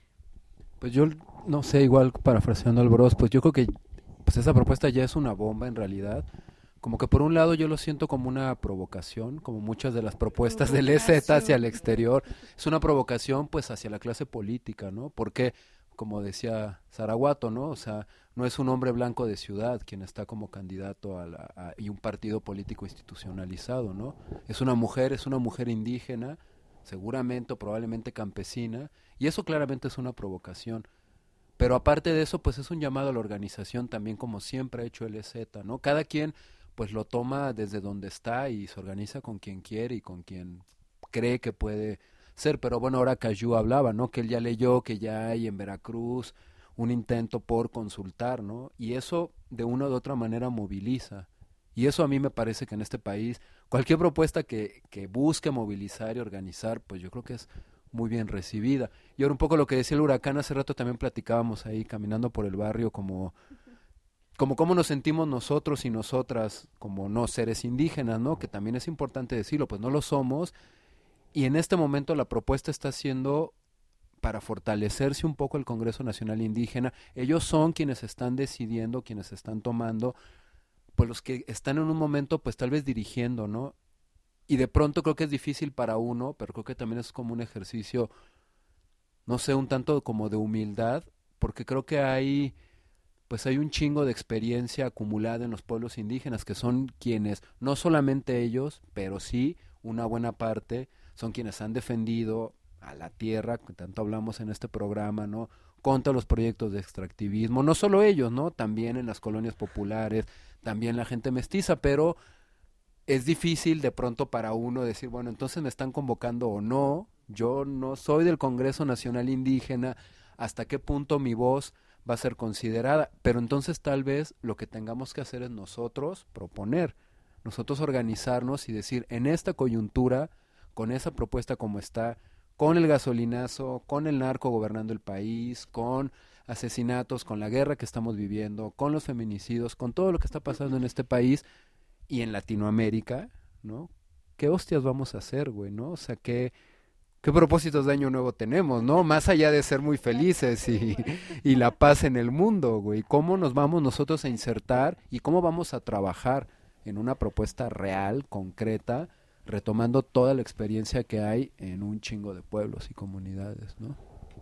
D: Pues yo, no sé, igual parafraseando al Bros, pues yo creo que pues esa propuesta ya es una bomba en realidad. Como que por un lado yo lo siento como una provocación, como muchas de las propuestas del E Z hacia el exterior. Es una provocación pues hacia la clase política, ¿no? Porque, como decía Zaraguato, ¿no? O sea, no es un hombre blanco de ciudad quien está como candidato a la, a, y un partido político institucionalizado, ¿no? Es una mujer, es una mujer indígena, seguramente o probablemente campesina, y eso claramente es una provocación. Pero aparte de eso, pues es un llamado a la organización también, como siempre ha hecho el E Z, ¿no? Cada quien pues lo toma desde donde está y se organiza con quien quiere y con quien cree que puede ser. Pero bueno, ahora Cayu hablaba, ¿no? Que él ya leyó que ya hay en Veracruz un intento por consultar, ¿no? Y eso de una u otra manera moviliza. Y eso a mí me parece que en este país, cualquier propuesta que, que busque movilizar y organizar, pues yo creo que es muy bien recibida. Y ahora un poco lo que decía el Huracán, hace rato también platicábamos ahí caminando por el barrio, como, como cómo nos sentimos nosotros y nosotras como no seres indígenas, ¿no? Que también es importante decirlo, pues no lo somos. Y en este momento la propuesta está siendo para fortalecerse un poco el Congreso Nacional Indígena. Ellos son quienes están decidiendo, quienes están tomando, pues los que están en un momento pues tal vez dirigiendo, ¿no? Y de pronto creo que es difícil para uno, pero creo que también es como un ejercicio, no sé, un tanto como de humildad, porque creo que hay, pues hay un chingo de experiencia acumulada en los pueblos indígenas, que son quienes, no solamente ellos, pero sí una buena parte, son quienes han defendido a la tierra, que tanto hablamos en este programa, ¿no? Contra los proyectos de extractivismo, no solo ellos, ¿no? También en las colonias populares, también la gente mestiza, pero es difícil de pronto para uno decir, bueno, entonces me están convocando o no, yo no soy del Congreso Nacional Indígena, hasta qué punto mi voz va a ser considerada, pero entonces tal vez lo que tengamos que hacer es nosotros proponer, nosotros organizarnos y decir, en esta coyuntura, con esa propuesta como está, con el gasolinazo, con el narco gobernando el país, con asesinatos, con la guerra que estamos viviendo, con los feminicidios, con todo lo que está pasando en este país y en Latinoamérica, ¿no? ¿Qué hostias vamos a hacer, güey, no? O sea, ¿qué, qué propósitos de año nuevo tenemos, no? Más allá de ser muy felices y, y la paz en el mundo, güey. ¿Cómo nos vamos nosotros a insertar y cómo vamos a trabajar en una propuesta real, concreta, retomando toda la experiencia que hay en un chingo de pueblos y comunidades, ¿no?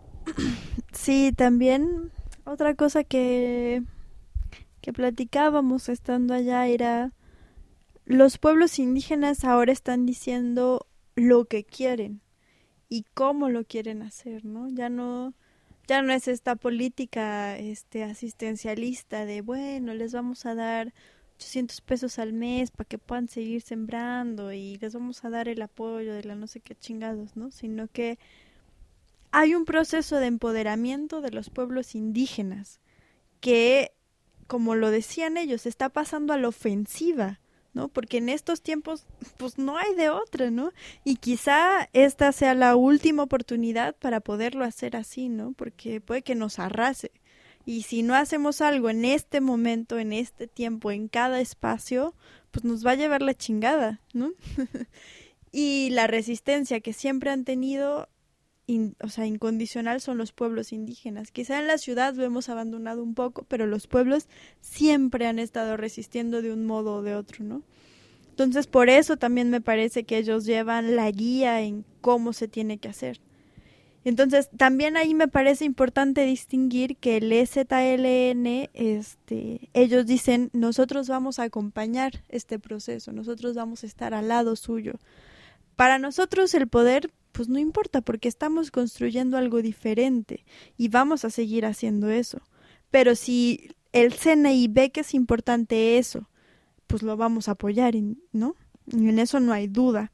G: Sí, también otra cosa que, que platicábamos estando allá era los pueblos indígenas ahora están diciendo lo que quieren y cómo lo quieren hacer, ¿no? Ya no ya no es esta política este asistencialista de bueno, les vamos a dar ochocientos pesos al mes para que puedan seguir sembrando y les vamos a dar el apoyo de la no sé qué chingados, ¿no? Sino que hay un proceso de empoderamiento de los pueblos indígenas que, como lo decían ellos, está pasando a la ofensiva, ¿no? Porque en estos tiempos, pues no hay de otra, ¿no? Y quizá esta sea la última oportunidad para poderlo hacer así, ¿no? Porque puede que nos arrase. Y si no hacemos algo en este momento, en este tiempo, en cada espacio, pues nos va a llevar la chingada, ¿no? Y la resistencia que siempre han tenido, in, o sea, incondicional, son los pueblos indígenas. Quizá en la ciudad lo hemos abandonado un poco, pero los pueblos siempre han estado resistiendo de un modo o de otro, ¿no? Entonces, por eso también me parece que ellos llevan la guía en cómo se tiene que hacer. Entonces, también ahí me parece importante distinguir que el E Z L N, este, ellos dicen, nosotros vamos a acompañar este proceso, nosotros vamos a estar al lado suyo. Para nosotros el poder, pues no importa, porque estamos construyendo algo diferente y vamos a seguir haciendo eso. Pero si el C N I ve que es importante eso, pues lo vamos a apoyar, ¿no? Y en eso no hay duda.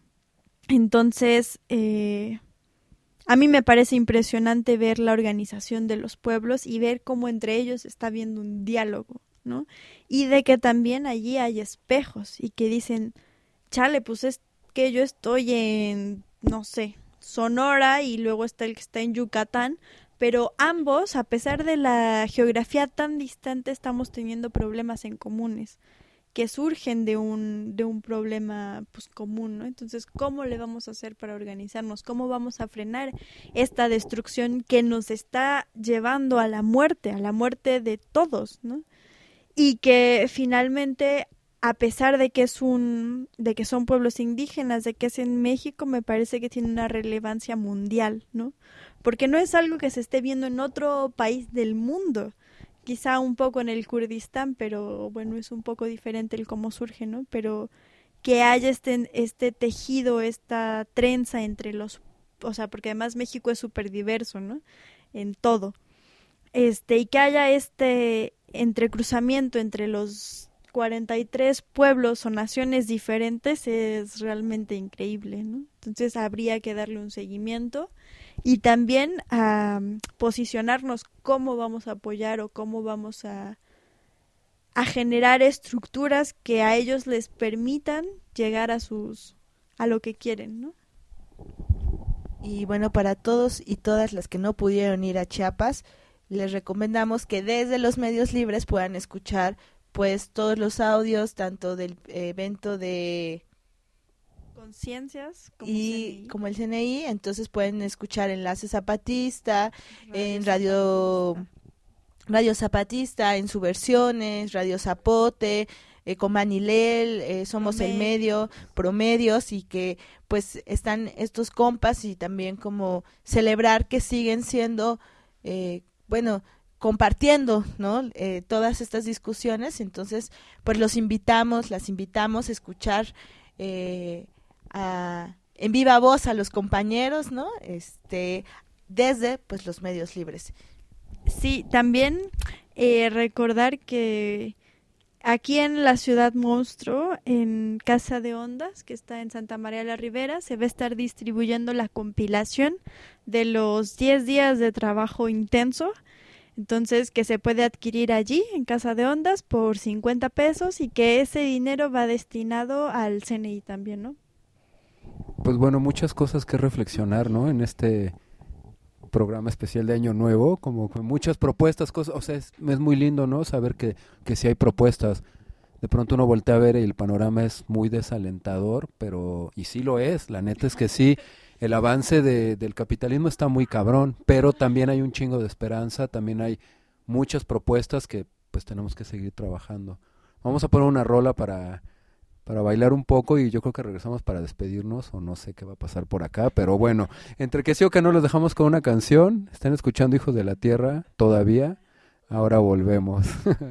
G: Entonces, eh... a mí me parece impresionante ver la organización de los pueblos y ver cómo entre ellos está habiendo un diálogo, ¿no? Y de que también allí hay espejos y que dicen, chale, pues es que yo estoy en, no sé, Sonora y luego está el que está en Yucatán, pero ambos, a pesar de la geografía tan distante, estamos teniendo problemas en comunes que surgen de un de un problema pues común, ¿no? Entonces, ¿cómo le vamos a hacer para organizarnos? ¿Cómo vamos a frenar esta destrucción que nos está llevando a la muerte, a la muerte de todos, ¿no? Y que finalmente, a pesar de que es un de que son pueblos indígenas, de que es en México, me parece que tiene una relevancia mundial, ¿no? Porque no es algo que se esté viendo en otro país del mundo. Quizá un poco en el Kurdistán, pero bueno, es un poco diferente el cómo surge, ¿no? Pero que haya este, este tejido, esta trenza entre los, o sea, porque además México es súper diverso, ¿no? En todo. Este, y que haya este entrecruzamiento entre los cuarenta y tres pueblos o naciones diferentes es realmente increíble, ¿no? Entonces habría que darle un seguimiento y también a um, posicionarnos cómo vamos a apoyar o cómo vamos a, a generar estructuras que a ellos les permitan llegar a sus a lo que quieren, ¿no?
B: Y bueno, para todos y todas las que no pudieron ir a Chiapas, les recomendamos que desde los medios libres puedan escuchar pues todos los audios, tanto del evento de
G: Conciencias como
B: y
G: C N I.
B: como el C N I, entonces pueden escuchar Enlace Zapatista, Radio en Radio Zapatista. Radio Zapatista, en Subversiones, Radio Zapote, eh, Comanilel, eh, Somos Promedio. El Medio, Promedios, y que pues están estos compas y también como celebrar que siguen siendo, eh, bueno, compartiendo, ¿no? Eh, todas estas discusiones. Entonces, pues los invitamos, las invitamos a escuchar eh, a, en viva voz a los compañeros, ¿no? Este, desde pues los medios libres.
G: Sí, también eh, recordar que aquí en la Ciudad Monstruo, en Casa de Ondas, que está en Santa María la Ribera, se va a estar distribuyendo la compilación de los diez días de trabajo intenso. Entonces, que se puede adquirir allí, en Casa de Ondas, por cincuenta pesos y que ese dinero va destinado al C N I también, ¿no?
D: pues bueno, muchas cosas que reflexionar, ¿no? En este programa especial de Año Nuevo, como que muchas propuestas, cosas, o sea, es, es muy lindo, ¿no? Saber que, que sí hay propuestas. De pronto uno voltea a ver y el panorama es muy desalentador, pero, y sí lo es, la neta es que sí, el avance de, del capitalismo está muy cabrón, pero también hay un chingo de esperanza, también hay muchas propuestas que pues tenemos que seguir trabajando. Vamos a poner una rola para... para bailar un poco y yo creo que regresamos para despedirnos o no sé qué va a pasar por acá, pero bueno, entre que sí o que no los dejamos con una canción. Están escuchando Hijos de la Tierra todavía, ahora volvemos.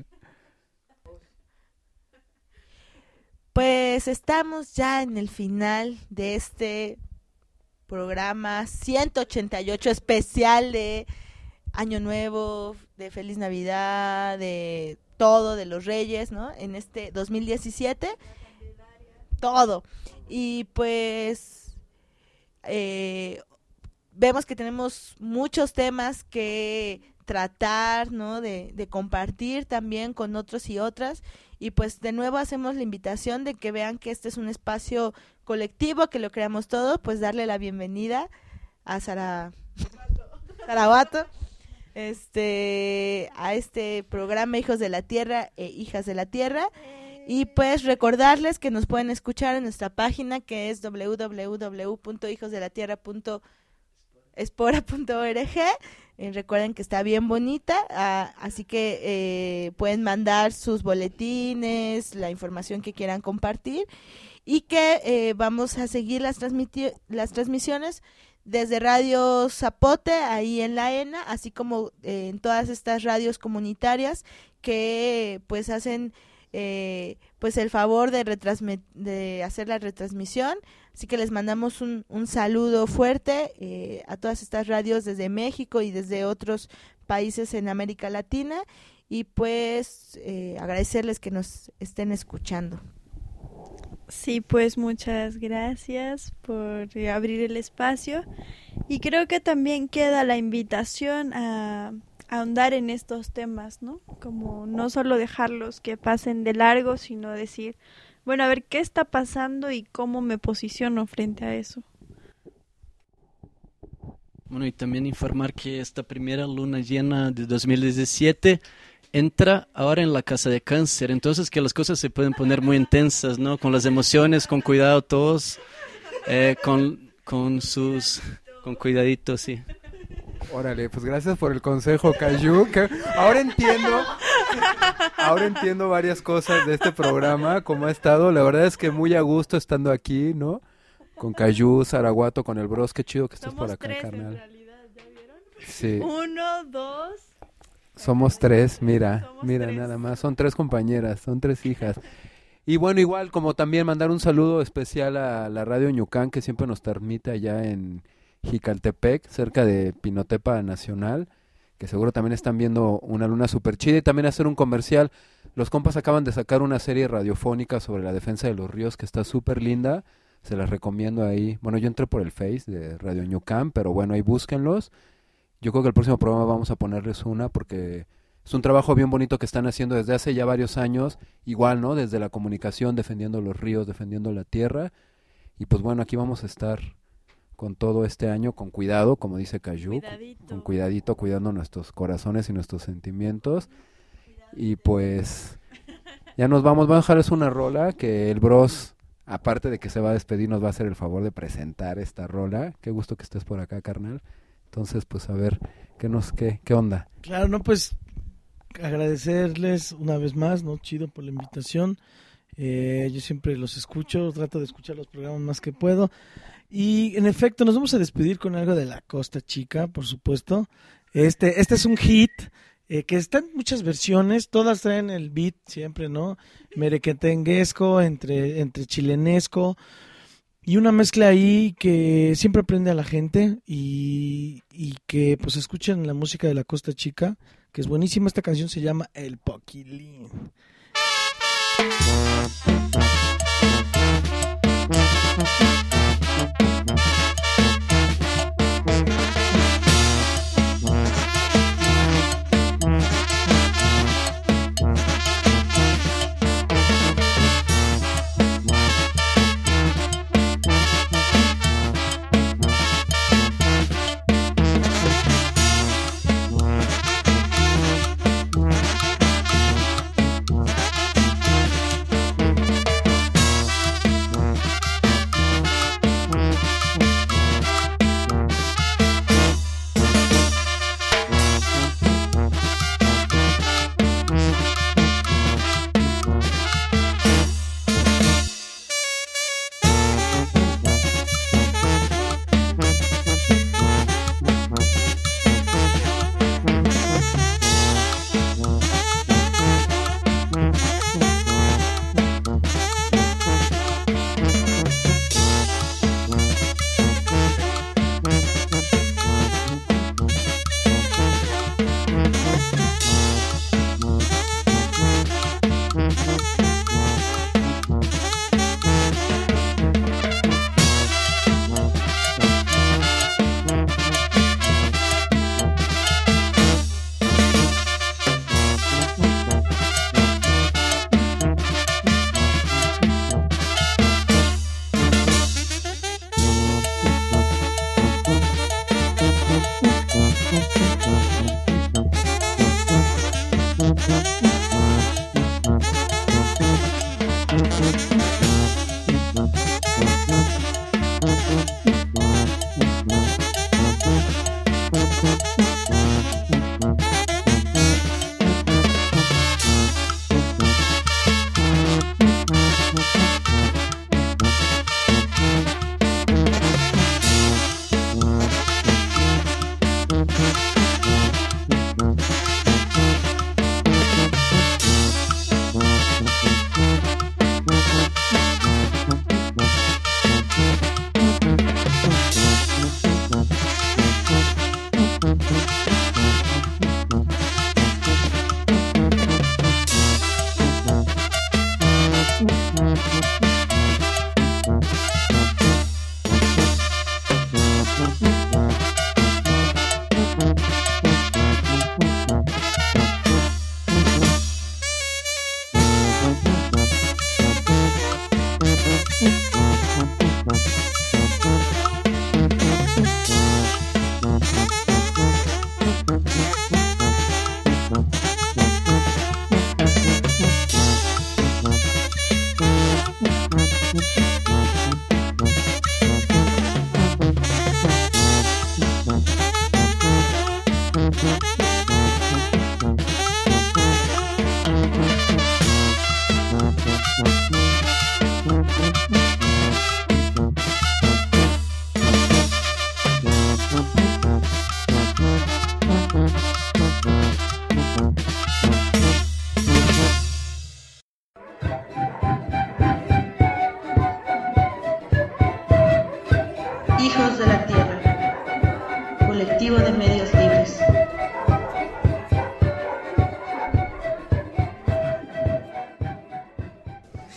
B: Pues estamos ya en el final de este programa ciento ochenta y ocho especial de Año Nuevo, de Feliz Navidad, de todo, de los Reyes, ¿no? En este dos mil diecisiete. Todo. Y pues eh, vemos que tenemos muchos temas que tratar, ¿no? De, de compartir también con otros y otras. Y pues de nuevo hacemos la invitación de que vean que este es un espacio colectivo, que lo creamos todo, pues darle la bienvenida a Sara Sarabato, este, a este programa Hijos de la Tierra e Hijas de la Tierra. Y pues recordarles que nos pueden escuchar en nuestra página, que es doble u doble u doble u punto hijos de la tierra punto espora punto org. Eh, recuerden que está bien bonita, ah, así que eh, pueden mandar sus boletines, la información que quieran compartir, y que eh, vamos a seguir las, transmiti- las transmisiones desde Radio Zapote, ahí en la ENA, así como eh, en todas estas radios comunitarias que pues hacen... Eh, pues el favor de, retransmit- de hacer la retransmisión, así que les mandamos un, un saludo fuerte eh, a todas estas radios desde México y desde otros países en América Latina, y pues eh, agradecerles que nos estén escuchando.
G: Sí, pues muchas gracias por abrir el espacio, y creo que también queda la invitación a ahondar en estos temas, ¿no? Como no solo dejarlos que pasen de largo, sino decir, bueno, a ver qué está pasando y cómo me posiciono frente a eso.
E: Bueno, y también informar que esta primera luna llena de dos mil diecisiete entra ahora en la casa de Cáncer, entonces que las cosas se pueden poner muy intensas, ¿no? Con las emociones, con cuidado todos, eh, con, con sus, con cuidadito, sí.
D: Órale, pues gracias por el consejo, Cayu, que ahora entiendo, ahora entiendo varias cosas de este programa, cómo ha estado, la verdad es que muy a gusto estando aquí, ¿no? Con Cayu, Saraguato, con el Bros, qué chido que estés
G: Somos
D: por acá,
G: tres,
D: carnal.
G: en realidad, ¿ya vieron?
D: Sí.
G: Uno, dos.
D: Somos tres, mira,
G: Somos
D: mira
G: tres.
D: nada más, son tres compañeras, son tres hijas. Y bueno, igual como también mandar un saludo especial a la Radio Ñucán, que siempre nos transmite allá en Jicaltepec, cerca de Pinotepa Nacional, que seguro también están viendo una luna súper chida, y también hacer un comercial. Los compas acaban de sacar una serie radiofónica sobre la defensa de los ríos que está súper linda, se las recomiendo ahí. Bueno, yo entré por el Face de Radio Ñucán, pero bueno, ahí búsquenlos. Yo creo que el próximo programa vamos a ponerles una, porque es un trabajo bien bonito que están haciendo desde hace ya varios años, igual, ¿no? Desde la comunicación, defendiendo los ríos, defendiendo la tierra, y pues bueno, aquí vamos a estar con todo este año, con cuidado, como dice Cayu,
G: Cuidadito.
D: con cuidadito, cuidando nuestros corazones y nuestros sentimientos. Y pues ya nos vamos, vamos a dejarles una rola que el Bros, aparte de que se va a despedir, nos va a hacer el favor de presentar esta rola. Qué gusto que estés por acá, carnal. Entonces, pues a ver, ¿qué nos qué, qué onda?
C: Claro, no, pues agradecerles una vez más, ¿no? Chido por la invitación. Eh, yo siempre los escucho, trato de escuchar los programas más que puedo. Y en efecto, nos vamos a despedir con algo de La Costa Chica, por supuesto. Este, este es un hit eh, que está en muchas versiones, todas traen el beat siempre, ¿no? Merequetenguesco, entre, entre chilenesco, y una mezcla ahí que siempre prende a la gente, y, y que pues escuchen la música de La Costa Chica, que es buenísima. Esta canción se llama El Poquilín.
B: Hijos de la Tierra, colectivo de medios